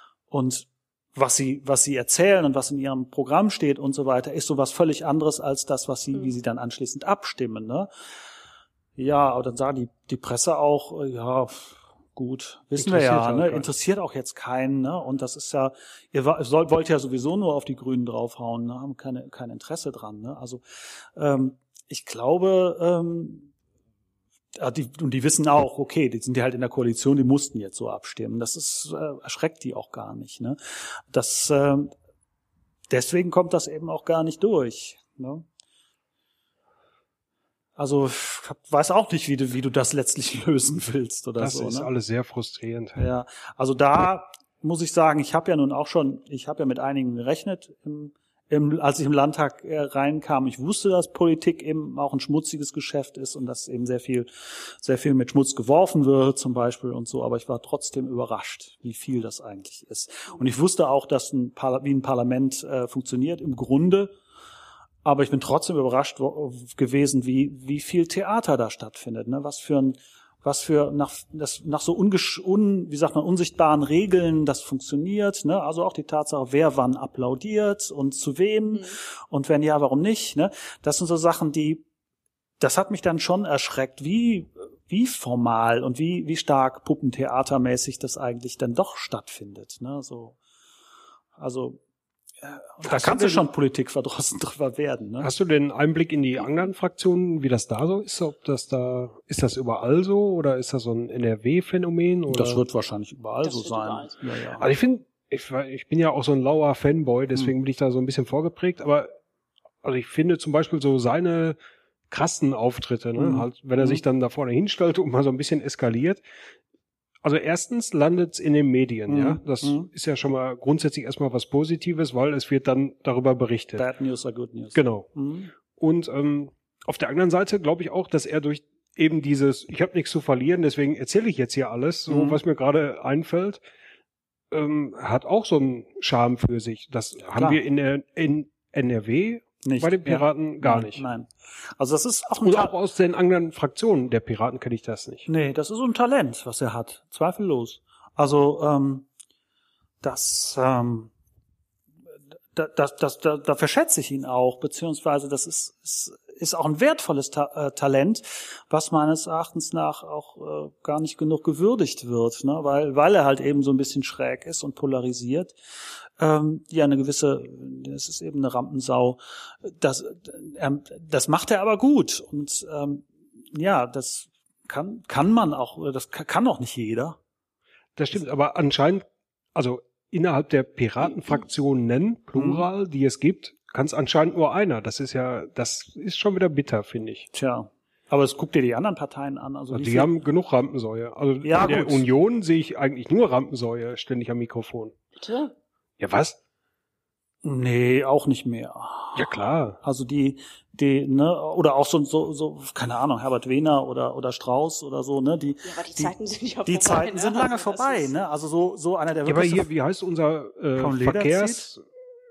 Und was sie, was sie erzählen und was in ihrem Programm steht und so weiter, ist sowas völlig anderes als das, was sie, Mhm. wie sie dann anschließend abstimmen. Ne? Ja, aber dann sagen die, die Presse auch, äh, ja, gut, wissen wir ja, Interessiert halt ne? keinen. Interessiert auch jetzt keinen, ne? Und das ist ja, ihr wa- sollt, wollt ja sowieso nur auf die Grünen draufhauen, ne? Haben keine, kein Interesse dran, ne? Also, ähm, ich glaube, ähm, ja, die, und die wissen auch, okay, die sind ja halt in der Koalition, die mussten jetzt so abstimmen. Das ist, äh, erschreckt die auch gar nicht, ne? Das, ähm, deswegen kommt das eben auch gar nicht durch, ne? Also, ich hab- weiß auch nicht, wie du, wie du das letztlich lösen willst oder Das so, ist ne? alles sehr frustrierend. Ja, also da muss ich sagen, ich habe ja nun auch schon, ich habe ja mit einigen gerechnet, im, im, als ich im Landtag äh, reinkam. Ich wusste, dass Politik eben auch ein schmutziges Geschäft ist und dass eben sehr viel, sehr viel mit Schmutz geworfen wird zum Beispiel und so. Aber ich war trotzdem überrascht, wie viel das eigentlich ist. Und ich wusste auch, dass ein Parla- wie ein Parlament äh, funktioniert im Grunde. Aber ich bin trotzdem überrascht wo, gewesen, wie wie viel Theater da stattfindet, ne? Was für ein was für nach das nach so ungesch, un, wie sagt man unsichtbaren Regeln das funktioniert, ne? Also auch die Tatsache, wer wann applaudiert und zu wem Mhm. und wenn ja, warum nicht, ne? Das sind so Sachen, die das hat mich dann schon erschreckt, wie wie formal und wie wie stark puppentheatermäßig das eigentlich dann doch stattfindet, ne? So also da Hast du kannst du denn- schon politikverdrossen drüber werden, ne? Hast du den Einblick in die anderen Fraktionen, wie das da so ist? Ob das da, ist das überall so oder ist das so ein N R W-Phänomen? Oder? Das wird wahrscheinlich überall Das so wird sein. überall so. Ja, ja. Also ich finde, ich, ich bin ja auch so ein lauer Fanboy, deswegen bin ich da so ein bisschen vorgeprägt, aber also ich finde zum Beispiel so seine krassen Auftritte, ne, Mhm. halt, wenn er Mhm. sich dann da vorne hinstellt und mal so ein bisschen eskaliert. Also erstens landet's in den Medien, Mhm. ja. Das Mhm. ist ja schon mal grundsätzlich erstmal was Positives, weil es wird dann darüber berichtet. Bad News are good news. Genau. Mhm. Und ähm, auf der anderen Seite glaube ich auch, dass er durch eben dieses, ich habe nichts zu verlieren, deswegen erzähle ich jetzt hier alles, so Mhm. was mir gerade einfällt, ähm, hat auch so einen Charme für sich. Das haben Klar. wir in, der, in N R W Nicht. bei den Piraten ja. gar nein, nicht. Nein. Also das ist auch ein Und Ta- auch aus den anderen Fraktionen der Piraten kenne ich das nicht. Nee, das ist so ein Talent, was er hat. Zweifellos. Also, ähm, das, ähm, da, das, das, da, da verschätze ich ihn auch, beziehungsweise das ist, ist, ist auch ein wertvolles Ta- äh, Talent, was meines Erachtens nach auch äh, gar nicht genug gewürdigt wird, ne? weil, weil er halt eben so ein bisschen schräg ist und polarisiert. Ähm, ja, eine gewisse, das ist eben eine Rampensau. Das, ähm, das macht er aber gut und ähm, ja, das kann, kann man auch, das kann auch nicht jeder. Das stimmt, aber anscheinend, also innerhalb der Piratenfraktionen, Plural, die es gibt, kann es anscheinend nur einer. Das ist ja, das ist schon wieder bitter, finde ich. Tja, aber es guckt dir die anderen Parteien an. Also Also wie die viel- haben genug Rampensäue. Also Ja, in der gut. Union sehe ich eigentlich nur Rampensäue ständig am Mikrofon. Bitte? Ja, was? Nee, auch nicht mehr. Ja, klar. Also die, die, ne, oder auch so, so, so, keine Ahnung, Herbert Wehner oder, oder Strauß oder so, ne, die, Ja, aber die, Die- Zeiten sind ja die vorbei. Zeiten ne? sind lange Also das vorbei, ist- ne, also so, so einer der Ja, aber wirklich hier, wie heißt unser äh, Kaum Leder Verkehrs...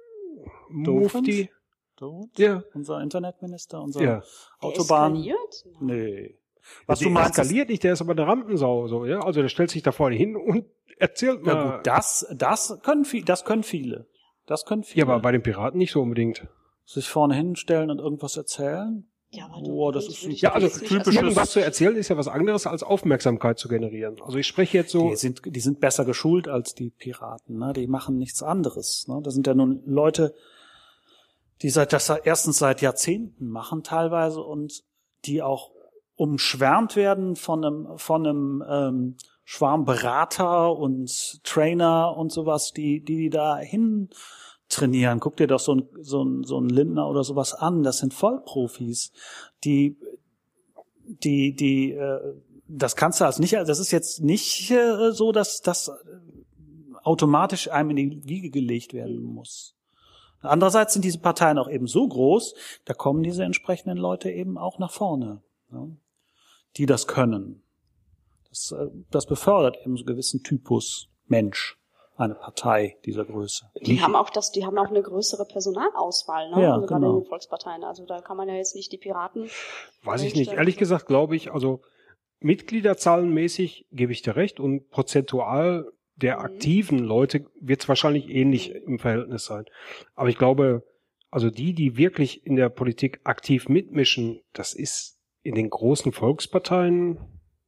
Mufti? so, Ja. unser Internetminister, unser Ja. Der Autobahn. eskaliert? Nee. Was Der du meinst, ist- eskaliert nicht, der ist aber eine Rampensau, so, ja. Also der stellt sich da vorne hin und erzählt mal. ja gut, das, das können viele, das können viele. Das können viele. Ja, aber bei den Piraten nicht so unbedingt. sich vorne hinstellen und irgendwas erzählen. Ja, aber Boah, das würde- ist würde ich Ja, also jetzt nicht typisches- irgendwas zu erzählen ist ja was anderes als Aufmerksamkeit zu generieren. Also ich spreche jetzt so, Die sind, die sind besser geschult als die Piraten, ne? Die machen nichts anderes, ne? Das sind ja nun Leute, die seit, das erstens seit Jahrzehnten machen teilweise und die auch umschwärmt werden von einem, von einem, ähm, Schwarm Berater und Trainer und sowas, die, die da hin trainieren. Guck dir doch so ein, so ein, so ein Lindner oder sowas an. Das sind Vollprofis, die, die, die, äh, das kannst du als nicht, das ist jetzt nicht äh, so, dass das automatisch einem in die Wiege gelegt werden muss. Andererseits sind diese Parteien auch eben so groß, da kommen diese entsprechenden Leute eben auch nach vorne, ne, die das können. Das, äh, das befördert eben so einen gewissen Typus Mensch, eine Partei dieser Größe. Die haben auch das, die haben auch eine größere Personalauswahl, ne? Ja, also gerade genau. in den Volksparteien. Also da kann man ja jetzt nicht die Piraten. weiß ich Recht, nicht. äh, Ehrlich gesagt glaube ich, also Mitgliederzahlenmäßig gebe ich dir recht und prozentual der Mhm. aktiven Leute wird es wahrscheinlich ähnlich im Verhältnis sein. Aber ich glaube, also die, die wirklich in der Politik aktiv mitmischen, das ist in den großen Volksparteien,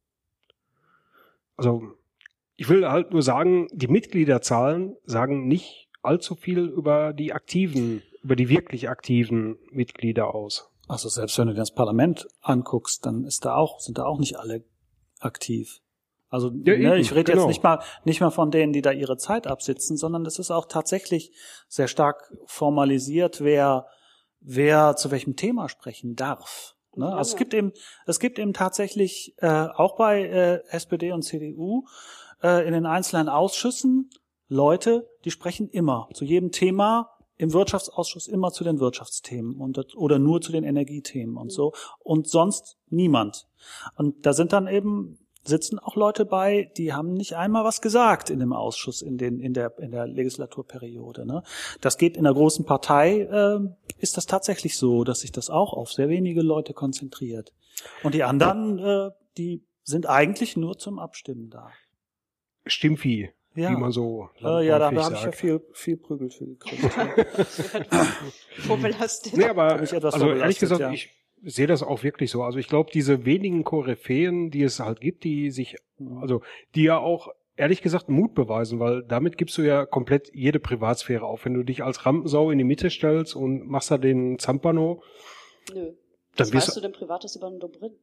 also ich will halt nur sagen, die Mitgliederzahlen sagen nicht allzu viel über die aktiven, über die wirklich aktiven Mitglieder aus. Also selbst wenn du dir das Parlament anguckst, dann ist da auch, sind da auch nicht alle aktiv. Also Ja, ne, eben, ich rede genau. jetzt nicht mal nicht mal von denen, die da ihre Zeit absitzen, sondern das ist auch tatsächlich sehr stark formalisiert, wer wer zu welchem Thema sprechen darf. Ne? Ja, Also es ja. gibt eben es gibt eben tatsächlich äh, auch bei äh, S P D und C D U äh, in den einzelnen Ausschüssen Leute, die sprechen immer zu jedem Thema. Im Wirtschaftsausschuss immer zu den Wirtschaftsthemen und das, oder nur zu den Energiethemen und so und sonst niemand. Und da sind dann eben sitzen auch Leute bei, die haben nicht einmal was gesagt in dem Ausschuss in den in der in der Legislaturperiode. Ne? Das geht in der großen Partei äh, ist das tatsächlich so, dass sich das auch auf sehr wenige Leute konzentriert. Und die anderen, äh, die sind eigentlich nur zum Abstimmen da. Stimmvieh, Ja. wie man so Äh, ja, da häufig habe ich ja sagt. viel viel Prügel für gekriegt. Vorbelastet. Nee, aber Bin ich etwas also ehrlich vorbelastet, gesagt, ja. ich sehe das auch wirklich so. Also ich glaube, diese wenigen Koryphäen, die es halt gibt, die sich, also die ja auch ehrlich gesagt Mut beweisen, weil damit gibst du ja komplett jede Privatsphäre auf. Wenn du dich als Rampensau in die Mitte stellst und machst da den Zampano, Nö. dann Was wirst weißt du denn Privates über einen Dobrindt?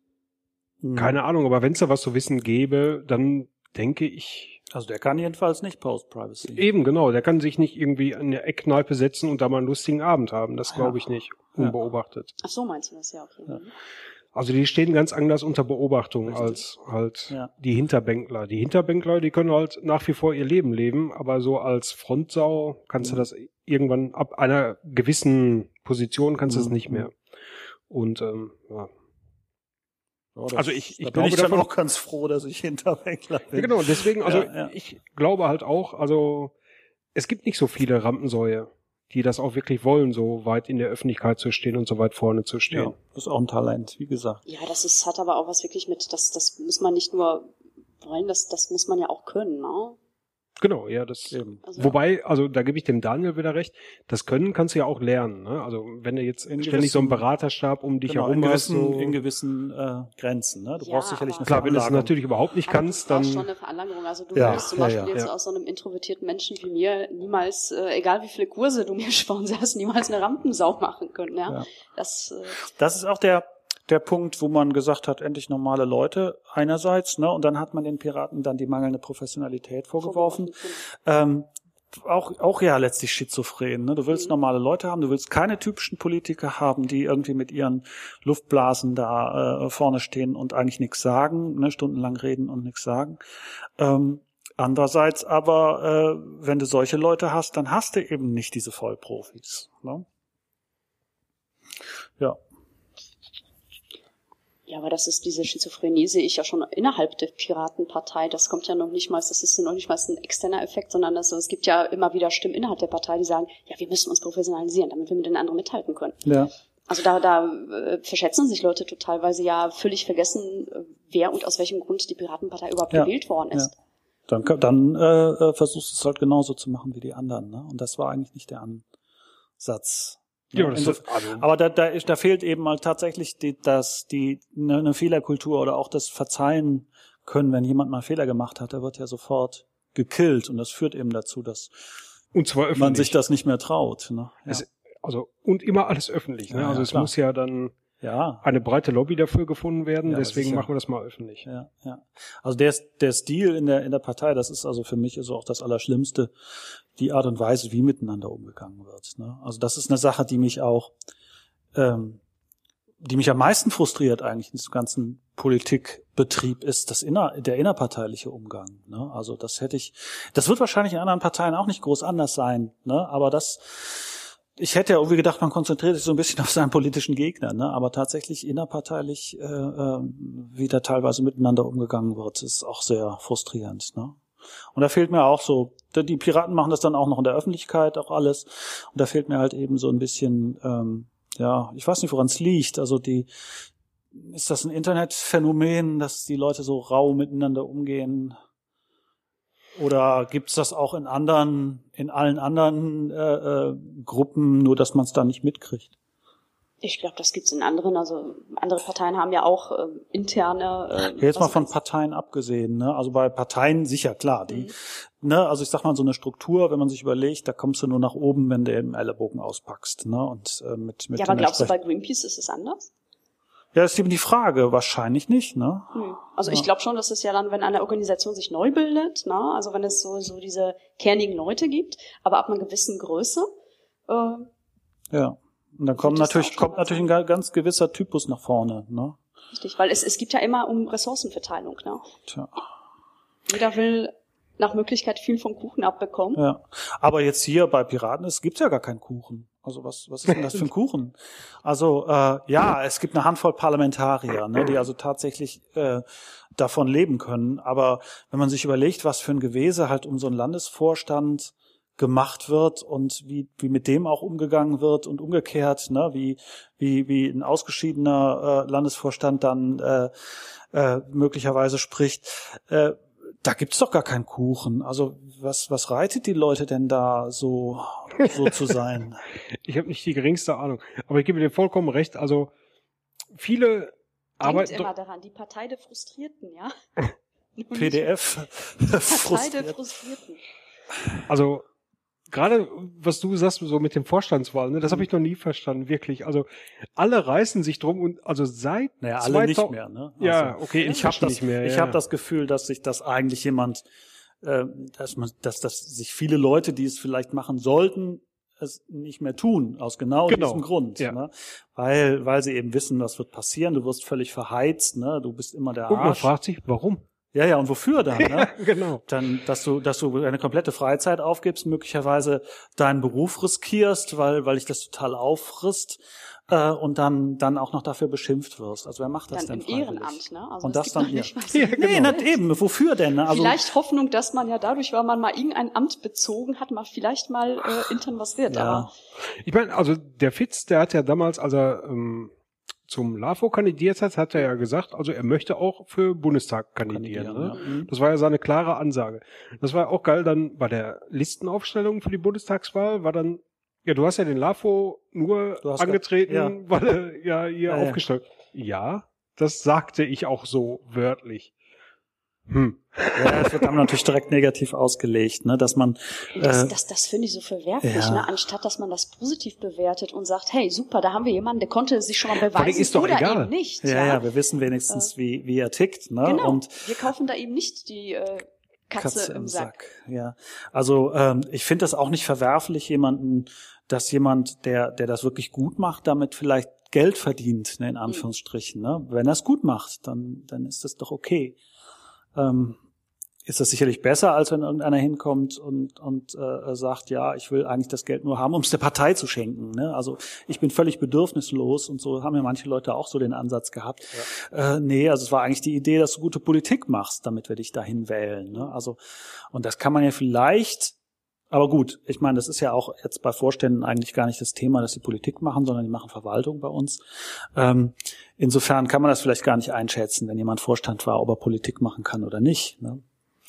keine Ahnung, aber wenn es da was zu wissen gäbe, dann denke ich, Also der kann jedenfalls nicht Post-Privacy. eben genau, der kann sich nicht irgendwie in eine Eckkneipe setzen und da mal einen lustigen Abend haben. Das glaube ich nicht, Ja. unbeobachtet. Ach so, meinst du das? Ja, okay. Ja. Also die stehen ganz anders unter Beobachtung Richtig. als halt Ja. die Hinterbänkler. Die Hinterbänkler, die können halt nach wie vor ihr Leben leben, aber so als Frontsau kannst Mhm. du das irgendwann ab einer gewissen Position kannst du es Mhm. nicht mehr. Und ähm, ja. Ja, das- Also ich- ich da bin glaube ich dann davon- auch ganz froh, dass ich Hinterbänkler bin. ja, genau. Und deswegen, also Ja, ja. ich glaube halt auch, also es gibt nicht so viele Rampensäue, die das auch wirklich wollen, so weit in der Öffentlichkeit zu stehen und so weit vorne zu stehen. Ja, das ist auch ein Talent, wie gesagt. Ja, das ist, hat aber auch was wirklich mit, das, das muss man nicht nur wollen, das, das muss man ja auch können, ne? Genau, ja, das Eben. Also, wobei, also da gebe ich dem Daniel wieder recht, das Können kannst du ja auch lernen, ne? Also wenn du jetzt In ständig so einen gewissen- Beraterstab um dich Genau, herum in hast, gewissen, so in gewissen äh, Grenzen. Ne? Du Ja, brauchst sicherlich aber- eine klar, wenn du es Veranlagung. natürlich überhaupt nicht aber kannst, du brauchst schon dann eine Veranlagung. Also du Ja, würdest zum ja, Beispiel ja. jetzt Ja. aus so einem introvertierten Menschen wie mir niemals, äh, egal wie viele Kurse du mir sponsierst, niemals eine Rampensau machen können. Ja, Ja. das äh, Das ist auch der der Punkt, wo man gesagt hat, endlich normale Leute einerseits, ne, und dann hat man den Piraten dann die mangelnde Professionalität vorgeworfen. Ähm, auch auch ja letztlich schizophren. Ne? Du willst Mhm. normale Leute haben, du willst keine typischen Politiker haben, die irgendwie mit ihren Luftblasen da äh, vorne stehen und eigentlich nichts sagen, ne? Stundenlang reden und nichts sagen. Ähm, andererseits aber, äh, wenn du solche Leute hast, dann hast du eben nicht diese Vollprofis. Ne? Ja. Ja, aber das ist diese Schizophrenie, sehe ich ja schon innerhalb der Piratenpartei. Das kommt ja noch nicht mal, das ist ja noch nicht mal ein externer Effekt, sondern das, es gibt ja immer wieder Stimmen innerhalb der Partei, die sagen, ja, wir müssen uns professionalisieren, damit wir mit den anderen mithalten können. Ja. Also da, da äh, verschätzen sich Leute total, weil sie ja völlig vergessen, äh, wer und aus welchem Grund die Piratenpartei überhaupt Ja. gewählt worden ist. Ja. Dann, dann äh, versuchst du es halt genauso zu machen wie die anderen. Ne? Und das war eigentlich nicht der Ansatz. ja, Ne? das Inso- ist, also, Aber da, da, ist, da fehlt eben mal tatsächlich die, das, die, eine, eine Fehlerkultur oder auch das Verzeihen können, wenn jemand mal einen Fehler gemacht hat, der wird ja sofort gekillt. Und das führt eben dazu, dass und zwar öffentlich. man sich das nicht mehr traut. Ne? Ja. Es, also und immer alles öffentlich, ne? Ja, Also ja, es klar. muss ja dann ja. eine breite Lobby dafür gefunden werden, Ja, deswegen sicher. machen wir das mal öffentlich. Ja, ja. Also der, der Stil in der, in der Partei, das ist also für mich ist auch das Allerschlimmste, die Art und Weise, wie miteinander umgegangen wird. Ne? Also das ist eine Sache, die mich auch, ähm, die mich am meisten frustriert eigentlich in diesem ganzen Politikbetrieb ist das inner, der innerparteiliche Umgang. Ne? Also das hätte ich, das wird wahrscheinlich in anderen Parteien auch nicht groß anders sein, ne? Aber das, ich hätte ja irgendwie gedacht, man konzentriert sich so ein bisschen auf seinen politischen Gegner, ne? Aber tatsächlich innerparteilich, äh, äh, wie da teilweise miteinander umgegangen wird, ist auch sehr frustrierend, ne? Und da fehlt mir auch so, die Piraten machen das dann auch noch in der Öffentlichkeit, auch alles. Und da fehlt mir halt eben so ein bisschen, ähm, ja, ich weiß nicht, woran es liegt. Also die, ist das ein Internetphänomen, dass die Leute so rau miteinander umgehen? Oder gibt's das auch in anderen, in allen anderen äh, äh, Gruppen, nur dass man es da nicht mitkriegt? Ich glaube, das gibt's in anderen, also andere Parteien haben ja auch äh, interne. Äh, Jetzt mal was von weiß- Parteien abgesehen, ne? Also bei Parteien sicher klar, die, Mhm. ne? Also ich sag mal so eine Struktur, wenn man sich überlegt, da kommst du nur nach oben, wenn du eben Ellenbogen auspackst, ne? Und äh, mit mit Ja, aber den glaubst du, bei entsprechenden- Greenpeace ist es anders? Ja, ist eben die Frage, wahrscheinlich nicht, ne? Hm. Also Ja. ich glaube schon, dass es ja dann, wenn eine Organisation sich neu bildet, ne, also wenn es so so diese kernigen Leute gibt, aber ab einer gewissen Größe, äh, Ja. Und dann kommt das natürlich auch schon kommt mal natürlich ein ga- ganz gewisser Typus nach vorne, ne? richtig, weil es es gibt ja immer um Ressourcenverteilung, ne? Tja. Jeder will nach Möglichkeit viel vom Kuchen abbekommen. Ja. Aber jetzt hier bei Piraten, es gibt ja gar keinen Kuchen. Also was, was ist denn das für ein Kuchen? Also äh, ja, es gibt eine Handvoll Parlamentarier, ne, die also tatsächlich äh, davon leben können. Aber wenn man sich überlegt, was für ein Gewese halt um so einen Landesvorstand gemacht wird und wie wie mit dem auch umgegangen wird und umgekehrt, ne, wie wie wie ein ausgeschiedener äh, Landesvorstand dann äh, äh, möglicherweise spricht. Äh, Da gibt's doch gar keinen Kuchen. Also was was reitet die Leute denn da so so zu sein? Ich habe nicht die geringste Ahnung. Aber ich gebe dir vollkommen recht. Also viele Denkt arbeiten. immer daran, die Partei der Frustrierten, ja? P D F Partei der frustriert. Frustrierten. Also gerade was du sagst, so mit den Vorstandswahlen, ne, das habe ich noch nie verstanden, wirklich. Also alle reißen sich drum und also seit Naja, alle nicht zweitausend mehr, ne? Ja, Also, okay, ich habe inzwischen das nicht mehr. ich ja. habe das Gefühl, dass sich das eigentlich jemand äh, dass man dass das sich viele Leute, die es vielleicht machen sollten, es nicht mehr tun, aus genau, Genau, diesem Grund, ja. ne? Weil weil sie eben wissen, was wird passieren, du wirst völlig verheizt, ne? Du bist immer der Und man Arsch. fragt sich, warum? Ja, ja, und wofür dann, ne? Genau. Dann, dass du, dass du eine komplette Freizeit aufgibst, möglicherweise deinen Beruf riskierst, weil, weil dich das total auffrisst, äh, und dann, dann auch noch dafür beschimpft wirst. Also wer macht das Dann denn im freiwillig? Ehrenamt, ne? Also Und es das gibt dann noch nicht ja. was. Ja, Nee, genau. nicht eben. Wofür denn? Ne? Also, Vielleicht Hoffnung, dass man ja dadurch, weil man mal irgendein Amt bezogen hat, mal vielleicht mal äh, intern was wird. Ja. Aber Ich meine, also der Fitz, der hat ja damals, als er ähm, zum LAFO kandidiert hat, hat er ja gesagt, also er möchte auch für Bundestag kandidieren. Kandidieren, ne? ja. Das war ja seine klare Ansage. Das war auch geil dann bei der Listenaufstellung für die Bundestagswahl, war dann, ja, du hast ja den LAFO nur Du hast angetreten, ja. weil er ja hier Ja, ja. aufgestellt. Ja, das sagte ich auch so wörtlich. Hm. Ja, das wird dann natürlich direkt negativ ausgelegt, ne, dass man Das, äh, das, das finde ich so verwerflich, ja. ne? Anstatt dass man das positiv bewertet und sagt, hey, super, da haben wir jemanden, der konnte sich schon mal allem beweisen ist doch oder egal. eben nicht. ja, Ja, ja, wir wissen wenigstens, wie wie er tickt, ne? genau. Und Wir kaufen da eben nicht die äh, Katze, Katze im Sack. Ja, also ähm, ich finde das auch nicht verwerflich, jemanden, dass jemand, der der das wirklich gut macht, damit vielleicht Geld verdient, ne, in Anführungsstrichen. Ne? Wenn er es gut macht, dann dann ist das doch okay. Ähm, ist das sicherlich besser, als wenn irgendeiner hinkommt und und äh, sagt, ja, ich will eigentlich das Geld nur haben, um es der Partei zu schenken. Ne? Also ich bin völlig bedürfnislos und so haben ja manche Leute auch so den Ansatz gehabt. Ja. Äh, nee, also es war eigentlich die Idee, dass du gute Politik machst, damit wir dich dahin wählen. Ne? Also und das kann man ja vielleicht, aber gut, ich meine, das ist ja auch jetzt bei Vorständen eigentlich gar nicht das Thema, dass die Politik machen, sondern die machen Verwaltung bei uns. Ähm, insofern kann man das vielleicht gar nicht einschätzen, wenn jemand Vorstand war, ob er Politik machen kann oder nicht. Ne?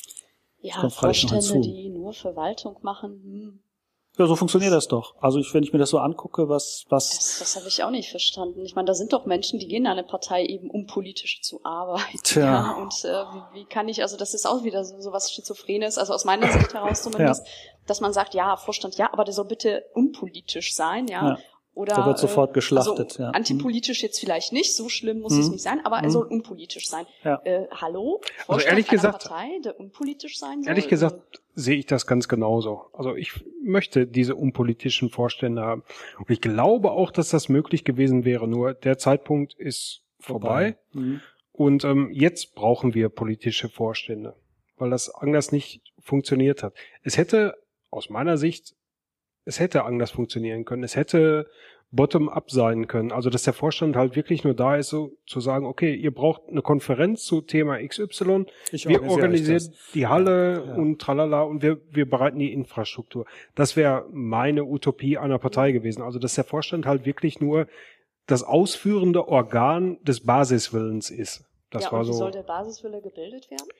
Ja, Vorstände, die nur Verwaltung machen. Hm. Ja, so funktioniert das doch. Also ich, wenn ich mir das so angucke, was... was Das, das habe ich auch nicht verstanden. Ich meine, da sind doch Menschen, die gehen in eine Partei eben, um politisch zu arbeiten. Tja. Ja, und äh, wie, wie kann ich, also das ist auch wieder so, so was Schizophrenes, also aus meiner Sicht heraus zumindest, ja. dass man sagt, ja, Vorstand, ja, aber der soll bitte unpolitisch sein, ja. ja. Oder, der wird sofort äh, geschlachtet. Also ja. antipolitisch jetzt vielleicht nicht, so schlimm muss hm. es nicht sein, aber er hm. soll unpolitisch sein. Ja. Äh, hallo? Vorstand also ehrlich einer gesagt, Partei, der unpolitisch sein soll? Ehrlich gesagt sehe ich das ganz genauso. Also ich möchte diese unpolitischen Vorstände haben. Und ich glaube auch, dass das möglich gewesen wäre, nur der Zeitpunkt ist vorbei. vorbei. Mhm. Und ähm, jetzt brauchen wir politische Vorstände, weil das anders nicht funktioniert hat. Es hätte aus meiner Sicht Es hätte anders funktionieren können. Es hätte bottom-up sein können. Also, dass der Vorstand halt wirklich nur da ist, so zu sagen, okay, ihr braucht eine Konferenz zu Thema X Y. Ich wir organisieren die Halle ja, ja. und tralala und wir, wir bereiten die Infrastruktur. Das wäre meine Utopie einer Partei gewesen. Also, dass der Vorstand halt wirklich nur das ausführende Organ des Basiswillens ist. Das ja, war und wie so. soll der Basiswille gebildet werden?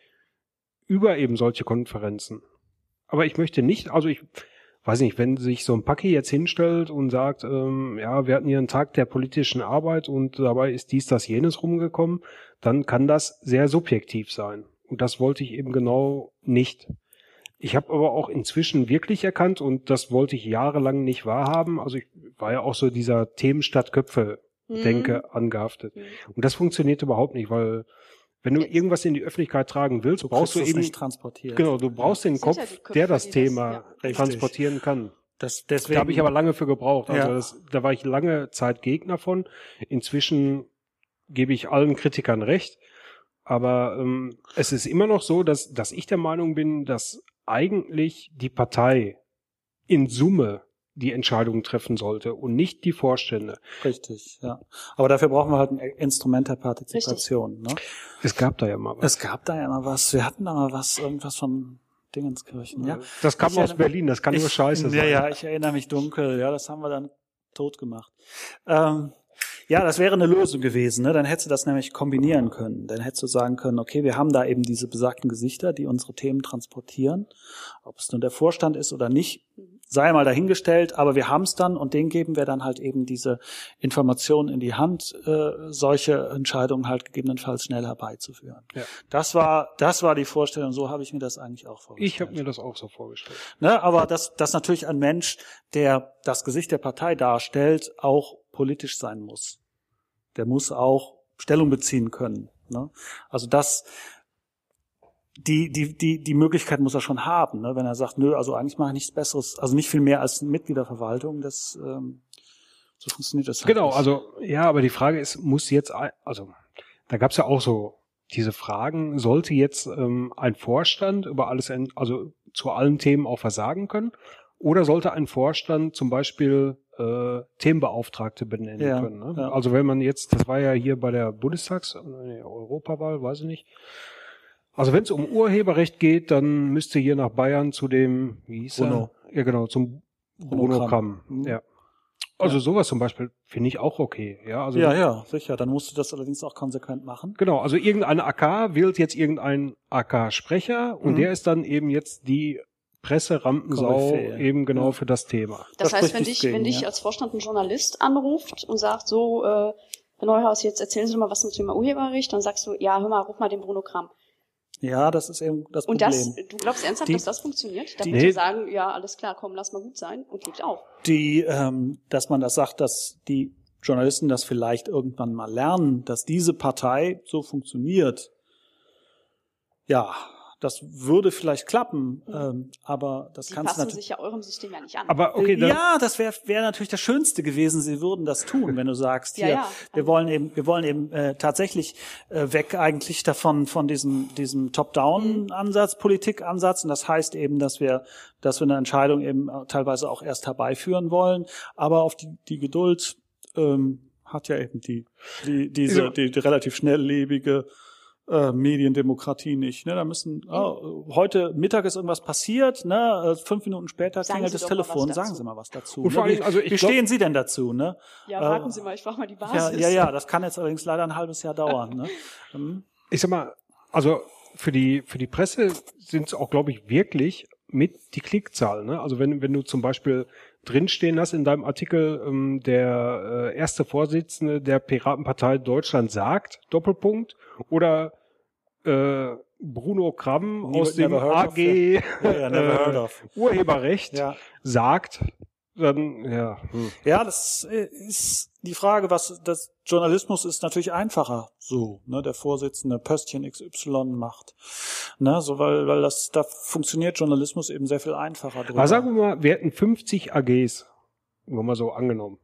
Über eben solche Konferenzen. Aber ich möchte nicht, also ich, weiß nicht, wenn sich so ein Paki jetzt hinstellt und sagt, ähm, ja, wir hatten hier einen Tag der politischen Arbeit und dabei ist dies, das, jenes rumgekommen, dann kann das sehr subjektiv sein. Und das wollte ich eben genau nicht. Ich habe aber auch inzwischen wirklich erkannt, und das wollte ich jahrelang nicht wahrhaben, also ich war ja auch so dieser Themen statt Köpfe-Denke mhm. angehaftet. Mhm. Und das funktioniert überhaupt nicht, weil wenn du irgendwas in die Öffentlichkeit tragen willst, du brauchst du eben nicht transportiert. Genau, du brauchst ja. den Kopf, ja Köpfe, der das Thema das, ja, transportieren kann. Das, deswegen, da habe ich aber lange für gebraucht. Also ja. das, da war ich lange Zeit Gegner von. Inzwischen gebe ich allen Kritikern recht. Aber ähm, es ist immer noch so, dass, dass ich der Meinung bin, dass eigentlich die Partei in Summe die Entscheidungen treffen sollte und nicht die Vorstände. Richtig, ja. Aber dafür brauchen wir halt ein Instrument der Partizipation. Ne? Es gab da ja mal was. Es gab da ja mal was. Wir hatten da mal was, irgendwas von Dingenskirchen. Ja. Das kam ich aus Berlin, das kann ich, nur scheiße ja, sein. Ja, ja, ich erinnere mich dunkel. Ja, das haben wir dann tot gemacht. Ähm, ja, das wäre eine Lösung gewesen. Ne? Dann hättest du das nämlich kombinieren können. Dann hättest du sagen können, okay, wir haben da eben diese besagten Gesichter, die unsere Themen transportieren. Ob es nun der Vorstand ist oder nicht, sei mal dahingestellt, aber wir haben es dann und denen geben wir dann halt eben diese Informationen in die Hand, äh, solche Entscheidungen halt gegebenenfalls schnell herbeizuführen. Ja. Das war das war die Vorstellung, so habe ich mir das eigentlich auch vorgestellt. Ich habe mir das auch so vorgestellt. Ne, aber dass dass natürlich ein Mensch, der das Gesicht der Partei darstellt, auch politisch sein muss. Der muss auch Stellung beziehen können. Ne? Also das Die, die, die, die Möglichkeit muss er schon haben, ne? Wenn er sagt, nö, also eigentlich mache ich nichts Besseres, also nicht viel mehr als ein Mitglied der Verwaltung, das, ähm, so funktioniert das halt Genau, nicht. also, ja, aber die Frage ist, muss jetzt, also, da gab's ja auch so diese Fragen, sollte jetzt ähm, ein Vorstand über alles, also zu allen Themen auch was sagen können, oder sollte ein Vorstand zum Beispiel äh, Themenbeauftragte benennen ja, können, ne? Ja. Also wenn man jetzt, das war ja hier bei der Bundestags-, nee, Europawahl, weiß ich nicht. Also wenn es um Urheberrecht geht, dann müsste hier nach Bayern zu dem, wie hieß Bruno. er? Ja genau, zum Bruno Kram. Mhm. Ja. Also ja. sowas zum Beispiel finde ich auch okay. Ja, also ja, ja, sicher. Dann musst du das allerdings auch konsequent machen. Genau, also irgendeine A K wählt jetzt irgendeinen A K-Sprecher und Mhm. der ist dann eben jetzt die Presserampen-Sau Koryphäe. eben genau Ja. für das Thema. Das, Das heißt, spricht wenn nichts dich, wenn gegen, dich ja. als Vorstand ein Journalist anruft und sagt so, äh, Herr Neuhaus, jetzt erzählen Sie doch mal was zum Thema Urheberrecht, dann sagst du, ja, hör mal, ruf mal den Bruno Kram. Ja, das ist eben das Und Problem. das, du glaubst ernsthaft, Die- dass das funktioniert? Damit Nee. die sagen, ja, alles klar, komm, lass mal gut sein und geht auch. Die, ähm, dass man das sagt, dass die Journalisten das vielleicht irgendwann mal lernen, dass diese Partei so funktioniert. Ja, das würde vielleicht klappen, Mhm. ähm, aber das Die kannst du passen natürlich. sich ja eurem System ja nicht an. Aber okay, dann, ja, das wäre wär natürlich das Schönste gewesen. Sie würden das tun, wenn du sagst, Ja, hier, ja. wir wollen eben, wir wollen eben äh, tatsächlich äh, weg eigentlich davon von diesem diesem Top-Down-Ansatz, Politik-Ansatz. Und das heißt eben, dass wir, dass wir eine Entscheidung eben teilweise auch erst herbeiführen wollen. Aber auf die die Geduld ähm, hat ja eben die die diese Ja. die, die relativ schnelllebige äh, Mediendemokratie nicht. Ne? Da müssen ah, heute Mittag ist irgendwas passiert, ne? Äh, fünf Minuten später Sagen klingelt Sie das doch mal was Telefon. Sagen dazu. Sie mal was dazu. Und vor ne? allem, also wie ich wie glaub- stehen Sie denn dazu? Ne? Ja, Äh, warten Sie mal, ich frage mal die Ja, Basis. ja, ja, das kann jetzt allerdings leider ein halbes Jahr dauern. Ne? Mhm. ich sag mal, also für die für die Presse sind es auch, glaube ich, wirklich mit die Klickzahlen. Ne? Also wenn wenn du zum Beispiel drinstehen hast in deinem Artikel, ähm, der äh, erste Vorsitzende der Piratenpartei Deutschland sagt, Doppelpunkt, oder äh, Bruno Kram Nie- aus dem never heard A of, G ja, ja, never heard äh, of. Urheberrecht Ja. sagt, dann ja. Hm. Ja, das äh, ist die Frage, was das Journalismus ist natürlich einfacher so, ne, der Vorsitzende Pöstchen X Y macht. Ne, so weil weil das da funktioniert Journalismus eben sehr viel einfacher drüber. Aber sagen wir mal, wir hätten fünfzig A Gs, nur mal so angenommen.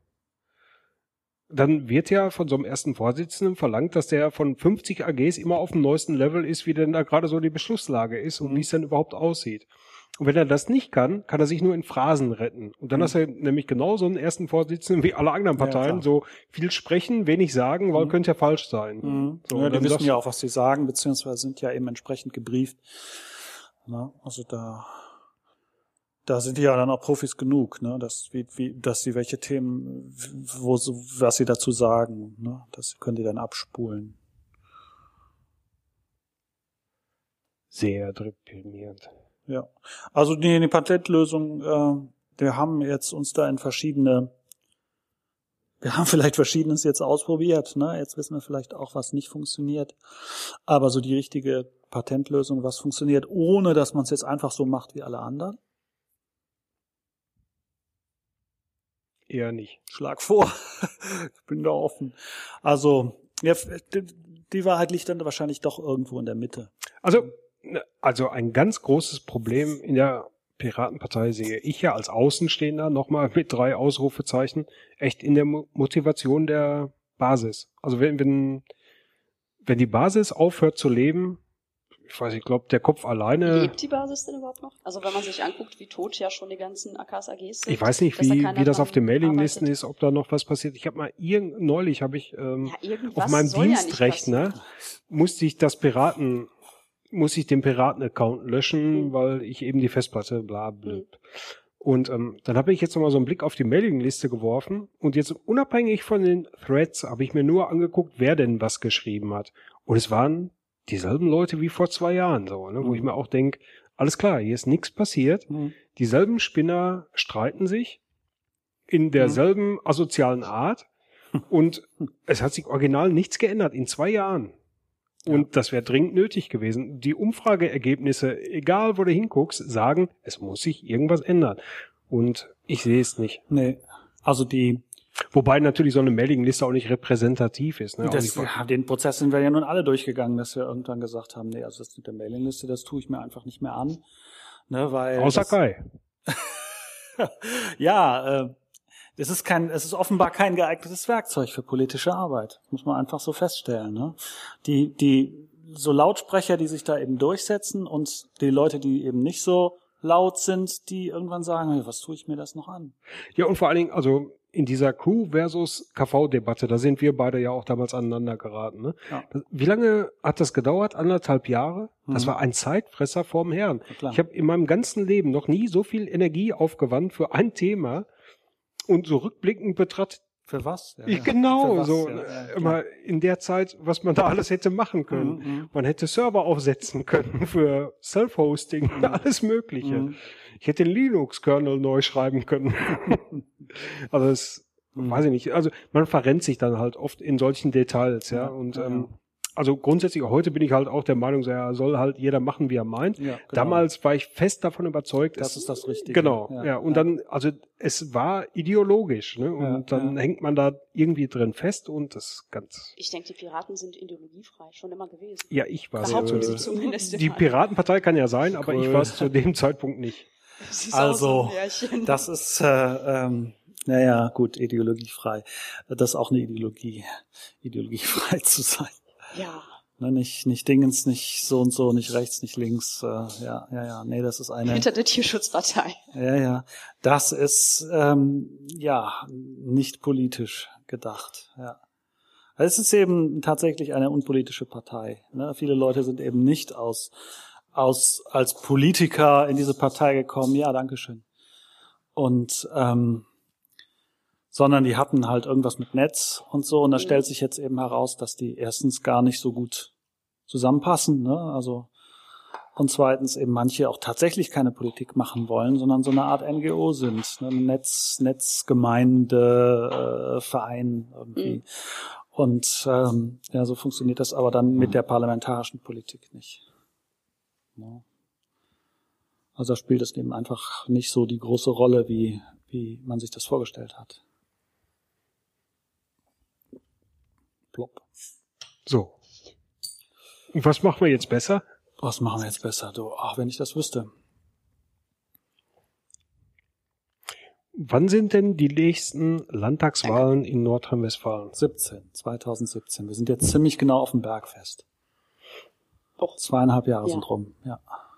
Dann wird ja von so einem ersten Vorsitzenden verlangt, dass der von fünfzig A Gs immer auf dem neuesten Level ist, wie denn da gerade so die Beschlusslage ist und wie es denn überhaupt aussieht. Und wenn er das nicht kann, kann er sich nur in Phrasen retten. Und dann Mhm. hast du nämlich genau so einen ersten Vorsitzenden wie alle anderen Ja, Parteien, klar. so viel sprechen, wenig sagen, weil Mhm. könnte ja falsch sein. Mhm. So, ja, und die dann wissen sagst ja du- auch, was sie sagen, beziehungsweise sind ja eben entsprechend gebrieft. Ne? Also da, da sind die ja dann auch Profis genug, ne? dass, wie, wie, dass sie welche Themen, wo, so- was sie dazu sagen, ne? Das können die dann abspulen. Sehr deprimierend. Ja, also die, die Patentlösung, äh, wir haben jetzt uns da in verschiedene, wir haben vielleicht Verschiedenes jetzt ausprobiert, ne? Jetzt wissen wir vielleicht auch, was nicht funktioniert. Aber so die richtige Patentlösung, was funktioniert, ohne dass man es jetzt einfach so macht wie alle anderen, Eher nicht. schlag vor. Ich bin da offen. Also, ja, die, die Wahrheit liegt dann wahrscheinlich doch irgendwo in der Mitte. Also, ne, also ein ganz großes Problem in der Piratenpartei sehe ich ja als Außenstehender nochmal mit drei Ausrufezeichen echt in der Mo- Motivation der Basis. Also wenn, wenn, wenn die Basis aufhört zu leben, ich weiß, ich glaube, der Kopf alleine, Lebt die Basis denn überhaupt noch? Also wenn man sich anguckt, wie tot ja schon die ganzen A Ks, A Gs sind. ich weiß nicht, dass da wie, keiner wie das dran auf den Mailinglisten arbeitet. ist, ob da noch was passiert. Ich habe mal irgend, neulich habe ich ähm, Ja, irgendwas auf meinem soll ja nicht Dienstrechner passieren. musste ich das Piraten, muss ich den Piraten-Account löschen, Mhm. weil ich eben die Festplatte bla blub. Mhm. Und ähm, dann habe ich jetzt nochmal so einen Blick auf die Mailingliste geworfen und jetzt unabhängig von den Threads habe ich mir nur angeguckt, wer denn was geschrieben hat. Und es waren dieselben Leute wie vor zwei Jahren so, ne, wo Mhm. ich mir auch denke, alles klar, hier ist nichts passiert. Mhm. Dieselben Spinner streiten sich in derselben asozialen Art und es hat sich original nichts geändert in zwei Jahren. Und das wäre dringend nötig gewesen. Die Umfrageergebnisse, egal wo du hinguckst, sagen, es muss sich irgendwas ändern. Und ich sehe es nicht. Nee, also die, Wobei natürlich so eine Mailingliste auch nicht repräsentativ ist. Ne? das, Auch nicht- ja, den Prozess sind wir ja nun alle durchgegangen, dass wir irgendwann gesagt haben, nee, also das mit der Mailingliste, das tue ich mir einfach nicht mehr an. Ne, weil Außer das, Kai. ja, äh, es ist kein, es ist offenbar kein geeignetes Werkzeug für politische Arbeit. Das muss man einfach so feststellen. Ne? Die, die so Lautsprecher, die sich da eben durchsetzen und die Leute, die eben nicht so laut sind, die irgendwann sagen, hey, was tue ich mir das noch an? Ja, und vor allen Dingen, also in dieser Crew versus K V-Debatte, da sind wir beide ja auch damals aneinander geraten. Ne? Ja. Wie lange hat das gedauert? Anderthalb Jahre? Das Mhm. war ein Zeitfresser vorm Herrn. Na klar. Ich habe in meinem ganzen Leben noch nie so viel Energie aufgewandt für ein Thema. und so rückblickend betrachtet, für was? Ja, ich, ja. genau, Für was? so Ja, ja, immer in der Zeit, was man da alles hätte machen können. Mhm. Man hätte Server aufsetzen können für Self-Hosting, Mhm. alles Mögliche. Mhm. Ich hätte den Linux-Kernel neu schreiben können. Also es, Mhm. weiß ich nicht, also man verrennt sich dann halt oft in solchen Details, ja, Ja, und ja, ähm, ja. also grundsätzlich, heute bin ich halt auch der Meinung, so, ja, soll halt jeder machen, wie er meint. Ja, genau. Damals war ich fest davon überzeugt, Das es, ist das Richtige. Genau, Ja, ja, und ja. dann, also es war ideologisch, ne, und Ja, dann ja. hängt man da irgendwie drin fest und das ist ganz, Ich denke, die Piraten sind ideologiefrei, schon immer gewesen. ja, ich war Behaupten äh, sie zumindest die immer. Piratenpartei kann ja sein, aber ich Cool. war es zu dem Zeitpunkt nicht. Das ist Also, auch so ein Märchen. Das ist, äh, ähm, naja, gut, ideologiefrei. Das ist auch eine Ideologie, ideologiefrei zu sein. Ja. Ne, nicht, nicht Dingens, nicht so und so, nicht rechts, nicht links. Äh, ja, ja, ja. Nee, das ist eine. Hinter der Tierschutzpartei. Ja, ja. Das ist ähm, ja nicht politisch gedacht. Ja. Es ist eben tatsächlich eine unpolitische Partei. Ne? Viele Leute sind eben nicht aus aus als Politiker in diese Partei gekommen. Ja, dankeschön. Und ähm, sondern die hatten halt irgendwas mit Netz und so. Und da Mhm. stellt sich jetzt eben heraus, dass die erstens gar nicht so gut zusammenpassen, ne? Also und zweitens eben manche auch tatsächlich keine Politik machen wollen, sondern so eine Art N G O sind, ne? Netz, Netzgemeinde, äh, Verein irgendwie. Mhm. Und ähm, ja, so funktioniert das aber dann mit der parlamentarischen Politik nicht. Ja. Also da spielt es eben einfach nicht so die große Rolle, wie wie man sich das vorgestellt hat. Plopp. So. Und was machen wir jetzt besser? Was machen wir jetzt besser? Du, ach, wenn ich das wüsste. Wann sind denn die nächsten Landtagswahlen in Nordrhein-Westfalen? siebzehn, zweitausendsiebzehn. Wir sind jetzt ziemlich genau auf dem Bergfest. Och. Zweieinhalb Jahre Ja. sind rum, ja.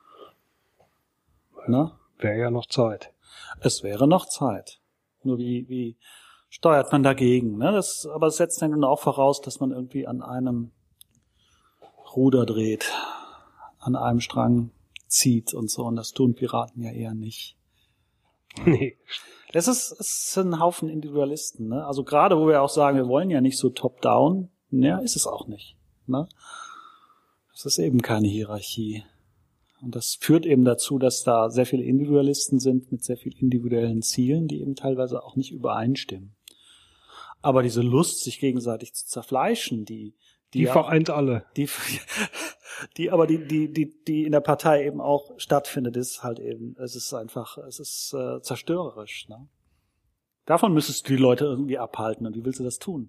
Ne? Wäre ja noch Zeit. Es wäre noch Zeit. Nur wie, wie steuert man dagegen? Ne? Das, aber es setzt dann nun auch voraus, dass man irgendwie an einem Ruder dreht, an einem Strang zieht und so. Und das tun Piraten ja eher nicht. Nee. Es ist, es ist ein Haufen Individualisten. Ne? Also gerade, wo wir auch sagen, wir wollen ja nicht so top-down, ja, ist es auch nicht. Ne? Es ist eben keine Hierarchie. Und das führt eben dazu, dass da sehr viele Individualisten sind mit sehr vielen individuellen Zielen, die eben teilweise auch nicht übereinstimmen. Aber diese Lust, sich gegenseitig zu zerfleischen, die Die ja, vereint alle. die, die aber die die die die in der Partei eben auch stattfindet, ist halt eben, es ist einfach, es ist äh, zerstörerisch. Ne? Davon müsstest du die Leute irgendwie abhalten. Und wie willst du das tun?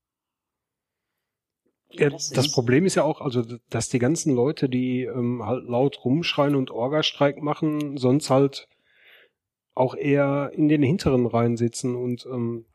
Ja, das das ist- Problem ist ja auch, also dass die ganzen Leute, die ähm, halt laut rumschreien und Orgastreik machen, sonst halt auch eher in den hinteren Reihen sitzen und ähm,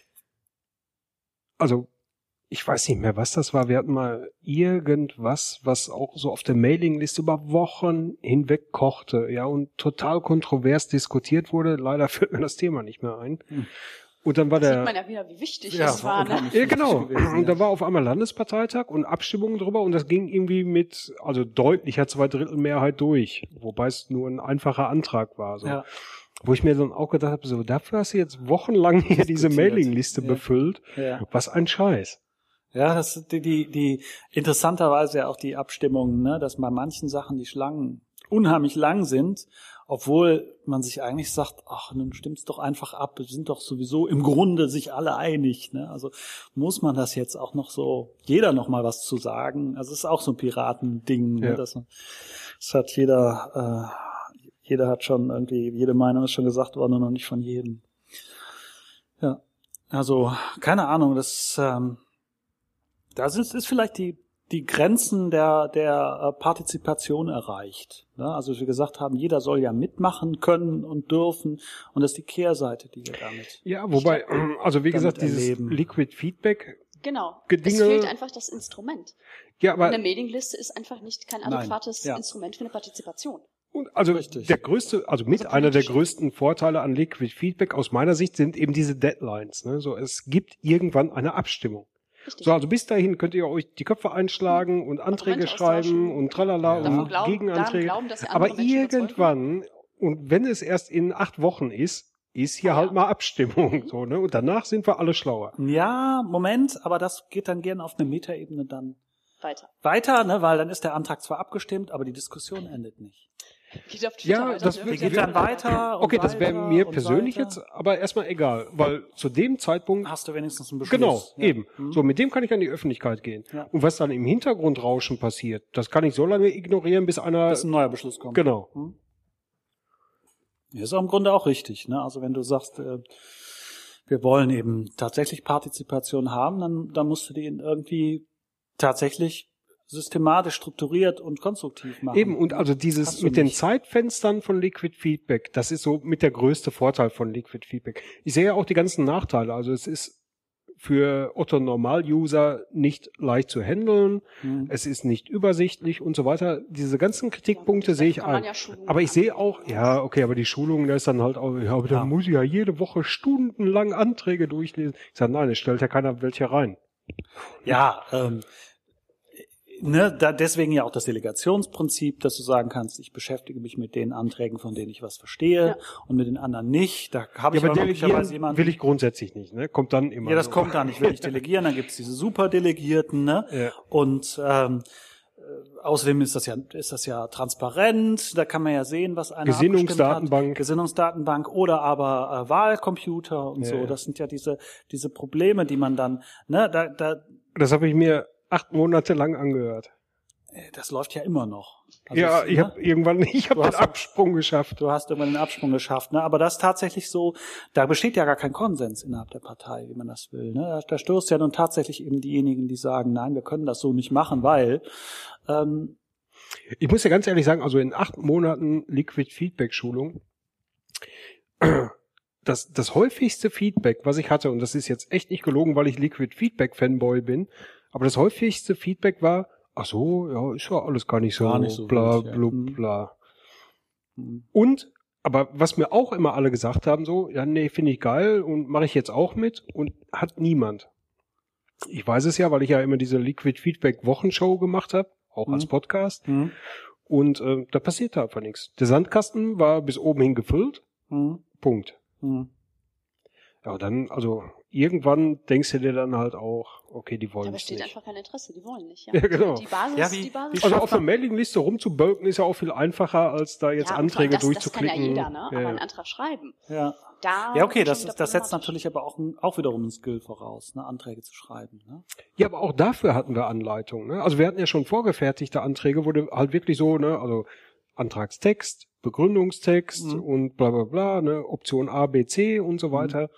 also ich weiß nicht mehr, was das war. Wir hatten mal irgendwas, was auch so auf der Mailingliste über Wochen hinweg kochte, ja, und total kontrovers diskutiert wurde. Leider fällt mir das Thema nicht mehr ein. Hm. Und dann war Sieht der man ja wieder, wie wichtig Ja, es war. Ne? unheimlich ja, wichtig genau. gewesen, Und ja. da war auf einmal Landesparteitag und Abstimmungen drüber und das ging irgendwie mit, also deutlicher Zweidrittelmehrheit durch, wobei es nur ein einfacher Antrag war. So. Ja. Wo ich mir dann auch gedacht habe, so dafür hast du jetzt wochenlang hier diese Diskutiert. Mailingliste Ja. befüllt. Ja. Was ein Scheiß. Ja, das sind die, die, die interessanterweise ja auch die Abstimmungen, ne, dass bei manchen Sachen die Schlangen unheimlich lang sind, obwohl man sich eigentlich sagt, ach, nun stimmt's doch einfach ab, wir sind doch sowieso im Grunde sich alle einig, ne? Also muss man das jetzt auch noch so, jeder noch mal was zu sagen. Also es ist auch so ein Piratending, ne, Ja. dass man, das hat jeder, äh, jeder hat schon irgendwie, jede Meinung ist schon gesagt worden und noch nicht von jedem. Ja, also keine Ahnung, das ähm, da sind ist vielleicht die die Grenzen der der äh, Partizipation erreicht. Ne? Also wie wir gesagt haben, jeder soll ja mitmachen können und dürfen und das ist die Kehrseite, die wir damit. Ja, wobei, also wie damit gesagt, dieses erleben. Liquid Feedback, Genau. Gedinge- Es fehlt einfach das Instrument. ja, Eine aber Mailingliste ist einfach nicht kein Nein, adäquates ja. Instrument für eine Partizipation. und also Richtig. der größte, also mit Also einer der politisch. größten Vorteile an Liquid Feedback aus meiner Sicht sind eben diese Deadlines. Ne? So, es gibt irgendwann eine Abstimmung. Richtig. So, also bis dahin könnt ihr euch die Köpfe einschlagen und Anträge Argumente schreiben austauschen. und tralala Ja. und Davon glauben, daran Gegenanträge. glauben, dass ihr Aber andere Menschen überzeugen. irgendwann, und wenn es erst in acht Wochen ist, ist hier Ja. halt mal Abstimmung, so, ne? Und danach sind wir alle schlauer. Ja, Moment, aber das geht dann gern auf eine Metaebene dann Weiter. weiter, ne, weil dann ist der Antrag zwar abgestimmt, aber die Diskussion endet nicht. Geht auf Twitter Ja, weiter, das ne? wird- Die geht dann weiter und Okay, das wäre weiter mir und persönlich weiter. jetzt aber erstmal egal, weil zu dem Zeitpunkt, Hast du wenigstens einen Beschluss. genau, Ja. eben, Mhm. so mit dem kann ich an die Öffentlichkeit gehen. Ja. Und was dann im Hintergrundrauschen passiert, das kann ich so lange ignorieren, bis einer, Bis ein neuer Beschluss kommt. genau. Hm? Ja, ist auch im Grunde auch richtig, ne? Also wenn du sagst, äh, wir wollen eben tatsächlich Partizipation haben, dann, dann musst du die irgendwie tatsächlich systematisch, strukturiert und konstruktiv machen. Eben, und also Hast dieses du mit den nicht. Zeitfenstern von Liquid Feedback, das ist so mit der größte Vorteil von Liquid Feedback. Ich sehe ja auch die ganzen Nachteile. Also es ist für Otto Normal-User nicht leicht zu handeln, Hm. es ist nicht übersichtlich und so weiter. Diese ganzen Kritikpunkte Ja, sehe ich kann man ein. ja Schulungen Aber ich sehe anbieten. auch, ja, okay, aber die Schulung, da ist dann halt auch, ja, aber da Ja. muss ich ja jede Woche stundenlang Anträge durchlesen. Ich sage, nein, es stellt ja keiner welche rein. Ja, ähm, ne, da deswegen ja auch das Delegationsprinzip, dass du sagen kannst, ich beschäftige mich mit den Anträgen, von denen ich was verstehe, Ja. und mit den anderen nicht. Da habe Ja, ich aber aber möglicherweise delegieren jemanden. will ich grundsätzlich nicht, ne? Kommt dann immer. Ja, das so. kommt dann. Ich will nicht delegieren, dann gibt's diese Superdelegierten, ne? Ja. Und ähm, äh, außerdem ist das ja ist das ja transparent. Da kann man ja sehen, was einer Gesinnungsdatenbank. abgestimmt hat. Gesinnungsdatenbank oder aber äh, Wahlcomputer und Ja, so. ja. Das sind ja diese diese Probleme, die man dann, ne? Da da Das habe ich mir acht Monate lang angehört. äh, das läuft ja immer noch. Also Ja, es, ich ne? habe irgendwann, ich habe Du den hast- Absprung geschafft. Du hast irgendwann den Absprung geschafft, ne? Aber das ist tatsächlich so, da besteht ja gar kein Konsens innerhalb der Partei, wie man das will, ne? Da, da stößt ja nun tatsächlich eben diejenigen, die sagen, nein, wir können das so nicht machen, weil ähm, Ich muss ja ganz ehrlich sagen, also in acht Monaten Liquid Feedback Schulung, das, das häufigste Feedback, was ich hatte, und das ist jetzt echt nicht gelogen, weil ich Liquid Feedback Fanboy bin, aber das häufigste Feedback war, ach so, ja, ist ja alles gar nicht so, Gar nicht so bla, wild, ja. blub, Mhm. bla. hm, Und, aber was mir auch immer alle gesagt haben, so, ja, nee, finde ich geil und mache ich jetzt auch mit und hat niemand. Ich weiß es ja, weil ich ja immer diese Liquid Feedback Wochenshow gemacht habe, auch Mhm. als Podcast. hm, Und äh, da passierte einfach nichts. Der Sandkasten war bis oben hin gefüllt. hm, Punkt. hm. Ja, dann, also irgendwann denkst du dir dann halt auch, okay, die Da wollen es besteht nicht. einfach kein Interesse, die wollen nicht. Ja, Ja, genau. Die Basis, Ja, wie- die Basis. wie Also schafft auf der man- Mailingliste rumzubölken ist ja auch viel einfacher, als da jetzt ja, und vor Anträge allem das, das durchzuklicken. kann ja jeder, ne? Ja, Aber ja. einen Antrag schreiben. Ja. Da Ja, okay, wird das, schon ist, das wieder setzt problematisch. natürlich aber auch, ein, auch wiederum ein Skill voraus, ne, Anträge zu schreiben. Ne? Ja, aber auch dafür hatten wir Anleitungen. Ne? Also wir hatten ja schon vorgefertigte Anträge, wo du halt wirklich so, ne, also Antragstext, Begründungstext Mhm. und bla bla bla, ne, Option A, B, C und so weiter.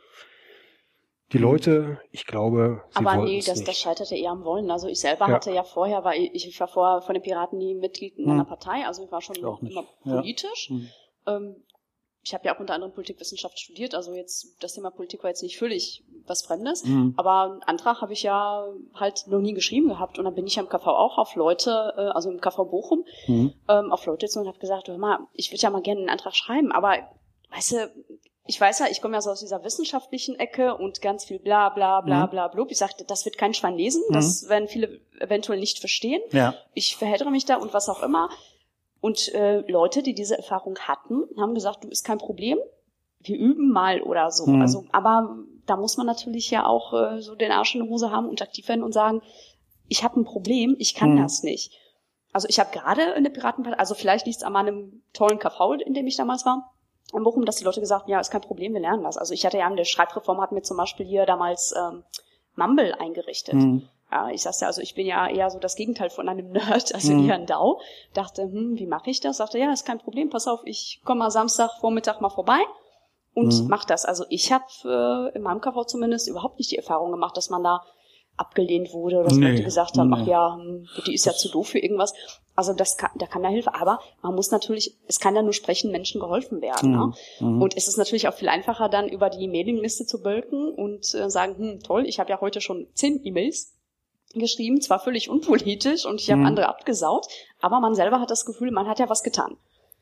Die Mhm. Leute, ich glaube, sie Aber wollten nee, es das, nicht. das scheiterte eher am Wollen. Also ich selber Ja. hatte ja vorher, weil ich, ich war vorher von den Piraten nie Mitglied in Hm. einer Partei, also ich war schon Ich auch nicht. immer Ja. politisch. Hm. Ähm, ich habe ja auch unter anderem Politikwissenschaft studiert, also jetzt das Thema Politik war jetzt nicht völlig was Fremdes. Hm. Aber einen Antrag habe ich ja halt noch nie geschrieben gehabt und dann bin ich ja im K V auch auf Leute, äh, also im K V Bochum, Hm. ähm, auf Leute zu und habe gesagt, hör mal, ich würde ja mal gerne einen Antrag schreiben, aber weißt du, ich weiß ja, ich komme ja so aus dieser wissenschaftlichen Ecke und ganz viel bla bla bla Mhm. bla blub. Ich sagte, das wird kein Schwein lesen, das werden viele eventuell nicht verstehen. Ja. Ich verhedere mich da und was auch immer. Und äh, Leute, die diese Erfahrung hatten, haben gesagt, du, ist kein Problem, wir üben mal oder so. Mhm. Also, aber da muss man natürlich ja auch äh, so den Arsch in der Hose haben und aktiv werden und sagen, ich habe ein Problem, ich kann Mhm. das nicht. Also ich habe gerade eine Piratenpartei, also vielleicht liegt es an meinem tollen K V, in dem ich damals war, in Bochum, dass die Leute gesagt haben, ja, ist kein Problem, wir lernen das. Also ich hatte ja in der Schreibreform, hatten wir zum Beispiel hier damals ähm, Mumble eingerichtet. Hm. Ja, ich sag's ja, also ich bin ja eher so das Gegenteil von einem Nerd, also Mhm. eher ein D A O. Dachte, hm, wie mache ich das? Sagte, ja, ist kein Problem, pass auf, ich komme mal Samstag Vormittag mal vorbei und Mhm. mach das. Also ich habe äh, in meinem K V zumindest überhaupt nicht die Erfahrung gemacht, dass man da abgelehnt wurde oder dass Nee, Leute gesagt haben, nee. ach ja, hm, die ist ja zu doof für irgendwas. Also das kann, da kann ja Hilfe. Aber man muss natürlich, es kann ja nur sprechen, Menschen geholfen werden. Ne? Mhm. Und es ist natürlich auch viel einfacher, dann über die Mailingliste zu bölken und äh, sagen, hm, toll, ich habe ja heute schon zehn E-Mails geschrieben, zwar völlig unpolitisch und ich habe Mhm. andere abgesaut, aber man selber hat das Gefühl, man hat ja was getan.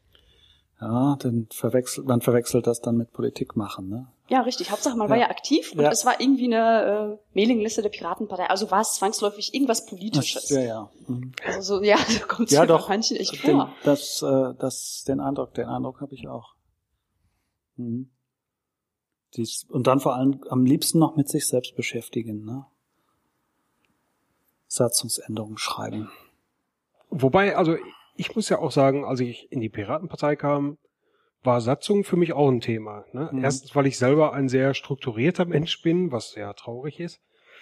Ja, dann verwechselt, man verwechselt das dann mit Politik machen, ne? Ja, richtig. Hauptsache, man Ja. war ja aktiv und Ja. es war irgendwie eine äh, Mailingliste der Piratenpartei. Also war es zwangsläufig irgendwas Politisches. Ja, ja. Mhm. Also so, ja, da kommt es Ja, mir doch. bei manchen echt Den, vor. das, äh, das, den Eindruck, den Eindruck habe ich auch. Mhm. Dies, und dann vor allem am liebsten noch mit sich selbst beschäftigen, ne? Satzungsänderungen schreiben. Wobei, also ich muss ja auch sagen, als ich in die Piratenpartei kam, war Satzung für mich auch ein Thema. Ne? Mhm. Erstens, weil ich selber ein sehr strukturierter Mensch bin, was sehr traurig ist.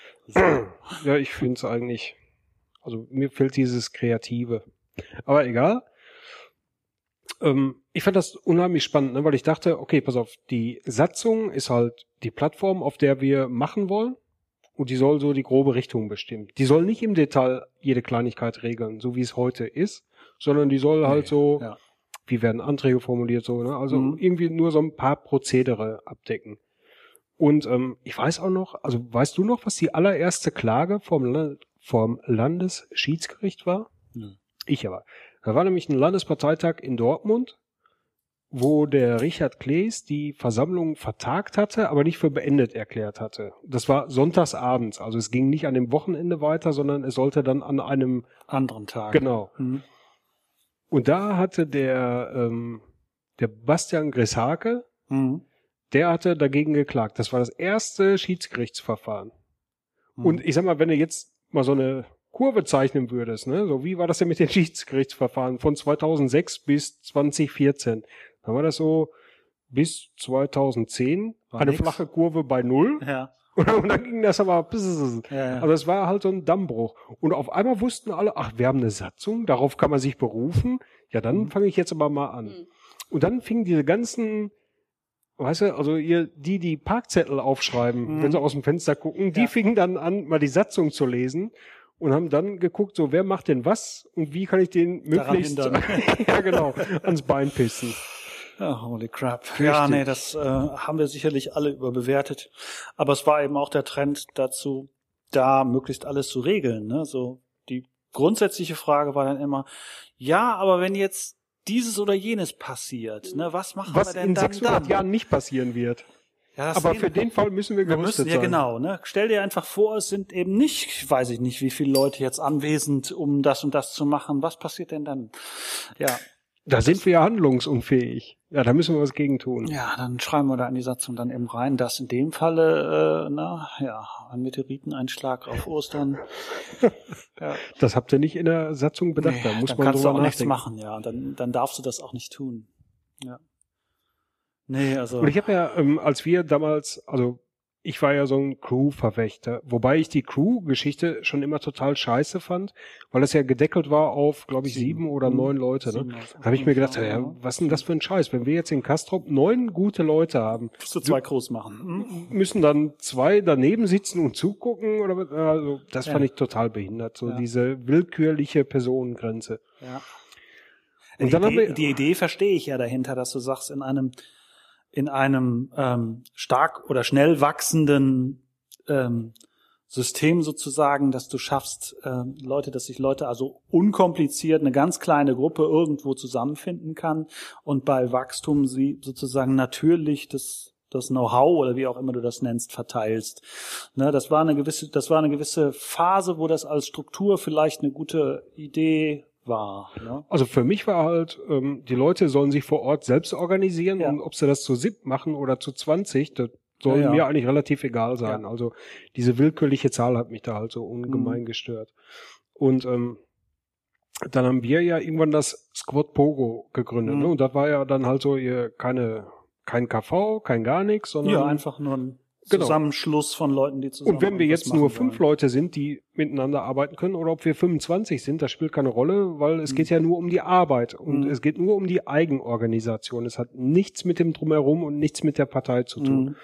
Ja, ich finde es eigentlich, also mir fehlt dieses Kreative. Aber egal. Ähm, ich fand das unheimlich spannend, ne? Weil ich dachte, okay, pass auf, die Satzung ist halt die Plattform, auf der wir machen wollen. Und die soll so die grobe Richtung bestimmen. Die soll nicht im Detail jede Kleinigkeit regeln, so wie es heute ist, sondern die soll halt nee, so, ja. Wie werden Anträge formuliert, so, ne? Also mhm. irgendwie nur so ein paar Prozedere abdecken. Und ähm, ich weiß auch noch, also weißt du noch, was die allererste Klage vom, La- vom Landesschiedsgericht war? Mhm. Ich aber. Da war nämlich ein Landesparteitag in Dortmund, wo der Richard Klees die Versammlung vertagt hatte, aber nicht für beendet erklärt hatte. Das war sonntagsabends, also es ging nicht an dem Wochenende weiter, sondern es sollte dann an einem anderen Tag. Genau. Mhm. Und da hatte der ähm, der Bastian Grishake, mhm. der hatte dagegen geklagt. Das war das erste Schiedsgerichtsverfahren. Mhm. Und ich sag mal, wenn du jetzt mal so eine Kurve zeichnen würdest, ne, so wie war das denn mit den Schiedsgerichtsverfahren von zweitausendsechs bis zweitausendvierzehn? Dann war das so bis zweitausendzehn war eine nix. Flache Kurve bei null. Ja. Und dann ging das aber, ja, ja. Also es war halt so ein Dammbruch. Und auf einmal wussten alle, ach, wir haben eine Satzung, darauf kann man sich berufen. Ja, dann mhm. fange ich jetzt aber mal an. Mhm. Und dann fingen diese ganzen, weißt du, also ihr, die, die Parkzettel aufschreiben, mhm. wenn sie aus dem Fenster gucken, die ja. fingen dann an, mal die Satzung zu lesen. Und haben dann geguckt, so, wer macht denn was und wie kann ich den möglichst, ja genau, ans Bein pissen. Ja, holy crap. Richtig. Ja, nee, das äh, haben wir sicherlich alle überbewertet. Aber es war eben auch der Trend dazu, da möglichst alles zu regeln. Ne? So die grundsätzliche Frage war dann immer, ja, aber wenn jetzt dieses oder jenes passiert, ne, was machen was wir denn dann? Was in sechshundert Jahren nicht passieren wird. Ja, aber für den Fall müssen wir gerüstet wir müssen, ja, sein. Ja, genau. Ne? Stell dir einfach vor, es sind eben nicht, weiß ich nicht, wie viele Leute jetzt anwesend, um das und das zu machen. Was passiert denn dann? Ja. Da sind wir ja handlungsunfähig. Ja, da müssen wir was gegen tun. Ja, dann schreiben wir da in die Satzung dann eben rein, dass in dem Falle, äh, na, ja, ein Meteoriteneinschlag auf Ostern. Ja. Das habt ihr nicht in der Satzung bedacht. Nee, da muss dann man kannst du auch nachdenken. nichts machen, ja. Dann, dann darfst du das auch nicht tun. Ja. Nee, also. Und ich habe ja, ähm, als wir damals, also ich war ja so ein Crew-Verfechter, wobei ich die Crew-Geschichte schon immer total scheiße fand, weil es ja gedeckelt war auf, glaube ich, sieben, sieben oder neun Leute. Ne? Da habe ich mir gedacht, ja, was ist denn das für ein Scheiß? Wenn wir jetzt in Kastrop neun gute Leute haben, musst du zwei Crews machen. Müssen dann zwei daneben sitzen und zugucken oder was? Also das ja. fand ich total behindert, so ja. diese willkürliche Personengrenze. Ja. Und die, dann Idee, haben wir, die Idee verstehe ich ja dahinter, dass du sagst, in einem in einem ähm, stark oder schnell wachsenden ähm, System sozusagen, dass du schaffst, ähm, Leute, dass sich Leute also unkompliziert eine ganz kleine Gruppe irgendwo zusammenfinden kann und bei Wachstum sie sozusagen natürlich das das Know-how oder wie auch immer du das nennst verteilst. Ne, das war eine gewisse das war eine gewisse Phase, wo das als Struktur vielleicht eine gute Idee war. Ne? Also für mich war halt, ähm, die Leute sollen sich vor Ort selbst organisieren ja. und ob sie das zu siebt machen oder zu zwanzig, das soll ja, ja. mir eigentlich relativ egal sein. Ja. Also diese willkürliche Zahl hat mich da halt so ungemein mhm. gestört. Und ähm, dann haben wir ja irgendwann das Squad Pogo gegründet. Mhm. Ne? Und das war ja dann halt so ihr keine kein K V, kein gar nichts, sondern ja, einfach nur ein Zusammenschluss genau. von Leuten, die zusammen. Und wenn wir jetzt nur fünf wollen. Leute sind, die miteinander arbeiten können, oder ob wir fünfundzwanzig sind, das spielt keine Rolle, weil es mhm. geht ja nur um die Arbeit und mhm. es geht nur um die Eigenorganisation. Es hat nichts mit dem Drumherum und nichts mit der Partei zu tun. Mhm.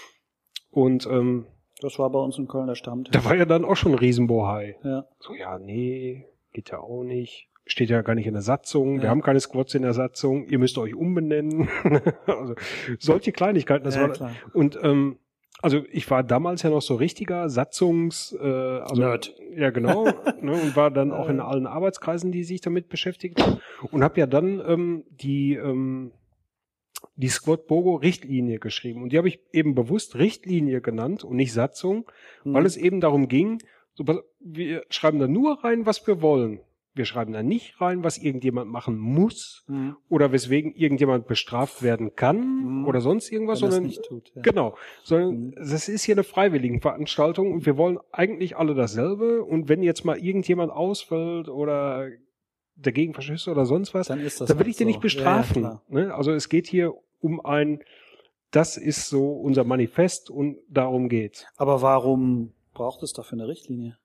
Und ähm, das war bei uns in Köln der Stammtisch. Da war ja dann auch schon ein Riesenbohai. Ja. So, ja, nee, geht ja auch nicht. Steht ja gar nicht in der Satzung. Ja. Wir haben keine Squads in der Satzung. Ihr müsst euch umbenennen. Also solche Kleinigkeiten. Das ja, war klar. Und ähm, also ich war damals ja noch so richtiger Satzungs äh, also, Nerd. Ja, genau. Ne, und war dann auch in allen Arbeitskreisen, die sich damit beschäftigt haben. Und habe ja dann ähm, die ähm, die Squad Pogo Richtlinie geschrieben. Und die habe ich eben bewusst Richtlinie genannt und nicht Satzung, mhm. weil es eben darum ging, so, wir schreiben da nur rein, was wir wollen. wir schreiben da nicht rein, was irgendjemand machen muss Mhm. oder weswegen irgendjemand bestraft werden kann Mhm. oder sonst irgendwas, Wenn das sondern nicht tut, ja. genau, sondern Mhm. das ist hier eine freiwillige Veranstaltung und wir wollen eigentlich alle dasselbe und wenn jetzt mal irgendjemand ausfällt oder dagegen verstößt oder sonst was, Dann ist das dann will halt ich den so. nicht bestrafen. Ja, ja, ne? Also es geht hier um ein, das ist so unser Manifest und darum geht's. Aber warum braucht es dafür eine Richtlinie?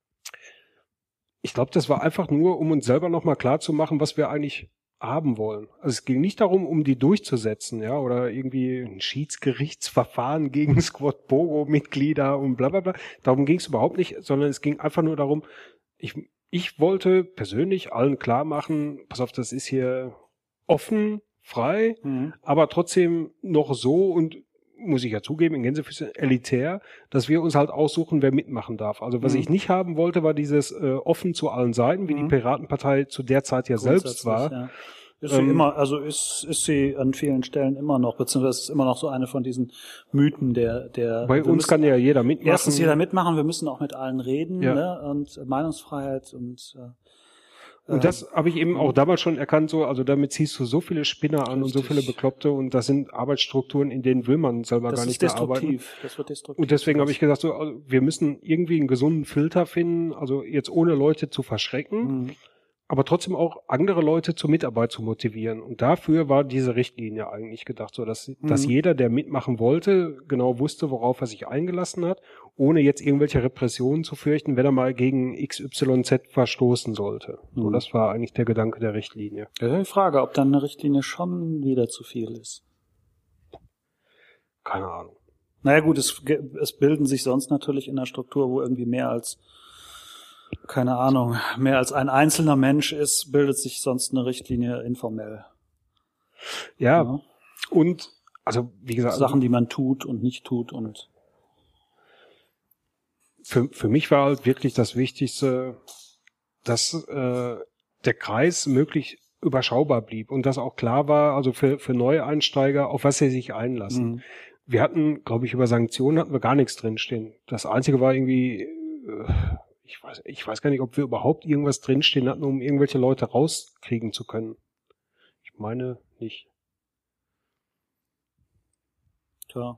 Ich glaube, das war einfach nur, um uns selber nochmal klar zu machen, was wir eigentlich haben wollen. Also es ging nicht darum, um die durchzusetzen, ja, oder irgendwie ein Schiedsgerichtsverfahren gegen Squad-Pogo-Mitglieder und bla bla bla. Darum ging es überhaupt nicht, sondern es ging einfach nur darum, ich, ich wollte persönlich allen klar machen, pass auf, das ist hier offen, frei, Mhm. aber trotzdem noch so und muss ich ja zugeben, in Gänsefüßchen elitär, dass wir uns halt aussuchen, wer mitmachen darf. Also was Mhm. ich nicht haben wollte, war dieses äh, offen zu allen Seiten, wie Mhm. die Piratenpartei zu der Zeit ja selbst Grundsätzlich, war. ja. Ist sie Ähm, immer, also ist, ist sie an vielen Stellen immer noch, beziehungsweise ist immer noch so eine von diesen Mythen, der, der, Bei wir uns müssen kann ja jeder mitmachen. erstens jeder mitmachen, wir müssen auch mit allen reden, Ja. ne, und Meinungsfreiheit und, äh, Und das habe ich eben auch damals schon erkannt, so, also damit ziehst du so viele Spinner an und so Richtig. viele Bekloppte und das sind Arbeitsstrukturen, in denen will man selber das gar ist nicht mehr arbeiten. destruktiv, das wird destruktiv. Und deswegen habe ich gesagt, so, also wir müssen irgendwie einen gesunden Filter finden, also jetzt ohne Leute zu verschrecken, Mhm. aber trotzdem auch andere Leute zur Mitarbeit zu motivieren. Und dafür war diese Richtlinie eigentlich gedacht, so dass, Mhm. dass jeder, der mitmachen wollte, genau wusste, worauf er sich eingelassen hat, ohne jetzt irgendwelche Repressionen zu fürchten, wenn er mal gegen X Y Z verstoßen sollte. So, Mhm. das war eigentlich der Gedanke der Richtlinie. Ja, die Frage, ob dann eine Richtlinie schon wieder zu viel ist. Keine Ahnung. Naja gut, es, es bilden sich sonst natürlich in einer Struktur, wo irgendwie mehr als, keine Ahnung, mehr als ein einzelner Mensch ist, bildet sich sonst eine Richtlinie informell. Ja, Ja. und also wie gesagt, Sachen, die man tut und nicht tut und für, für mich war halt wirklich das Wichtigste, dass äh, der Kreis möglichst überschaubar blieb und dass auch klar war, also für, für Neueinsteiger, auf was sie sich einlassen. Mhm. Wir hatten, glaube ich, über Sanktionen hatten wir gar nichts drinstehen. Das Einzige war irgendwie, äh, ich weiß, ich weiß gar nicht, ob wir überhaupt irgendwas drinstehen hatten, um irgendwelche Leute rauskriegen zu können. Ich meine nicht. Tja.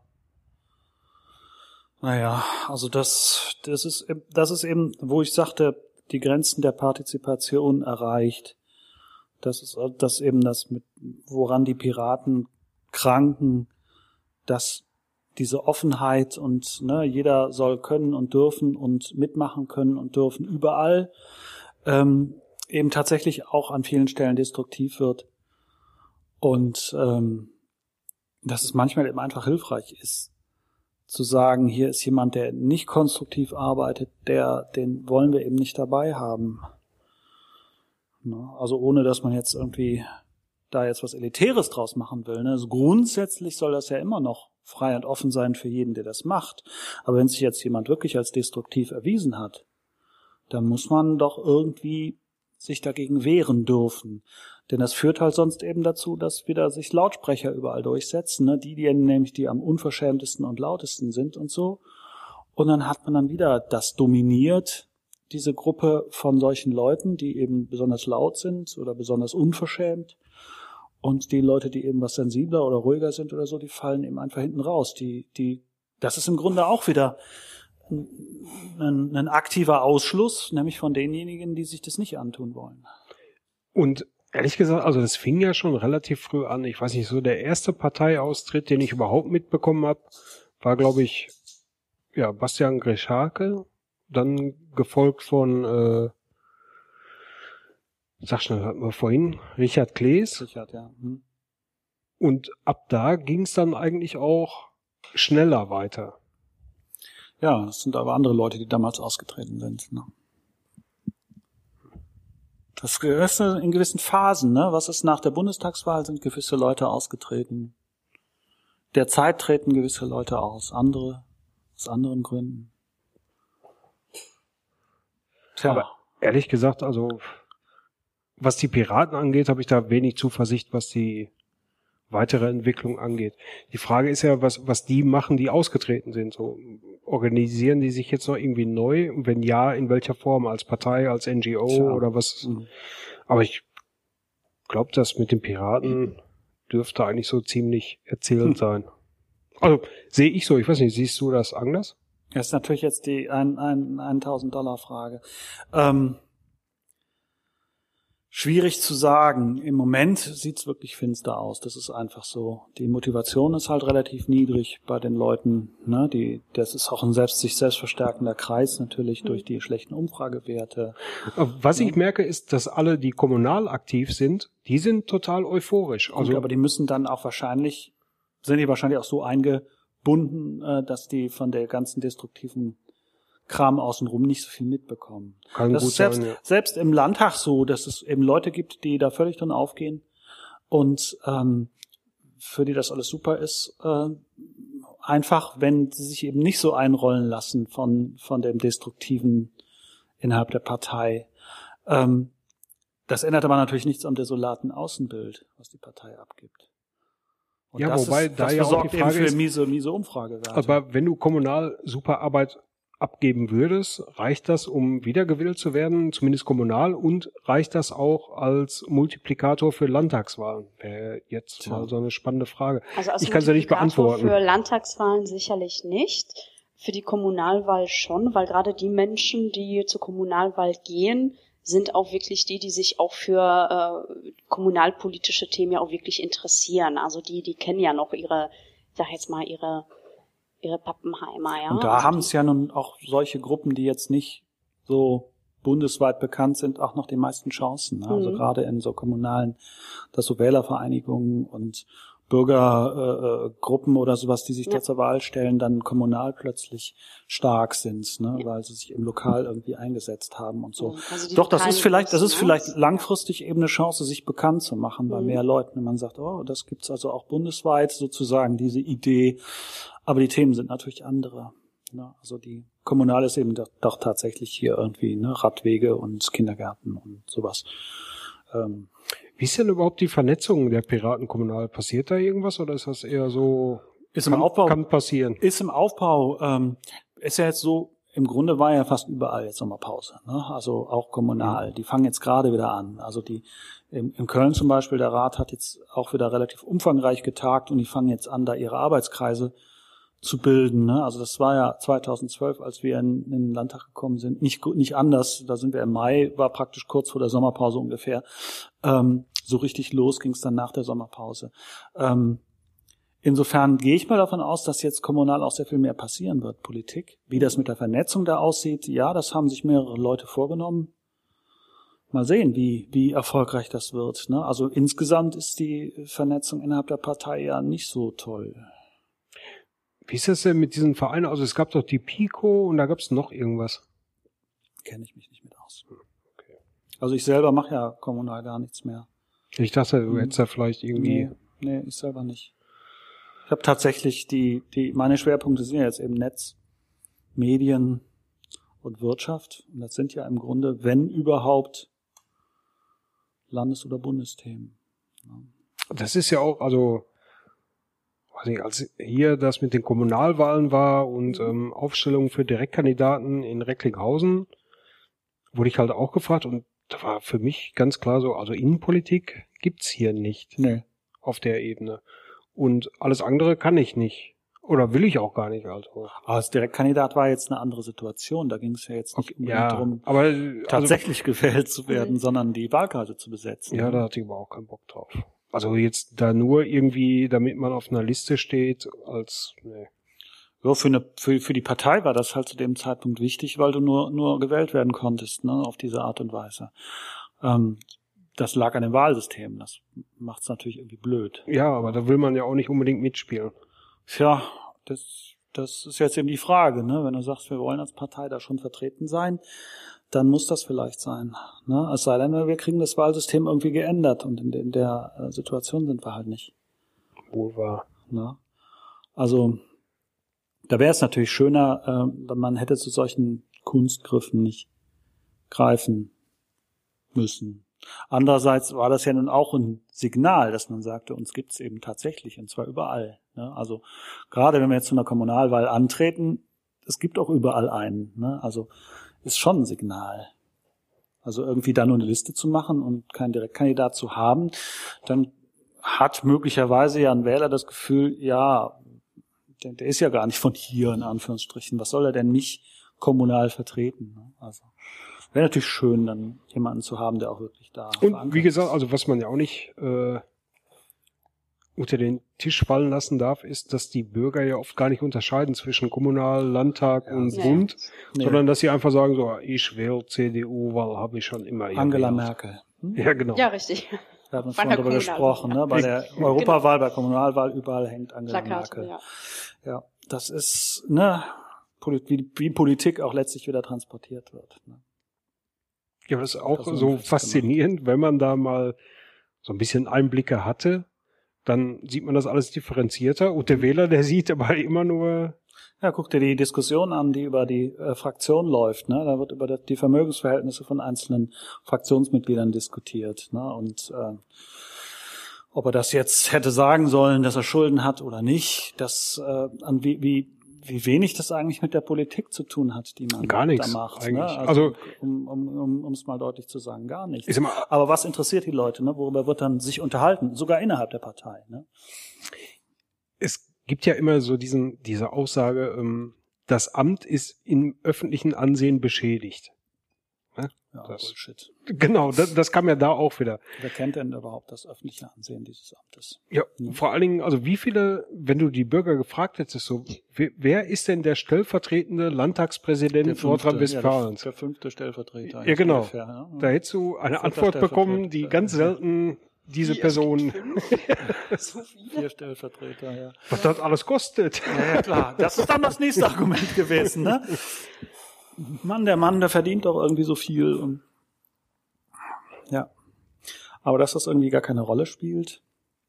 Naja, also das, das ist, das ist eben, wo ich sagte, die Grenzen der Partizipation erreicht. Das ist das eben das, mit, woran die Piraten kranken, dass diese Offenheit und ne, jeder soll können und dürfen und mitmachen können und dürfen überall ähm, eben tatsächlich auch an vielen Stellen destruktiv wird und ähm, dass es manchmal eben einfach hilfreich ist, zu sagen, hier ist jemand, der nicht konstruktiv arbeitet, der, den wollen wir eben nicht dabei haben. Also ohne, dass man jetzt irgendwie da jetzt was Elitäres draus machen will. Also grundsätzlich soll das ja immer noch frei und offen sein für jeden, der das macht. Aber wenn sich jetzt jemand wirklich als destruktiv erwiesen hat, dann muss man doch irgendwie sich dagegen wehren dürfen. Denn das führt halt sonst eben dazu, dass wieder sich Lautsprecher überall durchsetzen, ne? Die, die nämlich die am unverschämtesten und lautesten sind und so. Und dann hat man dann wieder das dominiert, diese Gruppe von solchen Leuten, die eben besonders laut sind oder besonders unverschämt. Und die Leute, die eben was sensibler oder ruhiger sind oder so, die fallen eben einfach hinten raus. Die, die, das ist im Grunde auch wieder ein, ein aktiver Ausschluss, nämlich von denjenigen, die sich das nicht antun wollen. Und ehrlich gesagt, also das fing ja schon relativ früh an. Ich weiß nicht, so der erste Parteiaustritt, den ich überhaupt mitbekommen habe, war, glaube ich, ja, Bastian Greschake, dann gefolgt von, äh, sag schnell, hatten wir vorhin, Richard Klees. Richard, ja. Hm. Und ab da ging es dann eigentlich auch schneller weiter. Ja, es sind aber andere Leute, die damals ausgetreten sind. Ne? Das ist in gewissen Phasen. Ne? Was ist nach der Bundestagswahl? Sind gewisse Leute ausgetreten. Derzeit treten gewisse Leute aus, andere aus anderen Gründen. Tja. Aber ehrlich gesagt, also was die Piraten angeht, habe ich da wenig Zuversicht, was die weitere Entwicklung angeht. Die Frage ist ja, was, was die machen, die ausgetreten sind. So, organisieren die sich jetzt noch irgendwie neu? Und wenn ja, in welcher Form? Als Partei, als N G O Tja. oder was? Mhm. Aber ich glaube, das mit den Piraten dürfte eigentlich so ziemlich erzählend hm. sein. Also, sehe ich so. Ich weiß nicht, siehst du das anders? Das ist natürlich jetzt die ein, ein, tausend Dollar Frage. Ähm, Schwierig zu sagen. Im Moment sieht's wirklich finster aus. Das ist einfach so. Die Motivation ist halt relativ niedrig bei den Leuten. Ne? Die, das ist auch ein selbst, sich selbst verstärkender Kreis natürlich durch die schlechten Umfragewerte. Was ich merke, ist, dass alle, die kommunal aktiv sind, die sind total euphorisch. Also, Gut, aber die müssen dann auch wahrscheinlich, sind die wahrscheinlich auch so eingebunden, dass die von der ganzen destruktiven Kram außenrum nicht so viel mitbekommen. Kann das gut ist selbst, sein, ja. selbst im Landtag so, dass es eben Leute gibt, die da völlig drin aufgehen und ähm, für die das alles super ist. Äh, einfach, wenn sie sich eben nicht so einrollen lassen von von dem Destruktiven innerhalb der Partei. Ähm, das ändert aber natürlich nichts am desolaten Außenbild, was die Partei abgibt. Und ja, das wobei ist, da das ja auch die Frage für ist, miese, miese Umfragewerte. Aber wenn du kommunal super Arbeit abgeben würdest, reicht das, um wiedergewählt zu werden, zumindest kommunal, und reicht das auch als Multiplikator für Landtagswahlen? Wäre jetzt Tja. mal so eine spannende Frage. Also als ich kann es ja nicht beantworten. Für Landtagswahlen sicherlich nicht. Für die Kommunalwahl schon, weil gerade die Menschen, die zur Kommunalwahl gehen, sind auch wirklich die, die sich auch für äh, kommunalpolitische Themen ja auch wirklich interessieren. Also die, die kennen ja noch ihre, ich sag jetzt mal, ihre ihre Pappenheimer, ja. Und da also haben es ja nun auch solche Gruppen, die jetzt nicht so bundesweit bekannt sind, auch noch die meisten Chancen. Ne? Also mhm. gerade in so kommunalen, dass so Wählervereinigungen und Bürgergruppen äh, oder sowas, die sich ja. da zur Wahl stellen, dann kommunal plötzlich stark sind, ne? Ja. weil sie sich im Lokal irgendwie eingesetzt haben und so. Also Doch, das ist vielleicht, das ist vielleicht langfristig eben eine Chance, sich bekannt zu machen bei mhm. mehr Leuten. Wenn man sagt, oh, das gibt's also auch bundesweit sozusagen, diese Idee. Aber die Themen sind natürlich andere. Ne? Also die kommunal ist eben doch, doch tatsächlich hier irgendwie ne, Radwege und Kindergärten und sowas. Ähm, Wie ist denn überhaupt die Vernetzung der Piraten kommunal? Passiert da irgendwas oder ist das eher so, ist kann, im Aufbau, kann passieren? Ist im Aufbau, ähm, ist ja jetzt so, im Grunde war ja fast überall jetzt Sommerpause, ne? Also auch kommunal. Die fangen jetzt gerade wieder an. Also die in, in Köln zum Beispiel, der Rat hat jetzt auch wieder relativ umfangreich getagt und die fangen jetzt an, da ihre Arbeitskreise zu bilden. Ne? Also das war ja zweitausendzwölf, als wir in, in den Landtag gekommen sind, nicht nicht anders. Da sind wir im Mai, war praktisch kurz vor der Sommerpause ungefähr. Ähm, so richtig los ging es dann nach der Sommerpause. Ähm, insofern gehe ich mal davon aus, dass jetzt kommunal auch sehr viel mehr passieren wird, Politik. Wie das mit der Vernetzung da aussieht, ja, das haben sich mehrere Leute vorgenommen. Mal sehen, wie wie erfolgreich das wird. Ne? Also insgesamt ist die Vernetzung innerhalb der Partei ja nicht so toll. Wie ist das denn mit diesen Vereinen? Also es gab doch die Pico und da gab es noch irgendwas. Kenne ich mich nicht mit aus. Okay. Also ich selber mache ja kommunal gar nichts mehr. Ich dachte, du hättest da vielleicht irgendwie... Nee, nee, ich selber nicht. Ich habe tatsächlich die, die, meine Schwerpunkte sind ja jetzt eben Netz, Medien und Wirtschaft. Und das sind ja im Grunde, wenn überhaupt, Landes- oder Bundesthemen. Ja. Das ist ja auch, also... als hier das mit den Kommunalwahlen war und ähm, Aufstellungen für Direktkandidaten in Recklinghausen, wurde ich halt auch gefragt und da war für mich ganz klar so, also Innenpolitik gibt's hier nicht nee. auf der Ebene. Und alles andere kann ich nicht. Oder will ich auch gar nicht. Also. Aber als Direktkandidat war jetzt eine andere Situation. Da ging es ja jetzt nicht okay, unbedingt ja, darum, aber, tatsächlich also, gewählt zu werden, mhm. sondern die Wahlkarte zu besetzen. Ja, da hatte ich aber auch keinen Bock drauf. Also jetzt da nur irgendwie, damit man auf einer Liste steht, als, nee. Ja, für eine, für, für die Partei war das halt zu dem Zeitpunkt wichtig, weil du nur, nur gewählt werden konntest, ne, auf diese Art und Weise. Ähm, das lag an dem Wahlsystem. Das macht's natürlich irgendwie blöd. Ja, aber da will man ja auch nicht unbedingt mitspielen. Tja, das, das ist jetzt eben die Frage, ne, wenn du sagst, wir wollen als Partei da schon vertreten sein, dann muss das vielleicht sein. Ne? Es sei denn, wir kriegen das Wahlsystem irgendwie geändert und in, in der äh, Situation sind wir halt nicht. Wohl wahr. Ne? Also da wäre es natürlich schöner, äh, man hätte zu solchen Kunstgriffen nicht greifen müssen. Andererseits war das ja nun auch ein Signal, dass man sagte, uns gibt's eben tatsächlich, und zwar überall. Ne? Also gerade wenn wir jetzt zu einer Kommunalwahl antreten, es gibt auch überall einen. Ne? Also ist schon ein Signal. Also irgendwie da nur eine Liste zu machen und keinen Direktkandidat zu haben, dann hat möglicherweise ja ein Wähler das Gefühl, ja, der, der ist ja gar nicht von hier, in Anführungsstrichen. Was soll er denn nicht kommunal vertreten? Ne? Also wäre natürlich schön, dann jemanden zu haben, der auch wirklich da Und wie gesagt, also was man ja auch nicht äh, unter den Tisch fallen lassen darf, ist, dass die Bürger ja oft gar nicht unterscheiden zwischen Kommunal, Landtag ja, und nee. Bund, nee. sondern dass sie einfach sagen, so, ich wähle C D U, weil habe ich schon immer Angela gewählt. Merkel. Hm? Ja, genau. Ja, richtig. Wir haben uns schon darüber gesprochen, ne? Bei der Europawahl, bei Kommunalwahl, überall hängt Angela Plakate, Merkel. Ja. ja, das ist, ne, wie, wie Politik auch letztlich wieder transportiert wird. Ne? Ja, das ist auch so faszinierend, gemacht. Wenn man da mal so ein bisschen Einblicke hatte, dann sieht man das alles differenzierter und der Wähler, der sieht aber immer nur... Ja, guck dir die Diskussion an, die über die äh, Fraktion läuft. Ne? Da wird über das, die Vermögensverhältnisse von einzelnen Fraktionsmitgliedern diskutiert. Ne? Und äh, ob er das jetzt hätte sagen sollen, dass er Schulden hat oder nicht, das äh, an wie, wie wie wenig das eigentlich mit der Politik zu tun hat, die man gar nichts, da macht. Eigentlich. Ne? Also, also um um um um es mal deutlich zu sagen, gar nichts. Ist immer, aber was interessiert die Leute? Ne? Worüber wird dann sich unterhalten? Sogar innerhalb der Partei. Ne? Es gibt ja immer so diesen diese Aussage, ähm, das Amt ist im öffentlichen Ansehen beschädigt. Ne? Ja, das, Bullshit. Genau, das, das kam ja da auch wieder. Wer kennt denn überhaupt das öffentliche Ansehen dieses Amtes? Ja, mhm. Vor allen Dingen, also wie viele, wenn du die Bürger gefragt hättest, so, wer, wer ist denn der stellvertretende Landtagspräsident Nordrhein-Westfalens? Ja, der, der fünfte Stellvertreter. Ja, genau. Ungefähr, ja. Da hättest du eine Fünfter Antwort bekommen, die ganz selten diese Wie, Person... So viele? Vier Stellvertreter, ja. Was das alles kostet. Ja, ja, klar. Das ist dann das nächste Argument gewesen, ne? Mann, der Mann, der verdient doch irgendwie so viel. Und ja. Aber dass das irgendwie gar keine Rolle spielt.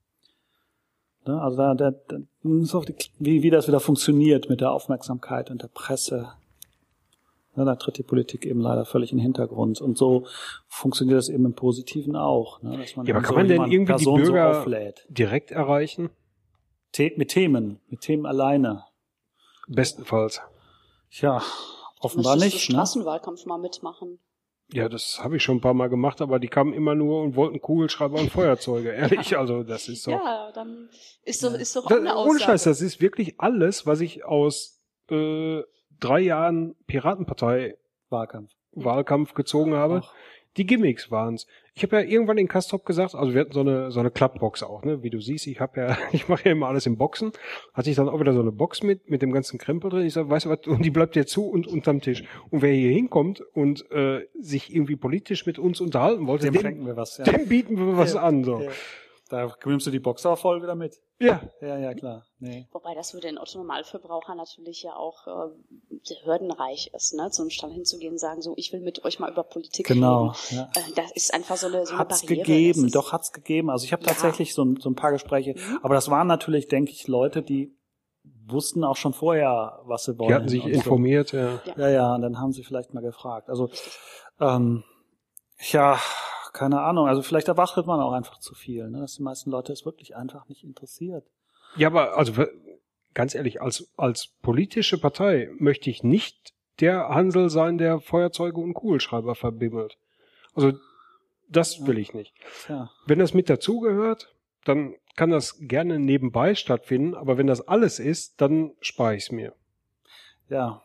Ne? Also da, da, da wie, wie das wieder funktioniert mit der Aufmerksamkeit und der Presse. Ne? Da tritt die Politik eben leider völlig in den Hintergrund. Und so funktioniert das eben im Positiven auch. Ne? Dass man ja, aber kann so man denn irgendwie Person die Bürger so direkt erreichen? The- mit Themen, mit Themen alleine. Bestenfalls. Ja, offenbar nicht. Möchtest du Straßenwahlkampf mal mitmachen? Ja, das habe ich schon ein paar Mal gemacht, aber die kamen immer nur und wollten Kugelschreiber und Feuerzeuge. Ehrlich, also das ist doch... Ja, dann ist doch, ist doch auch das, eine Aussage. Ohne Scheiß, das ist wirklich alles, was ich aus äh, drei Jahren Piratenpartei Wahlkampf, Wahlkampf gezogen habe. Ach. Die Gimmicks waren's. Ich habe ja irgendwann in Castrop gesagt, also wir hatten so eine so eine Klappbox auch, ne? Wie du siehst, ich habe ja, ich mache ja immer alles im Boxen. Hatte ich dann auch wieder so eine Box mit mit dem ganzen Krempel drin. Ich sag, weißt du was? Und die bleibt dir zu und unterm Tisch. Und wer hier hinkommt und äh, sich irgendwie politisch mit uns unterhalten wollte, dem, dem schenken wir was. Ja. Dem bieten wir was ja, an. So. Ja. Da nimmst du die Box auch voll wieder mit. Ja. Ja, ja, klar. Nee. Wobei das für den Otto-Normalverbraucher natürlich ja auch äh, hürdenreich ist, ne? Zum Stand hinzugehen und sagen, so, ich will mit euch mal über Politik genau, reden. Genau. Ja. Äh, das ist einfach so eine, so eine hat's Barriere. gegeben, doch hat's gegeben. Also ich habe ja. tatsächlich so ein, so ein paar Gespräche, mhm. aber das waren natürlich, denke ich, Leute, die wussten auch schon vorher, was sie wollen. Die hatten sich informiert, so. ja. Ja, ja, und dann haben sie vielleicht mal gefragt. Also, ähm, ja, keine Ahnung, also vielleicht erwartet man auch einfach zu viel, ne? Dass die meisten Leute es wirklich einfach nicht interessiert. Ja, aber also ganz ehrlich, als als politische Partei möchte ich nicht der Hansel sein, der Feuerzeuge und Kugelschreiber verbimmelt. Also das will ich nicht. Ja. Wenn das mit dazugehört, dann kann das gerne nebenbei stattfinden, aber wenn das alles ist, dann spare ich es mir. Ja.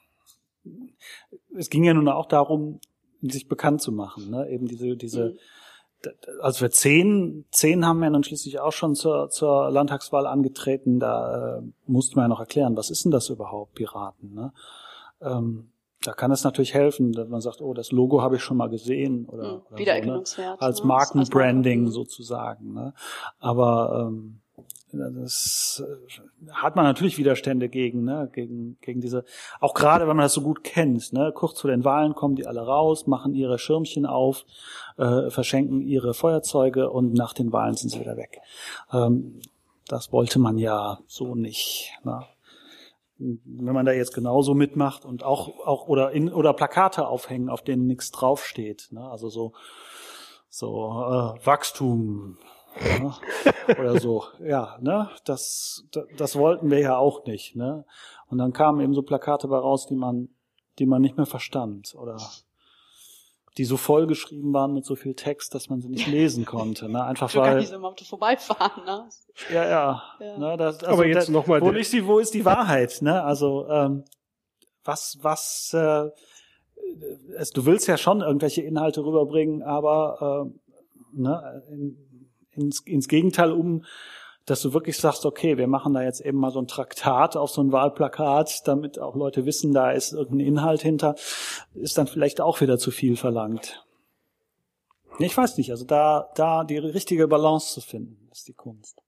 Es ging ja nun auch darum, sich bekannt zu machen, ne? Eben diese diese mhm. Also wir zehn, zehn haben ja dann schließlich auch schon zur, zur Landtagswahl angetreten. Da äh, musste man ja noch erklären, was ist denn das überhaupt, Piraten? Ne? Ähm, da kann es natürlich helfen, wenn man sagt, oh, das Logo habe ich schon mal gesehen oder, mhm. oder Wiedererkennungswert, so, ne? Als ne? Markenbranding als sozusagen. Ne? Aber ähm, das äh, hat man natürlich Widerstände gegen, ne, gegen gegen diese. Auch gerade, wenn man das so gut kennt, ne, kurz vor den Wahlen kommen die alle raus, machen ihre Schirmchen auf, äh, verschenken ihre Feuerzeuge und nach den Wahlen sind sie wieder weg. Ähm, das wollte man ja so nicht. Ne? Wenn man da jetzt genauso mitmacht und auch auch oder in oder Plakate aufhängen, auf denen nichts draufsteht, ne, also so. so äh, Wachstum ne? Oder so. Ja, ne, das, das das wollten wir ja auch nicht, ne? Und dann kamen eben so Plakate bei raus, die man die man nicht mehr verstand oder die so vollgeschrieben waren mit so viel Text, dass man sie nicht lesen konnte, ne? Einfach du weil gar nicht so im Auto vorbeifahren, ne? Ja, ja. ja. Ne, das, also Aber jetzt da, nochmal. Wo ist die, wo ist die Wahrheit, ne? Also ähm, was was äh, es, du willst ja schon irgendwelche Inhalte rüberbringen, aber äh, ne, in, ins, ins Gegenteil um, dass du wirklich sagst, okay, wir machen da jetzt eben mal so ein Traktat auf so ein Wahlplakat, damit auch Leute wissen, da ist irgendein Inhalt hinter, ist dann vielleicht auch wieder zu viel verlangt. Ich weiß nicht, also da da die richtige Balance zu finden, ist die Kunst.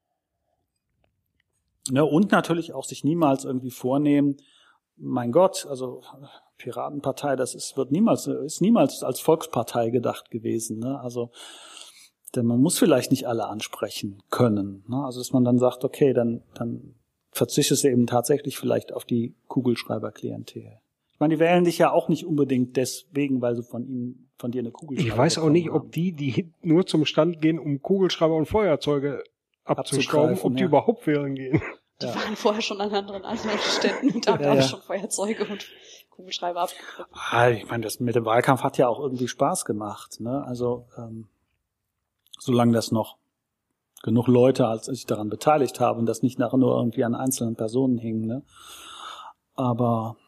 Ne, und natürlich auch sich niemals irgendwie vornehmen, mein Gott, also Piratenpartei, das ist wird niemals ist niemals als Volkspartei gedacht gewesen, ne? Also denn man muss vielleicht nicht alle ansprechen können, ne? Also dass man dann sagt, okay, dann dann verzichtest du eben tatsächlich vielleicht auf die Kugelschreiber-Klientel. Ich meine, die wählen dich ja auch nicht unbedingt deswegen, weil sie von ihnen von dir eine Kugelschreiber Ich weiß auch nicht, haben. ob die, die nur zum Stand gehen, um Kugelschreiber und Feuerzeuge abzustauben, ob die ja. überhaupt wählen gehen. Die Ja. waren vorher schon an anderen Anlaufständen und haben Ja, auch ja. schon Feuerzeuge und Kugelschreiber abgegriffen. Ah, ich meine, das mit dem Wahlkampf hat ja auch irgendwie Spaß gemacht, ne? Also ähm, solange das noch genug Leute als sich daran beteiligt haben und das nicht nachher nur irgendwie an einzelnen Personen hing, ne? Aber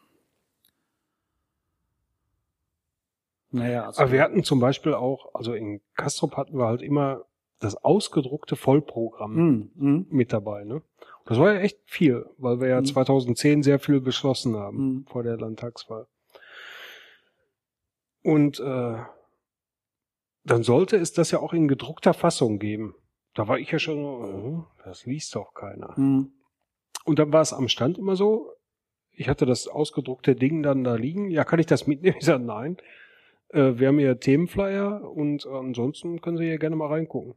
naja, also Aber wir hatten zum Beispiel auch, also in Castrop hatten wir halt immer das ausgedruckte Vollprogramm mm, mm, mit dabei, ne? Das war ja echt viel, weil wir ja Mhm. zweitausendzehn sehr viel beschlossen haben Mhm. vor der Landtagswahl. Und äh, dann sollte es das ja auch in gedruckter Fassung geben. Da war ich ja schon so, äh, das liest doch keiner. mm, Und dann war es am Stand immer so, ich hatte das ausgedruckte Ding dann da liegen, ja, kann ich das mitnehmen? Ich sage, nein. Äh, wir haben hier Themenflyer und ansonsten können Sie hier gerne mal reingucken.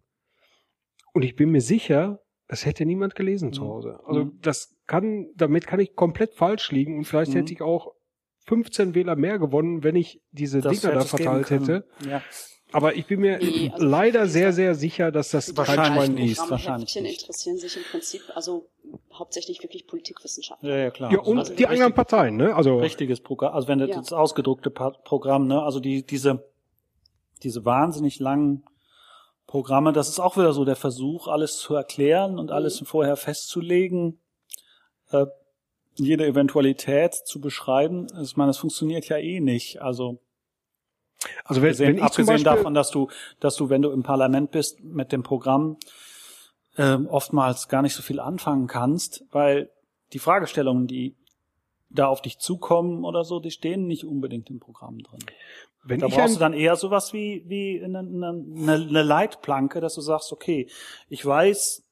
Und ich bin mir sicher, das hätte niemand gelesen Mhm. zu Hause. Also Mhm. das kann, damit kann ich komplett falsch liegen und vielleicht Mhm. hätte ich auch fünfzehn Wähler mehr gewonnen, wenn ich diese das Dinger da hätte es geben verteilt können. hätte. Ja. Aber ich bin mir Nee, also leider für sehr, diese- sehr sicher, dass das Für die kein Wahrscheinlich Schwein nicht. liest. wahrscheinlich Programmheftchen nicht. interessieren sich im Prinzip also hauptsächlich wirklich Politikwissenschaften. Ja, ja, klar. Ja, und Also die anderen richtig- Parteien, ne? Also richtiges Programm, also wenn das Ja. das ausgedruckte Pa- Programm, ne, also die diese diese wahnsinnig langen Programme, das ist auch wieder so der Versuch, alles zu erklären und alles vorher festzulegen, äh, jede Eventualität zu beschreiben. Ich meine, das funktioniert ja eh nicht. Also Also wenn, abgesehen, wenn ich zum abgesehen Beispiel, davon, dass du, dass du, wenn du im Parlament bist, mit dem Programm ähm, oftmals gar nicht so viel anfangen kannst, weil die Fragestellungen, die da auf dich zukommen oder so, die stehen nicht unbedingt im Programm drin. wenn Da ich brauchst ein, du dann eher sowas wie wie eine, eine, eine Leitplanke, dass du sagst, okay, ich weiß,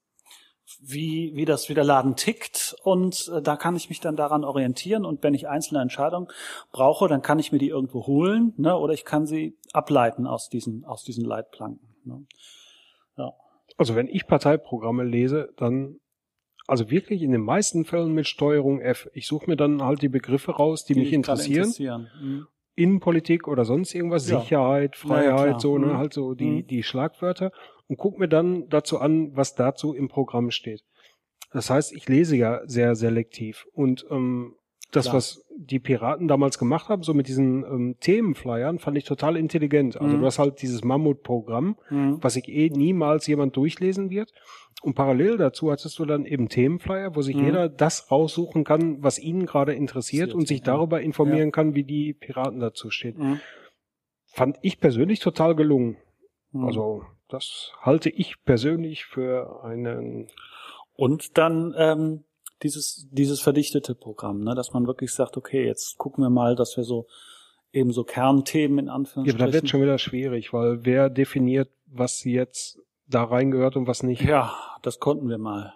wie wie das wie der Laden tickt und äh, da kann ich mich dann daran orientieren und wenn ich einzelne Entscheidungen brauche, dann kann ich mir die irgendwo holen, ne, oder ich kann sie ableiten aus diesen aus diesen Leitplanken. Ne. Ja. also wenn ich Parteiprogramme lese, dann also wirklich in den meisten Fällen mit Steuerung F. Ich suche mir dann halt die Begriffe raus, die, mich dich gerade interessieren. interessieren. Mhm. Innenpolitik oder sonst irgendwas, Ja. Sicherheit, Ja, ja, Freiheit, klar. so, ne, Mhm. halt so die, Mhm. die Schlagwörter und guck mir dann dazu an, was dazu im Programm steht. Das heißt, ich lese ja sehr selektiv und ähm, das, Klar. was die Piraten damals gemacht haben, so mit diesen ähm, Themenflyern, fand ich total intelligent. Also Mhm. du hast halt dieses Mammutprogramm, Mhm. was sich eh niemals jemand durchlesen wird. Und parallel dazu hattest du dann eben Themenflyer, wo sich Mhm. jeder das raussuchen kann, was ihn gerade interessiert Interessiert, und sich ja. darüber informieren kann, wie die Piraten dazu stehen. Mhm. Fand ich persönlich total gelungen. Mhm. Also das halte ich persönlich für einen... Und dann ähm, dieses dieses verdichtete Programm, ne, dass man wirklich sagt, okay, jetzt gucken wir mal, dass wir so eben so Kernthemen in Ja, aber Anführungsstrichen. da wird schon wieder schwierig, weil wer definiert, was jetzt da reingehört und was nicht? Ja, das konnten wir mal.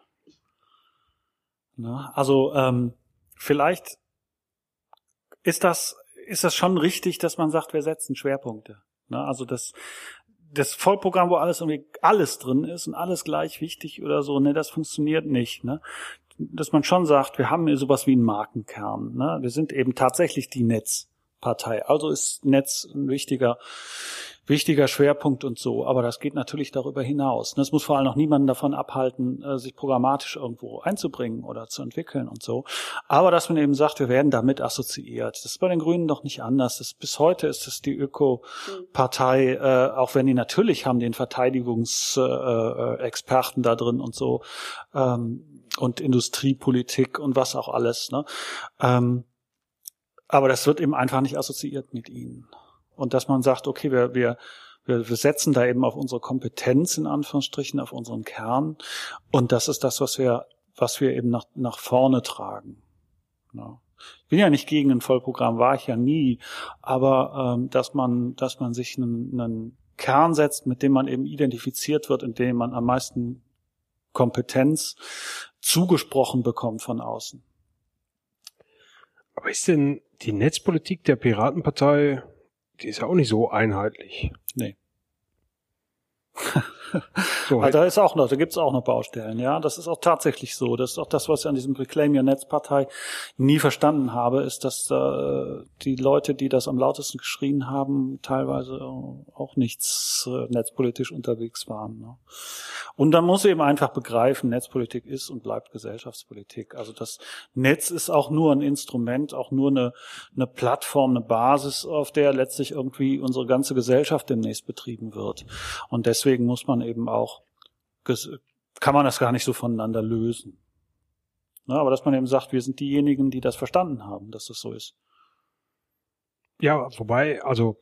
Ne? Also ähm, vielleicht ist das ist das schon richtig, dass man sagt, wir setzen Schwerpunkte. Ne? Also das das Vollprogramm, wo alles irgendwie alles drin ist und alles gleich wichtig oder so, ne, das funktioniert nicht. Ne? Dass man schon sagt, wir haben hier sowas wie einen Markenkern. Ne? Wir sind eben tatsächlich die Netzpartei. Also ist Netz ein wichtiger wichtiger Schwerpunkt und so. Aber das geht natürlich darüber hinaus. Das muss vor allem noch niemanden davon abhalten, sich programmatisch irgendwo einzubringen oder zu entwickeln und so. Aber dass man eben sagt, wir werden damit assoziiert. Das ist bei den Grünen doch nicht anders. Das, bis heute ist es die Öko-Partei, äh, auch wenn die natürlich haben den Verteidigungsexperten äh, da drin und so ähm, und Industriepolitik und was auch alles. Ne? Ähm, aber das wird eben einfach nicht assoziiert mit ihnen. Und dass man sagt, okay, wir, wir, wir, wir setzen da eben auf unsere Kompetenz, in Anführungsstrichen, auf unseren Kern. Und das ist das, was wir, was wir eben nach, nach vorne tragen. Ja. Ich bin ja nicht gegen ein Vollprogramm, war ich ja nie. Aber, ähm, dass man, dass man sich einen, einen Kern setzt, mit dem man eben identifiziert wird, in dem man am meisten Kompetenz zugesprochen bekommt von außen. Aber ist denn die Netzpolitik der Piratenpartei, die ist ja auch nicht so einheitlich. Nee. So, also da ist auch noch, da gibt's auch noch Baustellen, ja. Das ist auch tatsächlich so. Das ist auch das, was ich an diesem Reclaim Your Netz-Partei nie verstanden habe, ist, dass äh, die Leute, die das am lautesten geschrien haben, teilweise auch nichts äh, netzpolitisch unterwegs waren. Ne? Und dann muss eben einfach begreifen, Netzpolitik ist und bleibt Gesellschaftspolitik. Also das Netz ist auch nur ein Instrument, auch nur eine, eine Plattform, eine Basis, auf der letztlich irgendwie unsere ganze Gesellschaft demnächst betrieben wird. Und deswegen muss man eben auch, kann man das gar nicht so voneinander lösen. Ja, aber dass man eben sagt, wir sind diejenigen, die das verstanden haben, dass das so ist. Ja, wobei, also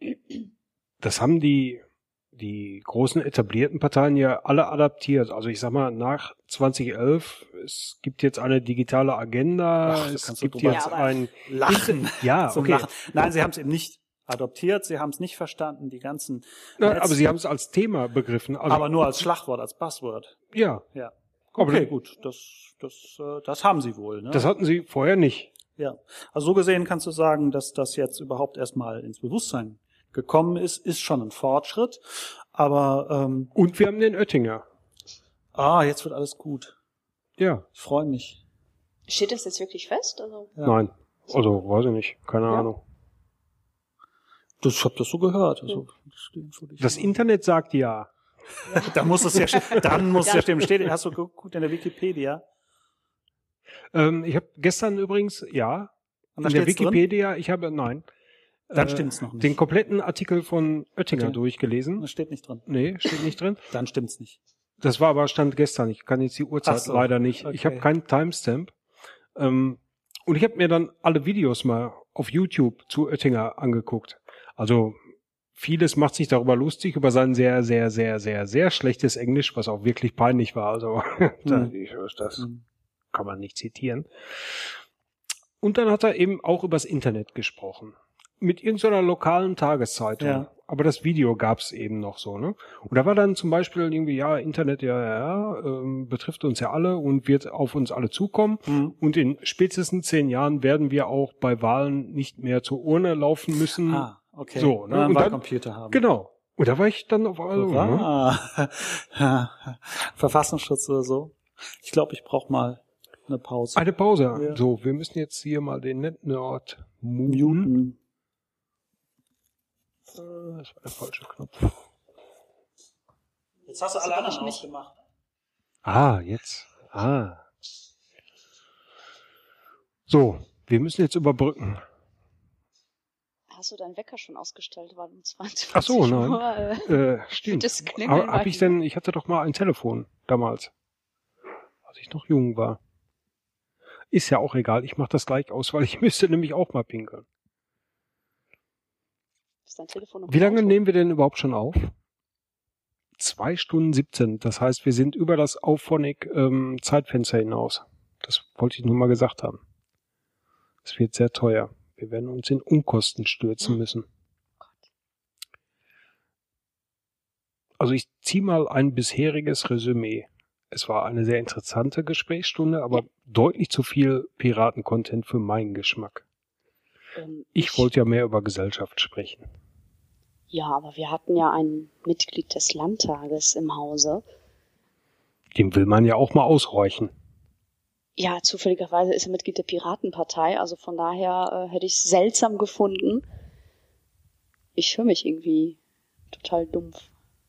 das haben die die großen etablierten Parteien ja alle adaptiert. Also ich sag mal, nach zwanzig elf, es gibt jetzt eine digitale Agenda, Ach, es gibt jetzt ja, ein Lachen. Ja, okay. Lachen. Nein, sie haben es eben nicht adoptiert, sie haben es nicht verstanden, die ganzen Na, aber sie haben es als Thema begriffen. Also, aber nur als Schlagwort, als Buzzword. Ja. Ja. Aber Okay, gut, das das das haben sie wohl, ne? Das hatten sie vorher nicht. Ja. Also so gesehen kannst du sagen, dass das jetzt überhaupt erstmal ins Bewusstsein gekommen ist, ist schon ein Fortschritt, aber ähm, und wir haben den Oettinger. Ah, jetzt wird alles gut. Ja. Ich freue mich. Steht das jetzt wirklich fest? Also? Ja. Nein. Also, weiß ich nicht. Keine ja. Ahnung. Das, ich habe das so gehört. Also, das das Internet sagt ja. ja. Dann muss es ja, dann muss es ja stimmen. Steht, hast du geguckt in der Wikipedia? Ähm, ich habe gestern übrigens, ja, in der Wikipedia, drin? ich habe, nein. Dann äh, stimmt's noch nicht. Den kompletten Artikel von Oettinger okay. durchgelesen. Das steht nicht drin. Nee, steht nicht drin. Dann stimmt's nicht. Das war aber Stand gestern. Ich kann jetzt die Uhrzeit so. leider nicht. Okay. Ich habe keinen Timestamp. Ähm, und ich habe mir dann alle Videos mal auf YouTube zu Oettinger angeguckt. Also vieles macht sich darüber lustig, über sein sehr, sehr, sehr, sehr, sehr schlechtes Englisch, was auch wirklich peinlich war. Also hm. das hm. kann man nicht zitieren. Und dann hat er eben auch übers Internet gesprochen. Mit irgendeiner lokalen Tageszeitung. Ja. Aber das Video gab's eben noch so, ne? Und da war dann zum Beispiel irgendwie, ja, Internet, ja, ja, ja ähm, betrifft uns ja alle und wird auf uns alle zukommen. Mhm. Und in spätestens zehn Jahren werden wir auch bei Wahlen nicht mehr zur Urne laufen müssen. Ah, okay. So, ne? Und einen Wahlcomputer haben. Genau. Und da war ich dann auf einmal. Ah. Ne? Verfassungsschutz oder so. Ich glaube, ich brauche mal eine Pause. Eine Pause. Ja. So, wir müssen jetzt hier mal den NetNerd muten. Das war der falsche Knopf. Jetzt hast du alle anderen nicht gemacht. Ah, jetzt. Ah. So, wir müssen jetzt überbrücken. Hast du deinen Wecker schon ausgestellt, weil um zwanzig Ach so, nein. Uhr, äh, äh, stimmt. Das Aber hab ich denn, ich hatte doch mal ein Telefon damals, als ich noch jung war. Ist ja auch egal, ich mache das gleich aus, weil ich müsste nämlich auch mal pinkeln. Dein Telefon noch Wie lange nehmen wir denn überhaupt schon auf? Zwei Stunden siebzehn. Das heißt, wir sind über das Auphonic ähm, Zeitfenster hinaus. Das wollte ich nur mal gesagt haben. Es wird sehr teuer. Wir werden uns in Unkosten stürzen müssen. Also ich ziehe mal ein bisheriges Resümee. Es war eine sehr interessante Gesprächsstunde, aber deutlich zu viel Piraten-Content für meinen Geschmack. Ähm, ich, ich wollte ja mehr über Gesellschaft sprechen. Ja, aber wir hatten ja ein Mitglied des Landtages im Hause. Dem will man ja auch mal aushorchen. Ja, zufälligerweise ist er Mitglied der Piratenpartei, also von daher äh, hätte ich es seltsam gefunden. Ich fühle mich irgendwie total dumpf.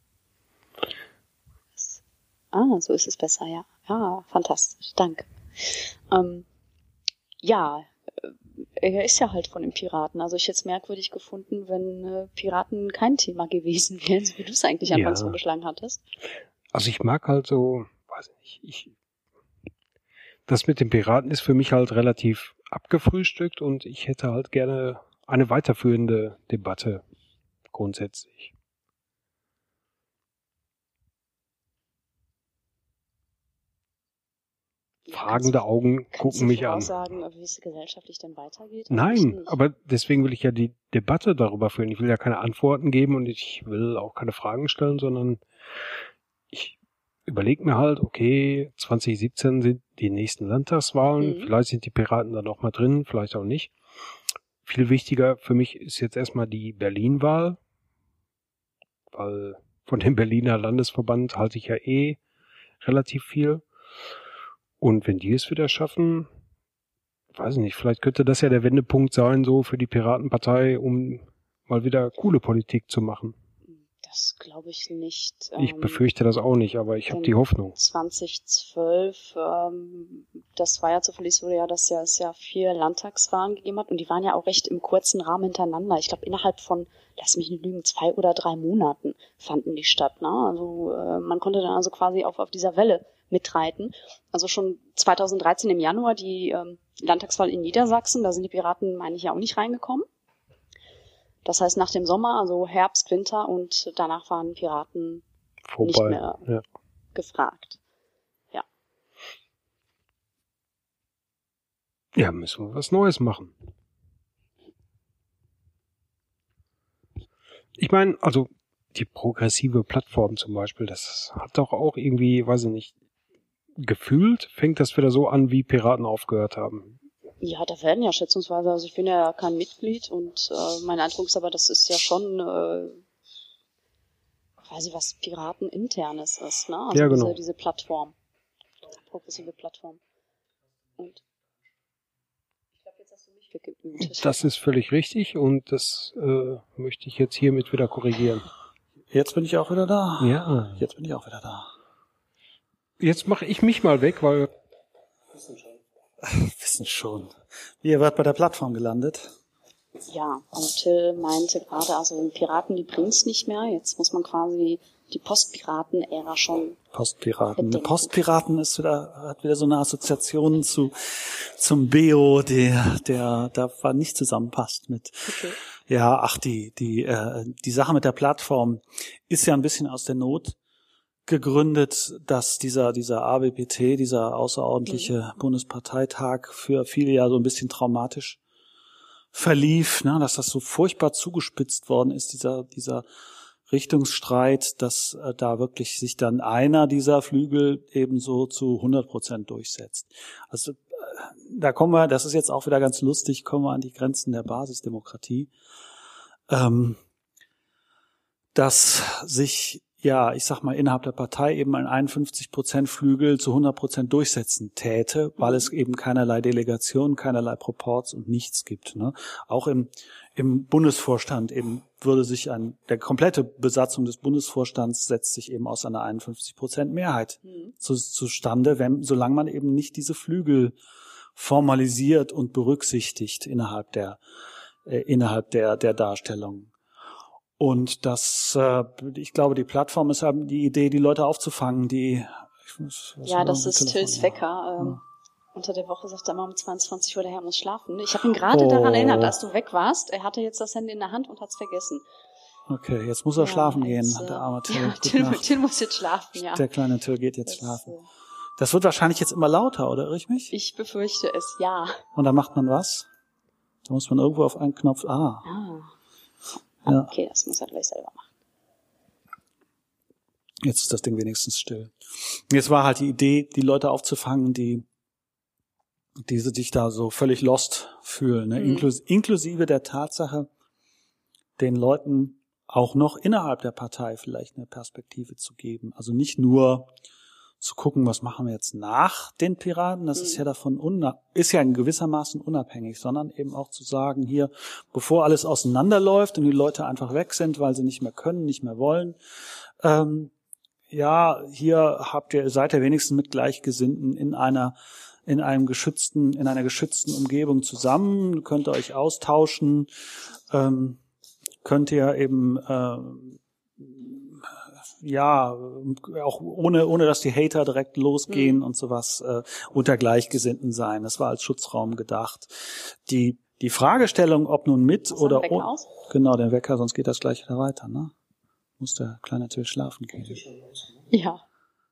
Das, ah, so ist es besser, ja. Ja, fantastisch, danke. Ähm, ja, er ist ja halt von den Piraten. Also ich hätte es merkwürdig gefunden, wenn äh, Piraten kein Thema gewesen wären, so wie du es eigentlich anfangs Ja. vorgeschlagen hattest. Also ich mag halt so, weiß nicht, ich, das mit den Piraten ist für mich halt relativ abgefrühstückt und ich hätte halt gerne eine weiterführende Debatte grundsätzlich. Fragende Ja, Augen gucken mich an. Kannst du voraussagen, wie es gesellschaftlich denn weitergeht? Nein, aber deswegen will ich ja die Debatte darüber führen. Ich will ja keine Antworten geben und ich will auch keine Fragen stellen, sondern ich überlege mir halt, okay, zwanzig siebzehn sind die nächsten Landtagswahlen, mhm. vielleicht sind die Piraten da noch mal drin, vielleicht auch nicht. Viel wichtiger für mich ist jetzt erstmal die Berlin-Wahl, weil von dem Berliner Landesverband halte ich ja eh relativ viel. Und wenn die es wieder schaffen, weiß ich nicht, vielleicht könnte das ja der Wendepunkt sein, so für die Piratenpartei, um mal wieder coole Politik zu machen. Das glaube ich nicht. Ich befürchte das auch nicht, aber ich habe die Hoffnung. zwanzig zwölf, ähm, das war ja zufällig so, ja, dass ja, es ja vier Landtagswahlen gegeben hat und die waren ja auch recht im kurzen Rahmen hintereinander. Ich glaube, innerhalb von, lass mich nicht lügen, zwei oder drei Monaten fanden die statt. Ne? Also äh, man konnte dann also quasi auf, auf dieser Welle mitreiten. Also schon zweitausenddreizehn im Januar die ähm, Landtagswahl in Niedersachsen, da sind die Piraten, meine ich, ja auch nicht reingekommen. Das heißt, nach dem Sommer, also Herbst, Winter und danach waren Piraten Vorbei. nicht mehr ja. gefragt. Ja. Ja, müssen wir was Neues machen. Ich meine, also die progressive Plattform zum Beispiel, das hat doch auch irgendwie, weiß ich nicht, gefühlt fängt das wieder so an, wie Piraten aufgehört haben. Ja, da werden ja schätzungsweise, also ich bin ja kein Mitglied und äh, mein Eindruck ist aber, das ist ja schon äh, quasi was Piraten-internes ist, ne? Also ja, genau. diese, diese Plattform, progressive Plattform. Und ich glaube, jetzt hast du mich weggemutet. Das ist völlig richtig und das äh, möchte ich jetzt hiermit wieder korrigieren. Jetzt bin ich auch wieder da. Ja. Jetzt bin ich auch wieder da. Jetzt mache ich mich mal weg, weil Wissen schon. Ihr wart bei der Plattform gelandet. Ja, und Till meinte gerade, also Piraten, die bringt's nicht mehr. Jetzt muss man quasi die Postpiraten-Ära schon Postpiraten. bedenken. Postpiraten ist wieder, hat wieder so eine Assoziation zu, zum Beo, der, der, da war nicht zusammenpasst mit. Okay. Ja, ach, die, die, äh, die Sache mit der Plattform ist ja ein bisschen aus der Not gegründet, dass dieser dieser A B P T, dieser außerordentliche mhm. Bundesparteitag für viele ja so ein bisschen traumatisch verlief, ne, dass das so furchtbar zugespitzt worden ist, dieser dieser Richtungsstreit, dass äh, da wirklich sich dann einer dieser Flügel ebenso zu hundert Prozent durchsetzt. Also äh, da kommen wir, das ist jetzt auch wieder ganz lustig, kommen wir an die Grenzen der Basisdemokratie, ähm, dass sich ja, ich sag mal, innerhalb der Partei eben ein einundfünfzig Prozent Flügel zu hundert Prozent durchsetzen täte, weil es eben keinerlei Delegation, keinerlei Proports und nichts gibt. Ne? Auch im, im Bundesvorstand eben würde sich ein, der komplette Besatzung des Bundesvorstands setzt sich eben aus einer einundfünfzig Prozent Mehrheit mhm. zu, zustande, wenn, solange man eben nicht diese Flügel formalisiert und berücksichtigt innerhalb der, äh, innerhalb der, der Darstellung. Und das, äh, ich glaube, die Plattform ist halt die Idee, die Leute aufzufangen, die... Ich muss, ja, das ist Tills Wecker. Ähm, ja. Unter der Woche sagt er immer um zweiundzwanzig Uhr, der Herr muss schlafen. Ich habe ihn gerade oh. daran erinnert, als du weg warst. Er hatte jetzt das Handy in der Hand und hat's vergessen. Okay, jetzt muss er ja, schlafen jetzt, gehen, der arme Till. Ja, Till, Till muss jetzt schlafen, ja. Der kleine Till geht jetzt das, schlafen. Das wird wahrscheinlich jetzt immer lauter, oder irre ich mich? Ich befürchte es, ja. Und dann macht man was? Da muss man irgendwo auf einen Knopf... Ah. Ah. Ja. Okay, das muss er gleich selber machen. Jetzt ist das Ding wenigstens still. Jetzt war halt die Idee, die Leute aufzufangen, die, die sich da so völlig lost fühlen, ne? Mhm. Inklus- inklusive der Tatsache, den Leuten auch noch innerhalb der Partei vielleicht eine Perspektive zu geben. Also nicht nur zu gucken, was machen wir jetzt nach den Piraten. Das mhm. ist ja davon unna- ist ja in gewissermaßen unabhängig, sondern eben auch zu sagen, hier, bevor alles auseinanderläuft und die Leute einfach weg sind, weil sie nicht mehr können, nicht mehr wollen, ähm, ja, hier habt ihr, seid ihr wenigstens mit Gleichgesinnten in einer, in einem geschützten, in einer geschützten Umgebung zusammen, könnt ihr euch austauschen, ähm, könnt ihr eben, äh, ja, auch ohne, ohne dass die Hater direkt losgehen mhm. und sowas, äh, unter Gleichgesinnten sein. Das war als Schutzraum gedacht. Die, die Fragestellung, ob nun mit Was oder, Wecker aus? Genau, den Wecker, sonst geht das gleich wieder weiter, ne? Muss der Kleine natürlich schlafen gehen. Ja.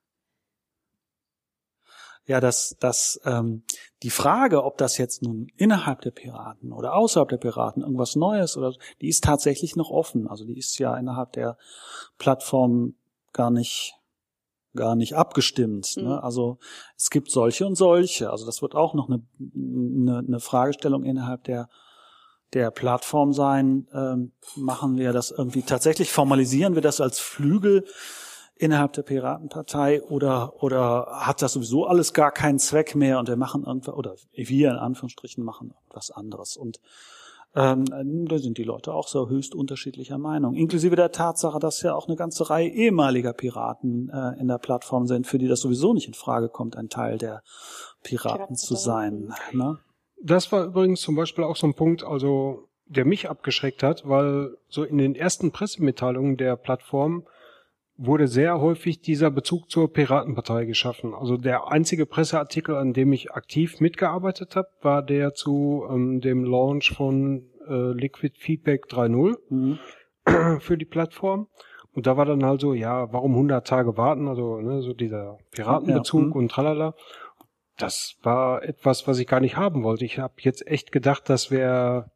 Ja, dass, dass ähm, die Frage, ob das jetzt nun innerhalb der Piraten oder außerhalb der Piraten irgendwas Neues oder die ist tatsächlich noch offen. Also die ist ja innerhalb der Plattform gar nicht gar nicht abgestimmt. Mhm. Ne? Also es gibt solche und solche. Also das wird auch noch eine, eine, eine Fragestellung innerhalb der der Plattform sein. Ähm, machen wir das irgendwie tatsächlich, formalisieren wir das als Flügel innerhalb der Piratenpartei oder oder hat das sowieso alles gar keinen Zweck mehr und wir machen irgendwas, oder wir in Anführungsstrichen machen was anderes. Und ähm, da sind die Leute auch so höchst unterschiedlicher Meinung. Inklusive der Tatsache, dass ja auch eine ganze Reihe ehemaliger Piraten äh, in der Plattform sind, für die das sowieso nicht in Frage kommt, ein Teil der Piraten, Piraten zu sein. Ne? Das war übrigens zum Beispiel auch so ein Punkt, also der mich abgeschreckt hat, weil so in den ersten Pressemitteilungen der Plattform wurde sehr häufig dieser Bezug zur Piratenpartei geschaffen. Also der einzige Presseartikel, an dem ich aktiv mitgearbeitet habe, war der zu ähm, dem Launch von äh, Liquid Feedback drei Punkt null mhm. für die Plattform. Und da war dann halt so, ja, warum hundert Tage warten? Also ne, so dieser Piratenbezug ja, mhm. und tralala. Das war etwas, was ich gar nicht haben wollte. Ich habe jetzt echt gedacht, das wäre,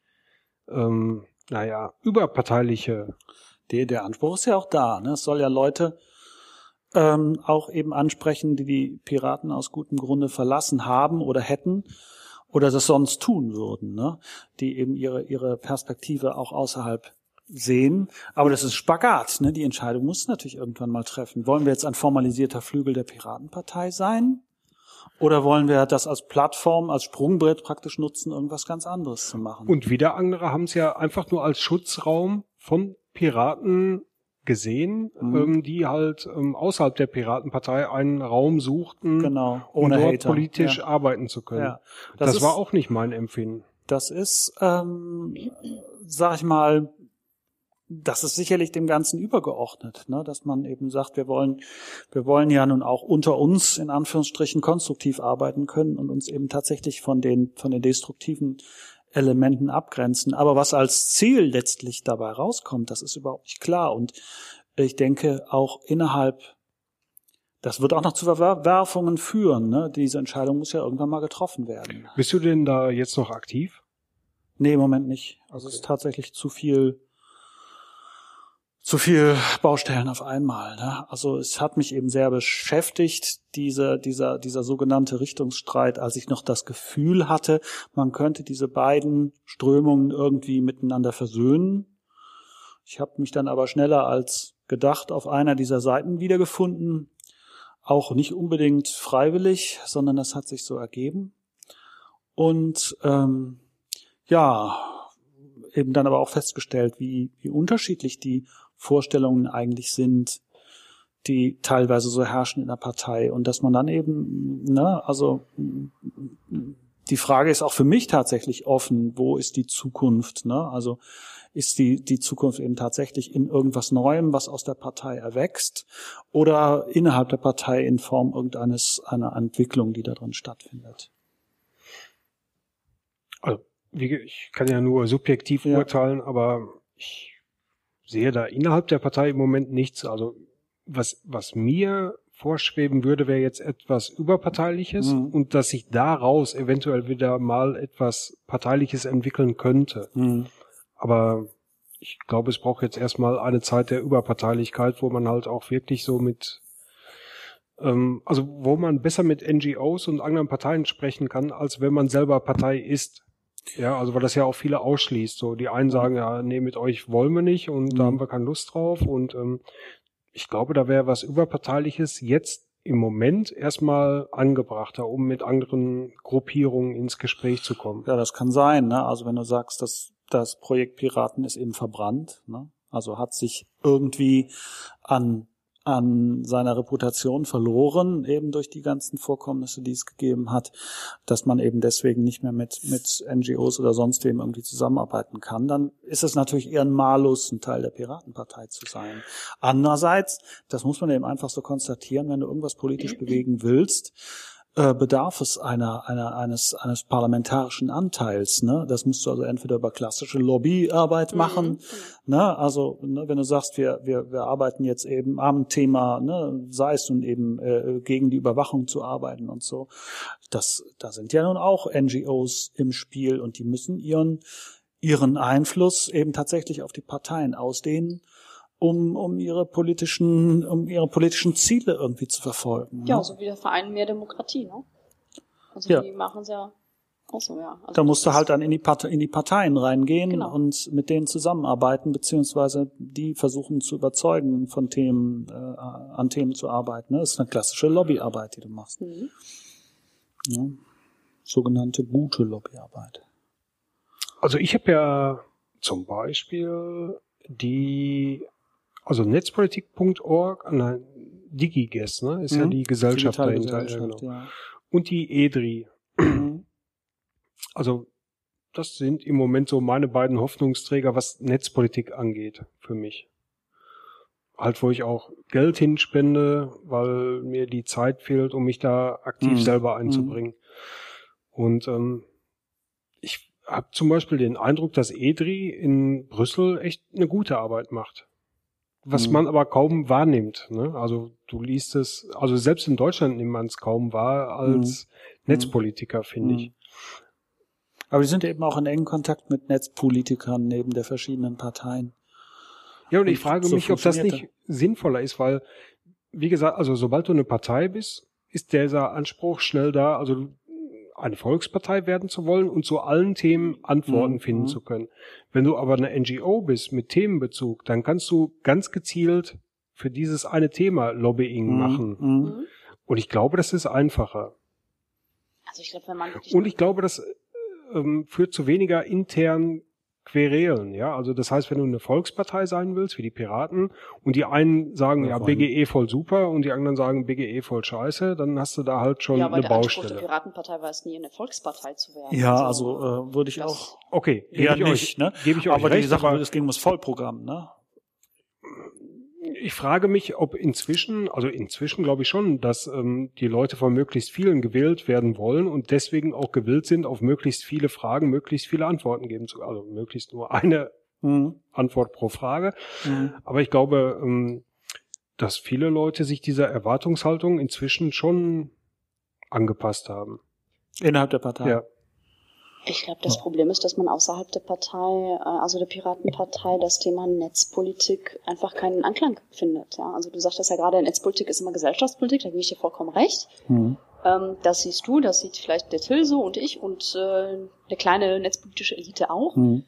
ähm, naja, überparteiliche. Der, der Anspruch ist ja auch da. Ne? Es soll ja Leute ähm, auch eben ansprechen, die die Piraten aus gutem Grunde verlassen haben oder hätten oder das sonst tun würden, ne? Die eben ihre ihre Perspektive auch außerhalb sehen. Aber das ist Spagat. Ne? Die Entscheidung muss natürlich irgendwann mal treffen. Wollen wir jetzt ein formalisierter Flügel der Piratenpartei sein? Oder wollen wir das als Plattform, als Sprungbrett praktisch nutzen, irgendwas ganz anderes zu machen? Und wieder andere haben es ja einfach nur als Schutzraum von Piraten gesehen, mhm. ähm, die halt ähm, außerhalb der Piratenpartei einen Raum suchten, genau, ohne um dort Hater. politisch ja. arbeiten zu können. Ja. Das, das ist, war auch nicht mein Empfinden. Das ist, ähm, sag ich mal, das ist sicherlich dem Ganzen übergeordnet, ne? Dass man eben sagt, wir wollen, wir wollen ja nun auch unter uns in Anführungsstrichen konstruktiv arbeiten können und uns eben tatsächlich von den von den destruktiven Elementen abgrenzen. Aber was als Ziel letztlich dabei rauskommt, das ist überhaupt nicht klar. Und ich denke auch innerhalb, das wird auch noch zu Verwerfungen führen. Ne? Diese Entscheidung muss ja irgendwann mal getroffen werden. Bist du denn da jetzt noch aktiv? Nee, im Moment nicht. Also okay. Es ist tatsächlich zu viel, zu viel Baustellen auf einmal. Ne? Also es hat mich eben sehr beschäftigt, diese, dieser, dieser sogenannte Richtungsstreit, als ich noch das Gefühl hatte, man könnte diese beiden Strömungen irgendwie miteinander versöhnen. Ich habe mich dann aber schneller als gedacht auf einer dieser Seiten wiedergefunden. Auch nicht unbedingt freiwillig, sondern das hat sich so ergeben. Und ähm, ja, eben dann aber auch festgestellt, wie, wie unterschiedlich die Vorstellungen eigentlich sind, die teilweise so herrschen in der Partei. Und dass man dann eben, ne, also die Frage ist auch für mich tatsächlich offen, wo ist die Zukunft, ne? Also ist die, die Zukunft eben tatsächlich in irgendwas Neuem, was aus der Partei erwächst, oder innerhalb der Partei in Form irgendeines, einer Entwicklung, die da drin stattfindet? Also, wie, ich kann ja nur subjektiv ja. urteilen, aber ich sehe da innerhalb der Partei im Moment nichts. Also was was mir vorschweben würde, wäre jetzt etwas Überparteiliches mhm. und dass sich daraus eventuell wieder mal etwas Parteiliches entwickeln könnte. Mhm. Aber ich glaube, es braucht jetzt erstmal eine Zeit der Überparteilichkeit, wo man halt auch wirklich so mit, ähm, also wo man besser mit N G Os und anderen Parteien sprechen kann, als wenn man selber Partei ist. Ja, also weil das ja auch viele ausschließt. So, die einen sagen, ja, nee, mit euch wollen wir nicht und mhm. da haben wir keine Lust drauf. Und ähm, ich glaube, da wäre was Überparteiliches jetzt im Moment erstmal angebrachter, um mit anderen Gruppierungen ins Gespräch zu kommen. Ja, das kann sein, ne? Also wenn du sagst, dass das Projekt Piraten ist eben verbrannt, ne? Also hat sich irgendwie an an seiner Reputation verloren, eben durch die ganzen Vorkommnisse, die es gegeben hat, dass man eben deswegen nicht mehr mit mit N G Os oder sonst wem irgendwie zusammenarbeiten kann, dann ist es natürlich eher ein Malus, ein Teil der Piratenpartei zu sein. Andererseits, das muss man eben einfach so konstatieren, wenn du irgendwas politisch bewegen willst, äh, bedarf es einer, einer, eines, eines parlamentarischen Anteils, ne? Das musst du also entweder über klassische Lobbyarbeit machen, mhm. ne? Also, ne, wenn du sagst, wir, wir, wir arbeiten jetzt eben am Thema, ne, sei es nun eben, äh, gegen die Überwachung zu arbeiten und so. Das, da sind ja nun auch N G Os im Spiel und die müssen ihren, ihren Einfluss eben tatsächlich auf die Parteien ausdehnen, um um ihre politischen um ihre politischen Ziele irgendwie zu verfolgen. Ja, ne? so wie der Verein Mehr Demokratie, ne? Also ja. die machen es ja auch so, ja. Also da musst du halt dann in die Part- in die Parteien reingehen genau. und mit denen zusammenarbeiten, beziehungsweise die versuchen zu überzeugen, von Themen äh, an Themen zu arbeiten. Ne? Das ist eine klassische Lobbyarbeit, die du machst. Mhm. Ja. Sogenannte gute Lobbyarbeit. Also ich habe ja zum Beispiel die Also netzpolitik punkt org, nein, DigiGuess, ne, ist mhm. ja die Gesellschaft dahinter. Gesellschaft, genau. Ja. Und die E D R I. Mhm. Also das sind im Moment so meine beiden Hoffnungsträger, was Netzpolitik angeht, für mich. Halt, wo ich auch Geld hinspende, weil mir die Zeit fehlt, um mich da aktiv mhm. selber einzubringen. Mhm. Und ähm, ich habe zum Beispiel den Eindruck, dass E D R I in Brüssel echt eine gute Arbeit macht. Was mhm. man aber kaum wahrnimmt. Ne? Also du liest es, also selbst in Deutschland nimmt man es kaum wahr als mhm. Netzpolitiker, finde mhm. ich. Aber die sind eben auch in engem Kontakt mit Netzpolitikern neben der verschiedenen Parteien. Ja, und, und ich frage so mich, ob das nicht sinnvoller ist, weil, wie gesagt, also sobald du eine Partei bist, ist dieser Anspruch schnell da, also eine Volkspartei werden zu wollen und zu allen Themen Antworten mhm. finden zu können. Wenn du aber eine N G O bist mit Themenbezug, dann kannst du ganz gezielt für dieses eine Thema Lobbying mhm. machen. Mhm. Und ich glaube, das ist einfacher. Also ich glaube, wenn man und ich glaube, das ähm, führt zu weniger internen Querelen, ja. Also das heißt, wenn du eine Volkspartei sein willst, wie die Piraten, und die einen sagen, ja, ja B G E voll super, und die anderen sagen, B G E voll scheiße, dann hast du da halt schon ja, eine Baustelle. Ja, aber der Anspruch der Piratenpartei war es nie, eine Volkspartei zu werden. Ja, also, also äh, würde ich auch. Okay, eher nicht, euch, ne? Gebe ich euch aber recht, die Sache, es ging ums Vollprogramm, ne? Ich frage mich, ob inzwischen, also inzwischen glaube ich schon, dass ähm, die Leute von möglichst vielen gewählt werden wollen und deswegen auch gewillt sind, auf möglichst viele Fragen möglichst viele Antworten geben zu, also möglichst nur eine mhm. Antwort pro Frage. Mhm. Aber ich glaube, ähm, dass viele Leute sich dieser Erwartungshaltung inzwischen schon angepasst haben. Innerhalb der Partei? Ja. Ich glaube, das ja. Problem ist, dass man außerhalb der Partei, also der Piratenpartei, das Thema Netzpolitik einfach keinen Anklang findet. Ja, also du sagtest ja gerade, Netzpolitik ist immer Gesellschaftspolitik, da gebe ich dir vollkommen recht. Mhm. Ähm, das siehst du, das sieht vielleicht der Till so und ich und äh, eine kleine netzpolitische Elite auch. Mhm.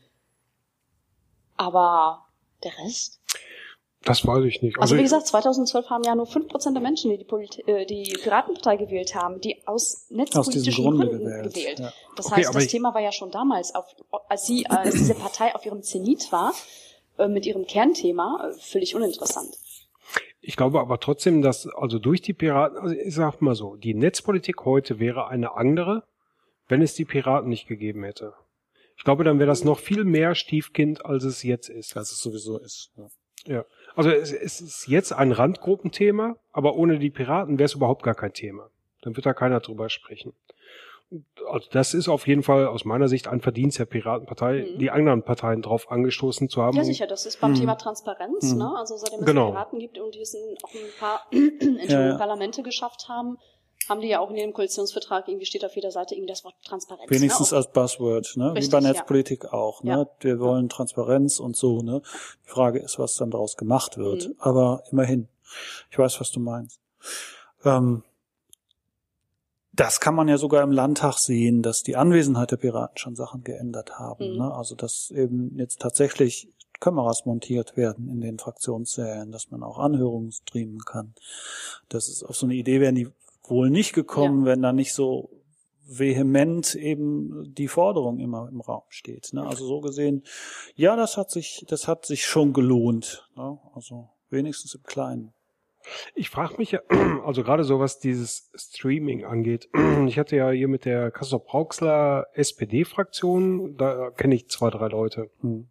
Aber der Rest? Das weiß ich nicht. Also, also wie gesagt, zweitausendzwölf haben ja nur fünf Prozent der Menschen, die die, Polit- äh, die Piratenpartei gewählt haben, die aus netzpolitischen aus Gründen gewählt. gewählt. Ja. Das okay, heißt, das Thema war ja schon damals, auf, als sie, äh, als diese Partei auf ihrem Zenit war, äh, mit ihrem Kernthema, äh, völlig uninteressant. Ich glaube aber trotzdem, dass also durch die Piraten, also ich sag mal so, die Netzpolitik heute wäre eine andere, wenn es die Piraten nicht gegeben hätte. Ich glaube, dann wäre das noch viel mehr Stiefkind, als es jetzt ist. Als es sowieso ist. Ja. Ja. Also es, es ist jetzt ein Randgruppenthema, aber ohne die Piraten wäre es überhaupt gar kein Thema. Dann wird da keiner drüber sprechen. Also das ist auf jeden Fall aus meiner Sicht ein Verdienst der Piratenpartei, mhm. die anderen Parteien drauf angestoßen zu haben. Ja sicher, das ist beim mhm. Thema Transparenz, mhm. ne? Also seitdem es genau. Piraten gibt und die es auch ein paar ja, ja. Parlamente geschafft haben, haben die ja auch in ihrem Koalitionsvertrag, irgendwie steht auf jeder Seite irgendwie das Wort Transparenz. Wenigstens ne? als Buzzword, ne? Richtig, wie bei Netzpolitik ja. auch, ne? Ja. Wir wollen Transparenz und so, ne? Die Frage ist, was dann daraus gemacht wird. Mhm. Aber immerhin, ich weiß, was du meinst. Ähm, das kann man ja sogar im Landtag sehen, dass die Anwesenheit der Piraten schon Sachen geändert haben, mhm. ne? Also, dass eben jetzt tatsächlich Kameras montiert werden in den Fraktionssälen, dass man auch Anhörungen streamen kann. Das ist auf so eine Idee wären die wohl nicht gekommen, ja. wenn da nicht so vehement eben die Forderung immer im Raum steht. Ne? Also so gesehen, ja, das hat sich, das hat sich schon gelohnt. Ne? Also wenigstens im Kleinen. Ich frage mich ja, also gerade so was dieses Streaming angeht. Ich hatte ja hier mit der Castrop-Rauxler S P D-Fraktion, da kenne ich zwei, drei Leute. Hm.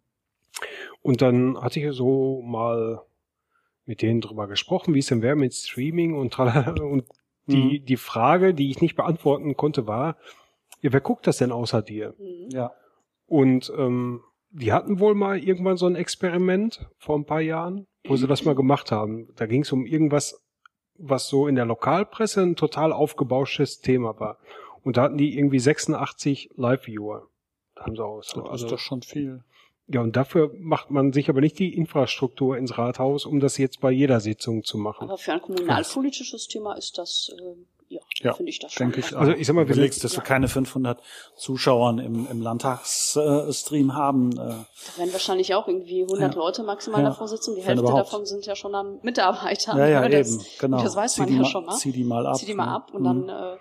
Und dann hatte ich so mal mit denen drüber gesprochen, wie es denn wäre mit Streaming und tralala. Und die, hm. die Frage, die ich nicht beantworten konnte, war, ja, wer guckt das denn außer dir? Hm. Ja. Und ähm, die hatten wohl mal irgendwann so ein Experiment vor ein paar Jahren, wo sie das mal gemacht haben. Da ging es um irgendwas, was so in der Lokalpresse ein total aufgebauschtes Thema war. Und da hatten die irgendwie sechsundachtzig Live-Viewer. Da haben sie auch so. Das also, ist doch schon viel. Ja, und dafür macht man sich aber nicht die Infrastruktur ins Rathaus, um das jetzt bei jeder Sitzung zu machen. Aber für ein kommunalpolitisches Thema ist das, äh, ja, ja finde ich das schon. Denke ich, also ich sag mal, du überlegst, dass ja. wir keine fünfhundert Zuschauern im, im Landtagsstream äh, haben. Äh. Da werden wahrscheinlich auch irgendwie hundert ja. Leute maximal ja. davor sitzen. Die Hälfte davon sind ja schon dann Mitarbeiter. Ja, ja, das, eben, genau. Das weiß zieh man ja mal, schon mal. Zieh die mal ab. Zieh die mal ab und mhm. dann... Äh,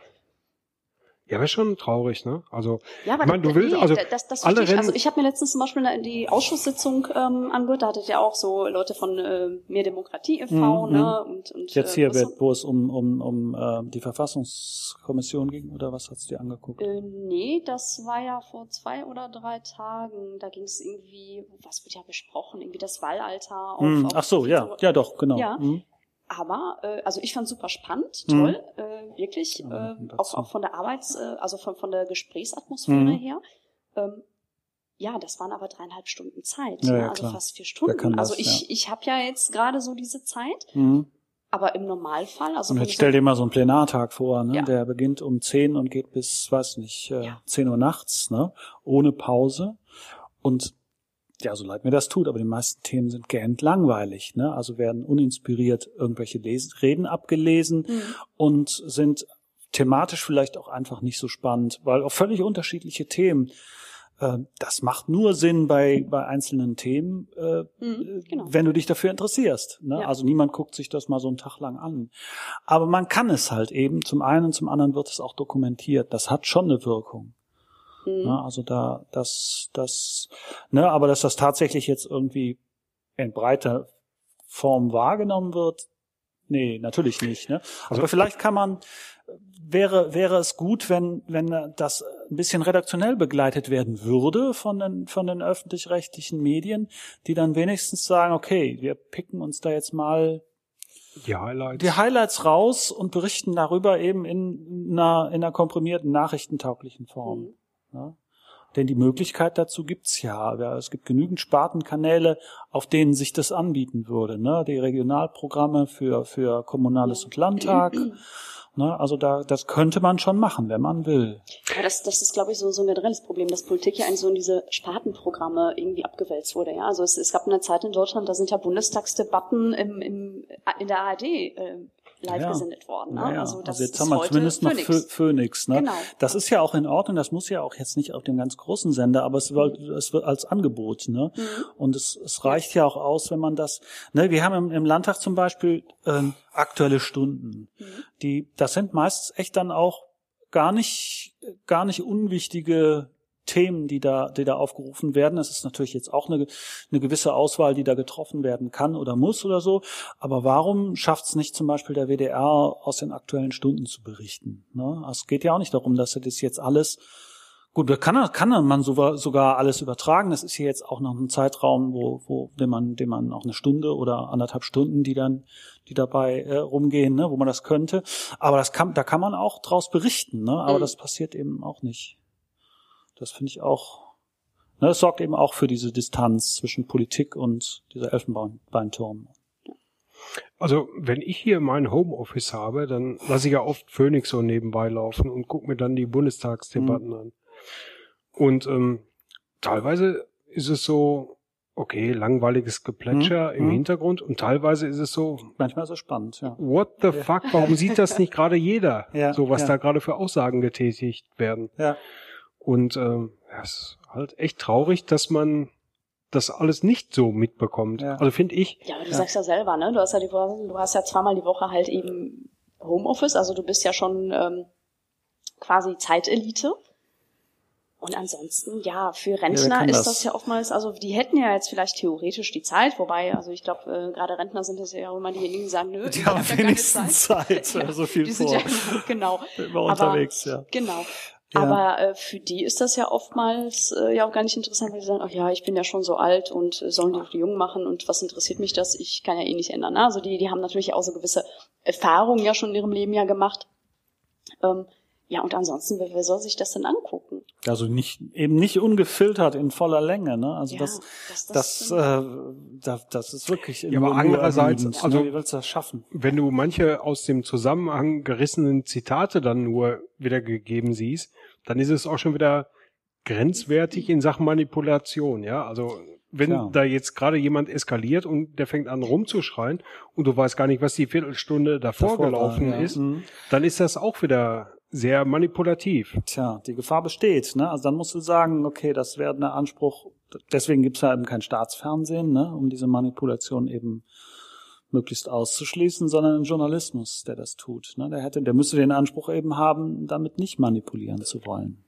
ja, wäre schon traurig, ne? Also, ja, aber ich meine, du willst, nee, also, das, das alle ich. Rennen. Also ich habe mir letztens zum Beispiel die Ausschusssitzung ähm, angehört, da hattet ihr auch so Leute von äh, Mehr Demokratie e V, mhm. ne? Und, und jetzt hier, äh, wird, wo es um um um äh, die Verfassungskommission ging, oder was hast du dir angeguckt? Äh, nee, das war ja vor zwei oder drei Tagen. Da ging es irgendwie, was wird ja besprochen, irgendwie das Wahlalter. Auf, mhm. auf Ach so, ja, so, ja, doch, genau. Ja. Mhm. Aber, äh, also ich fand super spannend, toll, mhm. äh, wirklich, ja, äh, auch, auch von der Arbeits-, äh, also von, von der Gesprächsatmosphäre mhm. her. Ähm, ja, das waren aber dreieinhalb Stunden Zeit, ja, ne? ja, also klar. fast vier Stunden. Das, also ich, ja. ich habe ja jetzt gerade so diese Zeit, mhm. aber im Normalfall, also und jetzt stell dir mal so einen Plenartag vor, ne? Ja. Der beginnt um zehn und geht bis, weiß nicht, äh, ja. zehn Uhr nachts, ne? Ohne Pause. Und ja, so leid mir das tut, aber die meisten Themen sind gähnend langweilig, ne? Also werden uninspiriert irgendwelche Les- Reden abgelesen mhm. und sind thematisch vielleicht auch einfach nicht so spannend, weil auch völlig unterschiedliche Themen. Äh, das macht nur Sinn bei bei einzelnen Themen, äh, mhm, genau. wenn du dich dafür interessierst, ne? Ja. Also niemand guckt sich das mal so einen Tag lang an. Aber man kann es halt eben, zum einen, zum anderen wird es auch dokumentiert. Das hat schon eine Wirkung. Mhm. Ne, also da, das, das, ne, aber dass das tatsächlich jetzt irgendwie in breiter Form wahrgenommen wird, nee, natürlich nicht, ne. Also aber vielleicht kann man, wäre, wäre es gut, wenn, wenn das ein bisschen redaktionell begleitet werden würde von den, von den öffentlich-rechtlichen Medien, die dann wenigstens sagen, okay, wir picken uns da jetzt mal die Highlights. die Highlights raus und berichten darüber eben in einer, in einer komprimierten, nachrichtentauglichen Form. Mhm. Ja, denn die Möglichkeit dazu gibt's ja. Es gibt genügend Spartenkanäle, auf denen sich das anbieten würde. Ne? Die Regionalprogramme für für Kommunales und Landtag. Ne? Also da das könnte man schon machen, wenn man will. Ja, das, das ist, glaube ich, so, so ein generelles Problem, dass Politik ja in so in diese Spartenprogramme irgendwie abgewälzt wurde. Ja, also es, es gab eine Zeit in Deutschland, da sind ja Bundestagsdebatten im, im in der A R D äh, live ja. gesendet worden. Ne? Ja, ja. Also, das also jetzt ist haben wir heute zumindest noch Phoenix. Phoenix. Ne? Genau. Das ist ja auch in Ordnung, das muss ja auch jetzt nicht auf dem ganz großen Sender, aber es wird, mhm. es wird als Angebot. Ne? Mhm. Und es, es reicht ja auch aus, wenn man das, ne, wir haben im, im Landtag zum Beispiel ähm, aktuelle Stunden. Mhm. Die, das sind meistens echt dann auch gar nicht, gar nicht unwichtige Themen, die da, die da aufgerufen werden. Es ist natürlich jetzt auch eine, eine gewisse Auswahl, die da getroffen werden kann oder muss oder so. Aber warum schafft es nicht zum Beispiel der W D R aus den aktuellen Stunden zu berichten? Ne? Es geht ja auch nicht darum, dass er das jetzt alles, gut, da kann, kann man sogar alles übertragen. Das ist hier jetzt auch noch ein Zeitraum, wo, wo, den man, den man auch eine Stunde oder anderthalb Stunden, die dann, die dabei äh, rumgehen, ne, wo man das könnte. Aber das kann, da kann man auch draus berichten, ne? Aber mhm. das passiert eben auch nicht. Das finde ich auch, ne, es sorgt eben auch für diese Distanz zwischen Politik und dieser Elfenbeinturm. Also, wenn ich hier mein Homeoffice habe, dann lasse ich ja oft Phoenix so nebenbei laufen und gucke mir dann die Bundestagsdebatten mhm. an. Und ähm, teilweise ist es so, okay, langweiliges Geplätscher mhm. im Hintergrund und teilweise ist es so, manchmal ist es spannend, ja. What the ja. fuck, warum sieht das nicht gerade jeder? Ja, so was ja. da gerade für Aussagen getätigt werden. Ja. Und ähm, ja, es ist halt echt traurig, dass man das alles nicht so mitbekommt. Ja. Also finde ich. Ja, aber du ja. sagst ja selber, ne? Du hast ja die, du hast ja zweimal die Woche halt eben Homeoffice, also du bist ja schon ähm, quasi Zeitelite. Und ansonsten, ja, für Rentner ja, ist das, das ja oftmals, also die hätten ja jetzt vielleicht theoretisch die Zeit, wobei, also ich glaube, äh, gerade Rentner sind das ja auch immer diejenigen, die sagen, nö, die haben ja wenigstens Zeit, Zeit ja, so viel die vor. Sind ja, genau. Immer unterwegs, aber, ja. Genau. Ja. Aber äh, für die ist das ja oftmals äh, ja auch gar nicht interessant, weil die sagen, ach ja, ich bin ja schon so alt und äh, sollen die doch die Jungen machen und was interessiert mich das? Ich kann ja eh nicht ändern. Ne? Also die, die haben natürlich auch so gewisse Erfahrungen ja schon in ihrem Leben ja gemacht. Ähm, ja, und ansonsten, wer, wer soll sich das denn angucken? Also nicht, eben nicht ungefiltert in voller Länge, ne? Also ja, das, das, das, das, äh, das, das ist wirklich. Ja, aber andererseits, ermüdend, also, ne? Wie willst du das schaffen? Wenn du manche aus dem Zusammenhang gerissenen Zitate dann nur wiedergegeben siehst, dann ist es auch schon wieder grenzwertig in Sachen Manipulation, ja? Also, wenn Klar. da jetzt gerade jemand eskaliert und der fängt an rumzuschreien und du weißt gar nicht, was die Viertelstunde davor, davor gelaufen war, ja. ist, mhm. dann ist das auch wieder sehr manipulativ. Tja, die Gefahr besteht, ne? Also dann musst du sagen, okay, das wäre ein Anspruch, deswegen gibt's ja eben kein Staatsfernsehen, ne? Um diese Manipulation eben möglichst auszuschließen, sondern ein Journalismus, der das tut, ne? Der hätte, der müsste den Anspruch eben haben, damit nicht manipulieren zu wollen.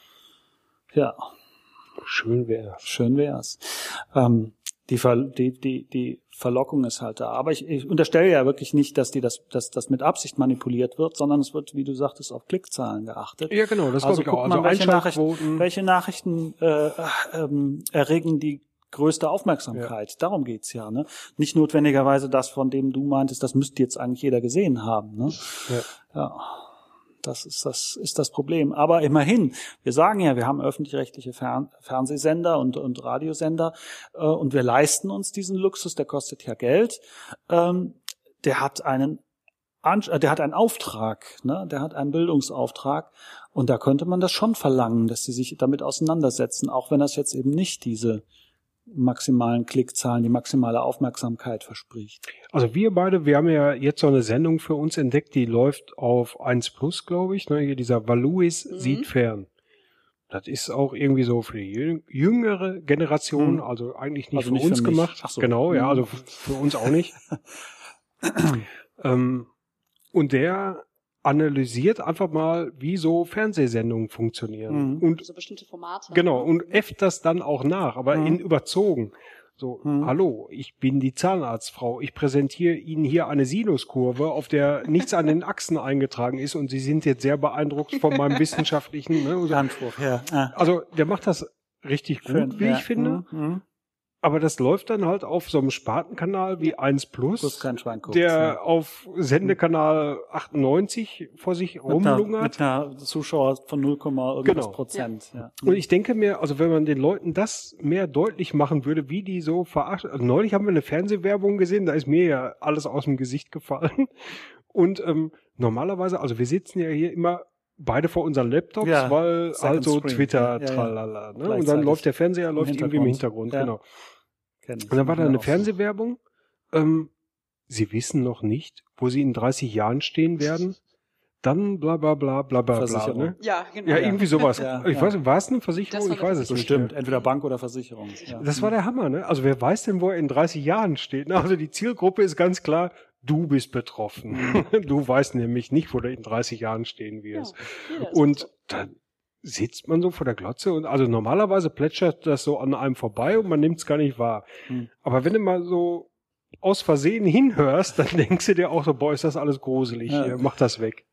Ja. Schön wär's. Schön wär's. Ähm, die, Ver, die, die, die Verlockung ist halt da. Aber ich, ich unterstelle ja wirklich nicht, dass die das, dass das mit Absicht manipuliert wird, sondern es wird, wie du sagtest, auf Klickzahlen geachtet. Ja, genau, das also glaube ich auch. Also welche Nachrichten, welche Nachrichten äh, ähm, erregen die größte Aufmerksamkeit? Ja. Darum geht's ja, ne? Nicht notwendigerweise das, von dem du meintest, das müsste jetzt eigentlich jeder gesehen haben, ne? Ja. Ja. Das ist das, ist das Problem. Aber immerhin, wir sagen ja, wir haben öffentlich-rechtliche Fern- Fernsehsender und, und Radiosender, äh, und wir leisten uns diesen Luxus, der kostet ja Geld. Ähm, der hat einen, Ansch- der hat einen Auftrag, ne? Der hat einen Bildungsauftrag. Und da könnte man das schon verlangen, dass sie sich damit auseinandersetzen, auch wenn das jetzt eben nicht diese maximalen Klickzahlen, die maximale Aufmerksamkeit verspricht. Also wir beide, wir haben ja jetzt so eine Sendung für uns entdeckt, die läuft auf eins Plus, glaube ich, ne, hier dieser Valuis mhm. sieht fern. Das ist auch irgendwie so für die jüngere Generation, mhm. also eigentlich nicht also für nicht uns für gemacht. Ach so. Genau, mhm. ja, also für uns auch nicht. ähm, und der analysiert einfach mal, wie so Fernsehsendungen funktionieren. Mhm. Und so bestimmte Formate. Genau, und äfft das dann auch nach, aber mhm. in überzogen. So, mhm. hallo, ich bin die Zahnarztfrau. Ich präsentiere Ihnen hier eine Sinuskurve, auf der nichts an den Achsen eingetragen ist und Sie sind jetzt sehr beeindruckt von meinem wissenschaftlichen ne, so. Anspruch. Ja. Ah. Also der macht das richtig gut, Schön, wie ja. ich finde. Mhm. Aber das läuft dann halt auf so einem Spartenkanal wie eins Plus, Plus kein Schwein guckt, der ja. auf Sendekanal achtundneunzig vor sich rumlungert. Mit einer Zuschauer von null, irgendwas genau. Prozent. Ja. Ja. Und ich denke mir, also wenn man den Leuten das mehr deutlich machen würde, wie die so verachten. Also neulich haben wir eine Fernsehwerbung gesehen, da ist mir ja alles aus dem Gesicht gefallen. Und ähm, normalerweise, also wir sitzen ja hier immer beide vor unseren Laptops, ja, weil halt so Screen. Twitter, ja, tralala. Ja. Ne? Und dann läuft der Fernseher, läuft irgendwie im Hintergrund, ja. genau. Und dann war da eine Fernsehwerbung. Ähm, Sie wissen noch nicht, wo Sie in dreißig Jahren stehen werden. Dann bla bla bla bla bla bla. Ne? Ja, genau. Ja, irgendwie sowas. Ja, ich ja. weiß nicht, war es eine Versicherung? Ich weiß es nicht. Bestimmt, entweder Bank oder Versicherung. Ja. Das war der Hammer, ne? Also wer weiß denn, wo er in dreißig Jahren steht? Also die Zielgruppe ist ganz klar, du bist betroffen. Mhm. Du weißt nämlich nicht, wo du in dreißig Jahren stehen wirst. Ja, und dann sitzt man so vor der Glotze und also normalerweise plätschert das so an einem vorbei und man nimmt es gar nicht wahr. Hm. Aber wenn du mal so aus Versehen hinhörst, dann denkst du dir auch so, boah, ist das alles gruselig ja. hier, mach das weg.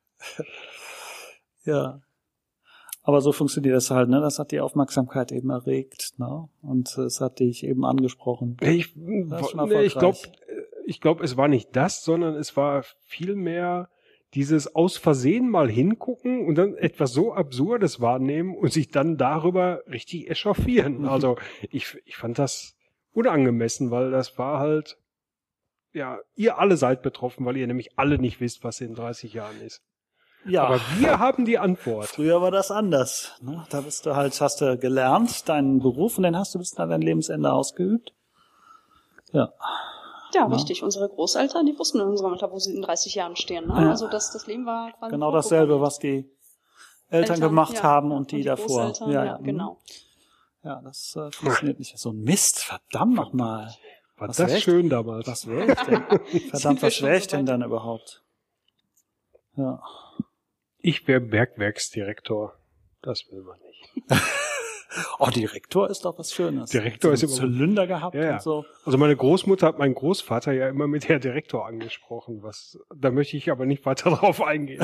Ja. Aber so funktioniert das halt, ne? Das hat die Aufmerksamkeit eben erregt, ne? Und es hat dich eben angesprochen. Ich, nee, ich glaube, ich glaube, es war nicht das, sondern es war vielmehr dieses aus Versehen mal hingucken und dann etwas so Absurdes wahrnehmen und sich dann darüber richtig echauffieren. Also ich, ich fand das unangemessen, weil das war halt, ja, ihr alle seid betroffen, weil ihr nämlich alle nicht wisst, was in dreißig Jahren ist. Ja. Aber wir haben die Antwort. Früher war das anders. Ne? Da bist du halt, hast du gelernt, deinen Beruf, und den hast du bis an dein Lebensende ausgeübt. Ja. Ja, richtig. Ja. Unsere Großeltern, die wussten in unserem Alter, wo sie in dreißig Jahren stehen. Ne? Ja. Also das, das Leben war quasi genau dasselbe, was die Eltern, Eltern gemacht ja, haben und die, die davor. Ja, ja, genau. Ja, das äh, funktioniert nicht. So ein Mist, verdammt nochmal. War Was das wär ich- schön damals. Was wäre ich denn? Sind Verdammt, wir was schon wäre so ich denn weit? dann überhaupt? Ja. Ich wäre Bergwerksdirektor. Das will man nicht. Oh, Direktor ist doch was Schönes. Direktor so ist einen immer- Zylinder gehabt Ja, ja. und so. Also meine Großmutter hat meinen Großvater ja immer mit Herr Direktor angesprochen. Was, da möchte ich aber nicht weiter drauf eingehen.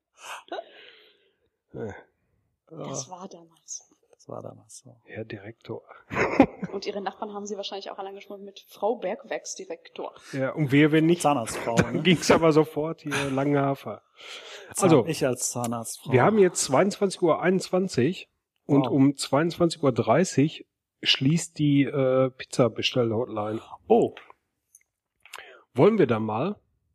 Ja, Das war damals. Das war damals so. Herr Direktor. Und ihre Nachbarn haben sie wahrscheinlich auch alle angesprochen mit Frau Bergwerksdirektor. Ja, und wer, wenn nicht, Zahnarztfrau, dann ne? ging's aber sofort hier lange Hafer. Zahn- Also, ich als Zahnarztfrau. wir haben jetzt zweiundzwanzig Uhr einundzwanzig und Wow. um zweiundzwanzig Uhr dreißig schließt die äh, Pizza-Bestell-Hotline. Oh, Wollen wir da mal?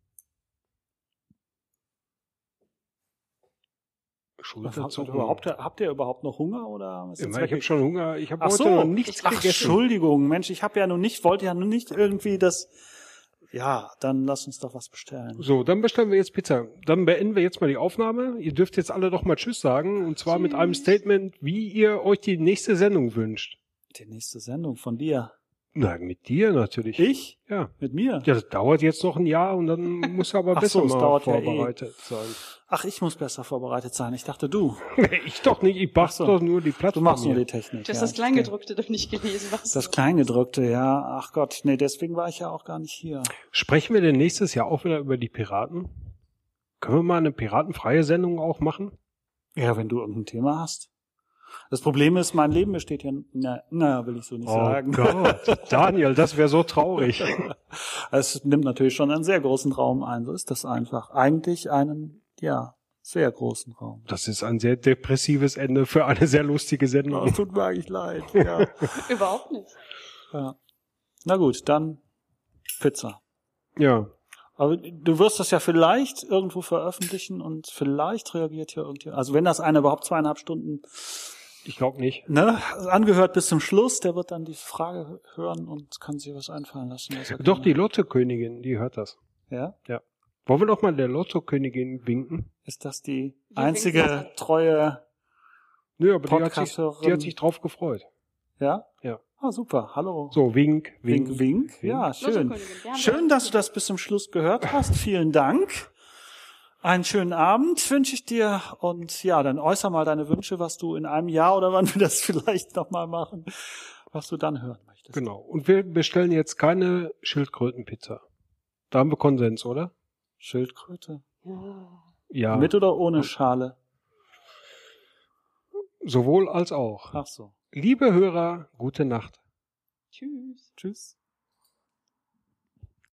Schulter habt zu ihr, überhaupt, habt ihr überhaupt noch Hunger oder ist jetzt Immer, ich habe wirklich- schon Hunger. Ich habe Ach heute so. noch nichts Ach, gegessen. Entschuldigung, Mensch, ich habe ja nun nicht, wollte ja nun nicht irgendwie das. Ja, dann lass uns doch was bestellen. So, dann bestellen wir jetzt Pizza. Dann beenden wir jetzt mal die Aufnahme. Ihr dürft jetzt alle doch mal Tschüss sagen. Und zwar mit einem Statement, wie ihr euch die nächste Sendung wünscht. Die nächste Sendung von dir. Nein, mit dir natürlich. Ich? Ja. Mit mir? Ja, das dauert jetzt noch ein Jahr und dann muss er aber Ach besser so, es mal dauert ja eh. vorbereitet sein. Ach, ich muss besser vorbereitet sein. Ich dachte, du. Ich doch nicht, ich mach Ach so. doch nur die Du Plattform. machst nur hier. die Technik. Du hast ja. das Kleingedruckte doch nicht gelesen. Was Das Kleingedruckte, ja. Ach Gott, nee, deswegen war ich ja auch gar nicht hier. Sprechen wir denn nächstes Jahr auch wieder über die Piraten? Können wir mal eine piratenfreie Sendung auch machen? Ja, wenn du irgendein Thema hast. Das Problem ist, mein Leben besteht ja, na, na will ich so nicht sagen. Gott, Daniel, das wäre so traurig. Es nimmt natürlich schon einen sehr großen Raum ein. So ist das einfach. Eigentlich einen, ja, sehr großen Raum. Das ist ein sehr depressives Ende für eine sehr lustige Sendung. Das tut mir eigentlich leid. Ja. Überhaupt nicht. Ja. Na gut, dann Pizza. Ja, Aber du wirst das ja vielleicht irgendwo veröffentlichen und vielleicht reagiert hier irgendjemand. Also wenn das einer überhaupt zweieinhalb Stunden ich glaube nicht. ne, angehört bis zum Schluss, der wird dann die Frage hören und kann sich was einfallen lassen. was er Doch, gerne- die Lottokönigin, die hört das. Ja? Wollen wir doch mal der Lottokönigin winken? Ist das die winken einzige das. treue, Nö, aber die hat, sich, Podcasterin. die hat sich drauf gefreut. ja? Ja. Ah, super. Hallo. So, wink, wink. Wink, wink. Ja, schön. Lottokönigin, gerne. Schön, dass du das bis zum Schluss gehört hast. Vielen Dank. Einen schönen Abend wünsche ich dir und ja, dann äußer mal deine Wünsche, was du in einem Jahr oder wann wir das vielleicht nochmal machen, was du dann hören möchtest. Genau. Und wir bestellen jetzt keine Schildkrötenpizza. Da haben wir Konsens, oder? Schildkröte. Ja. Ja. Mit oder ohne Schale? Sowohl als auch. Ach so. Liebe Hörer, gute Nacht. Tschüss. Tschüss.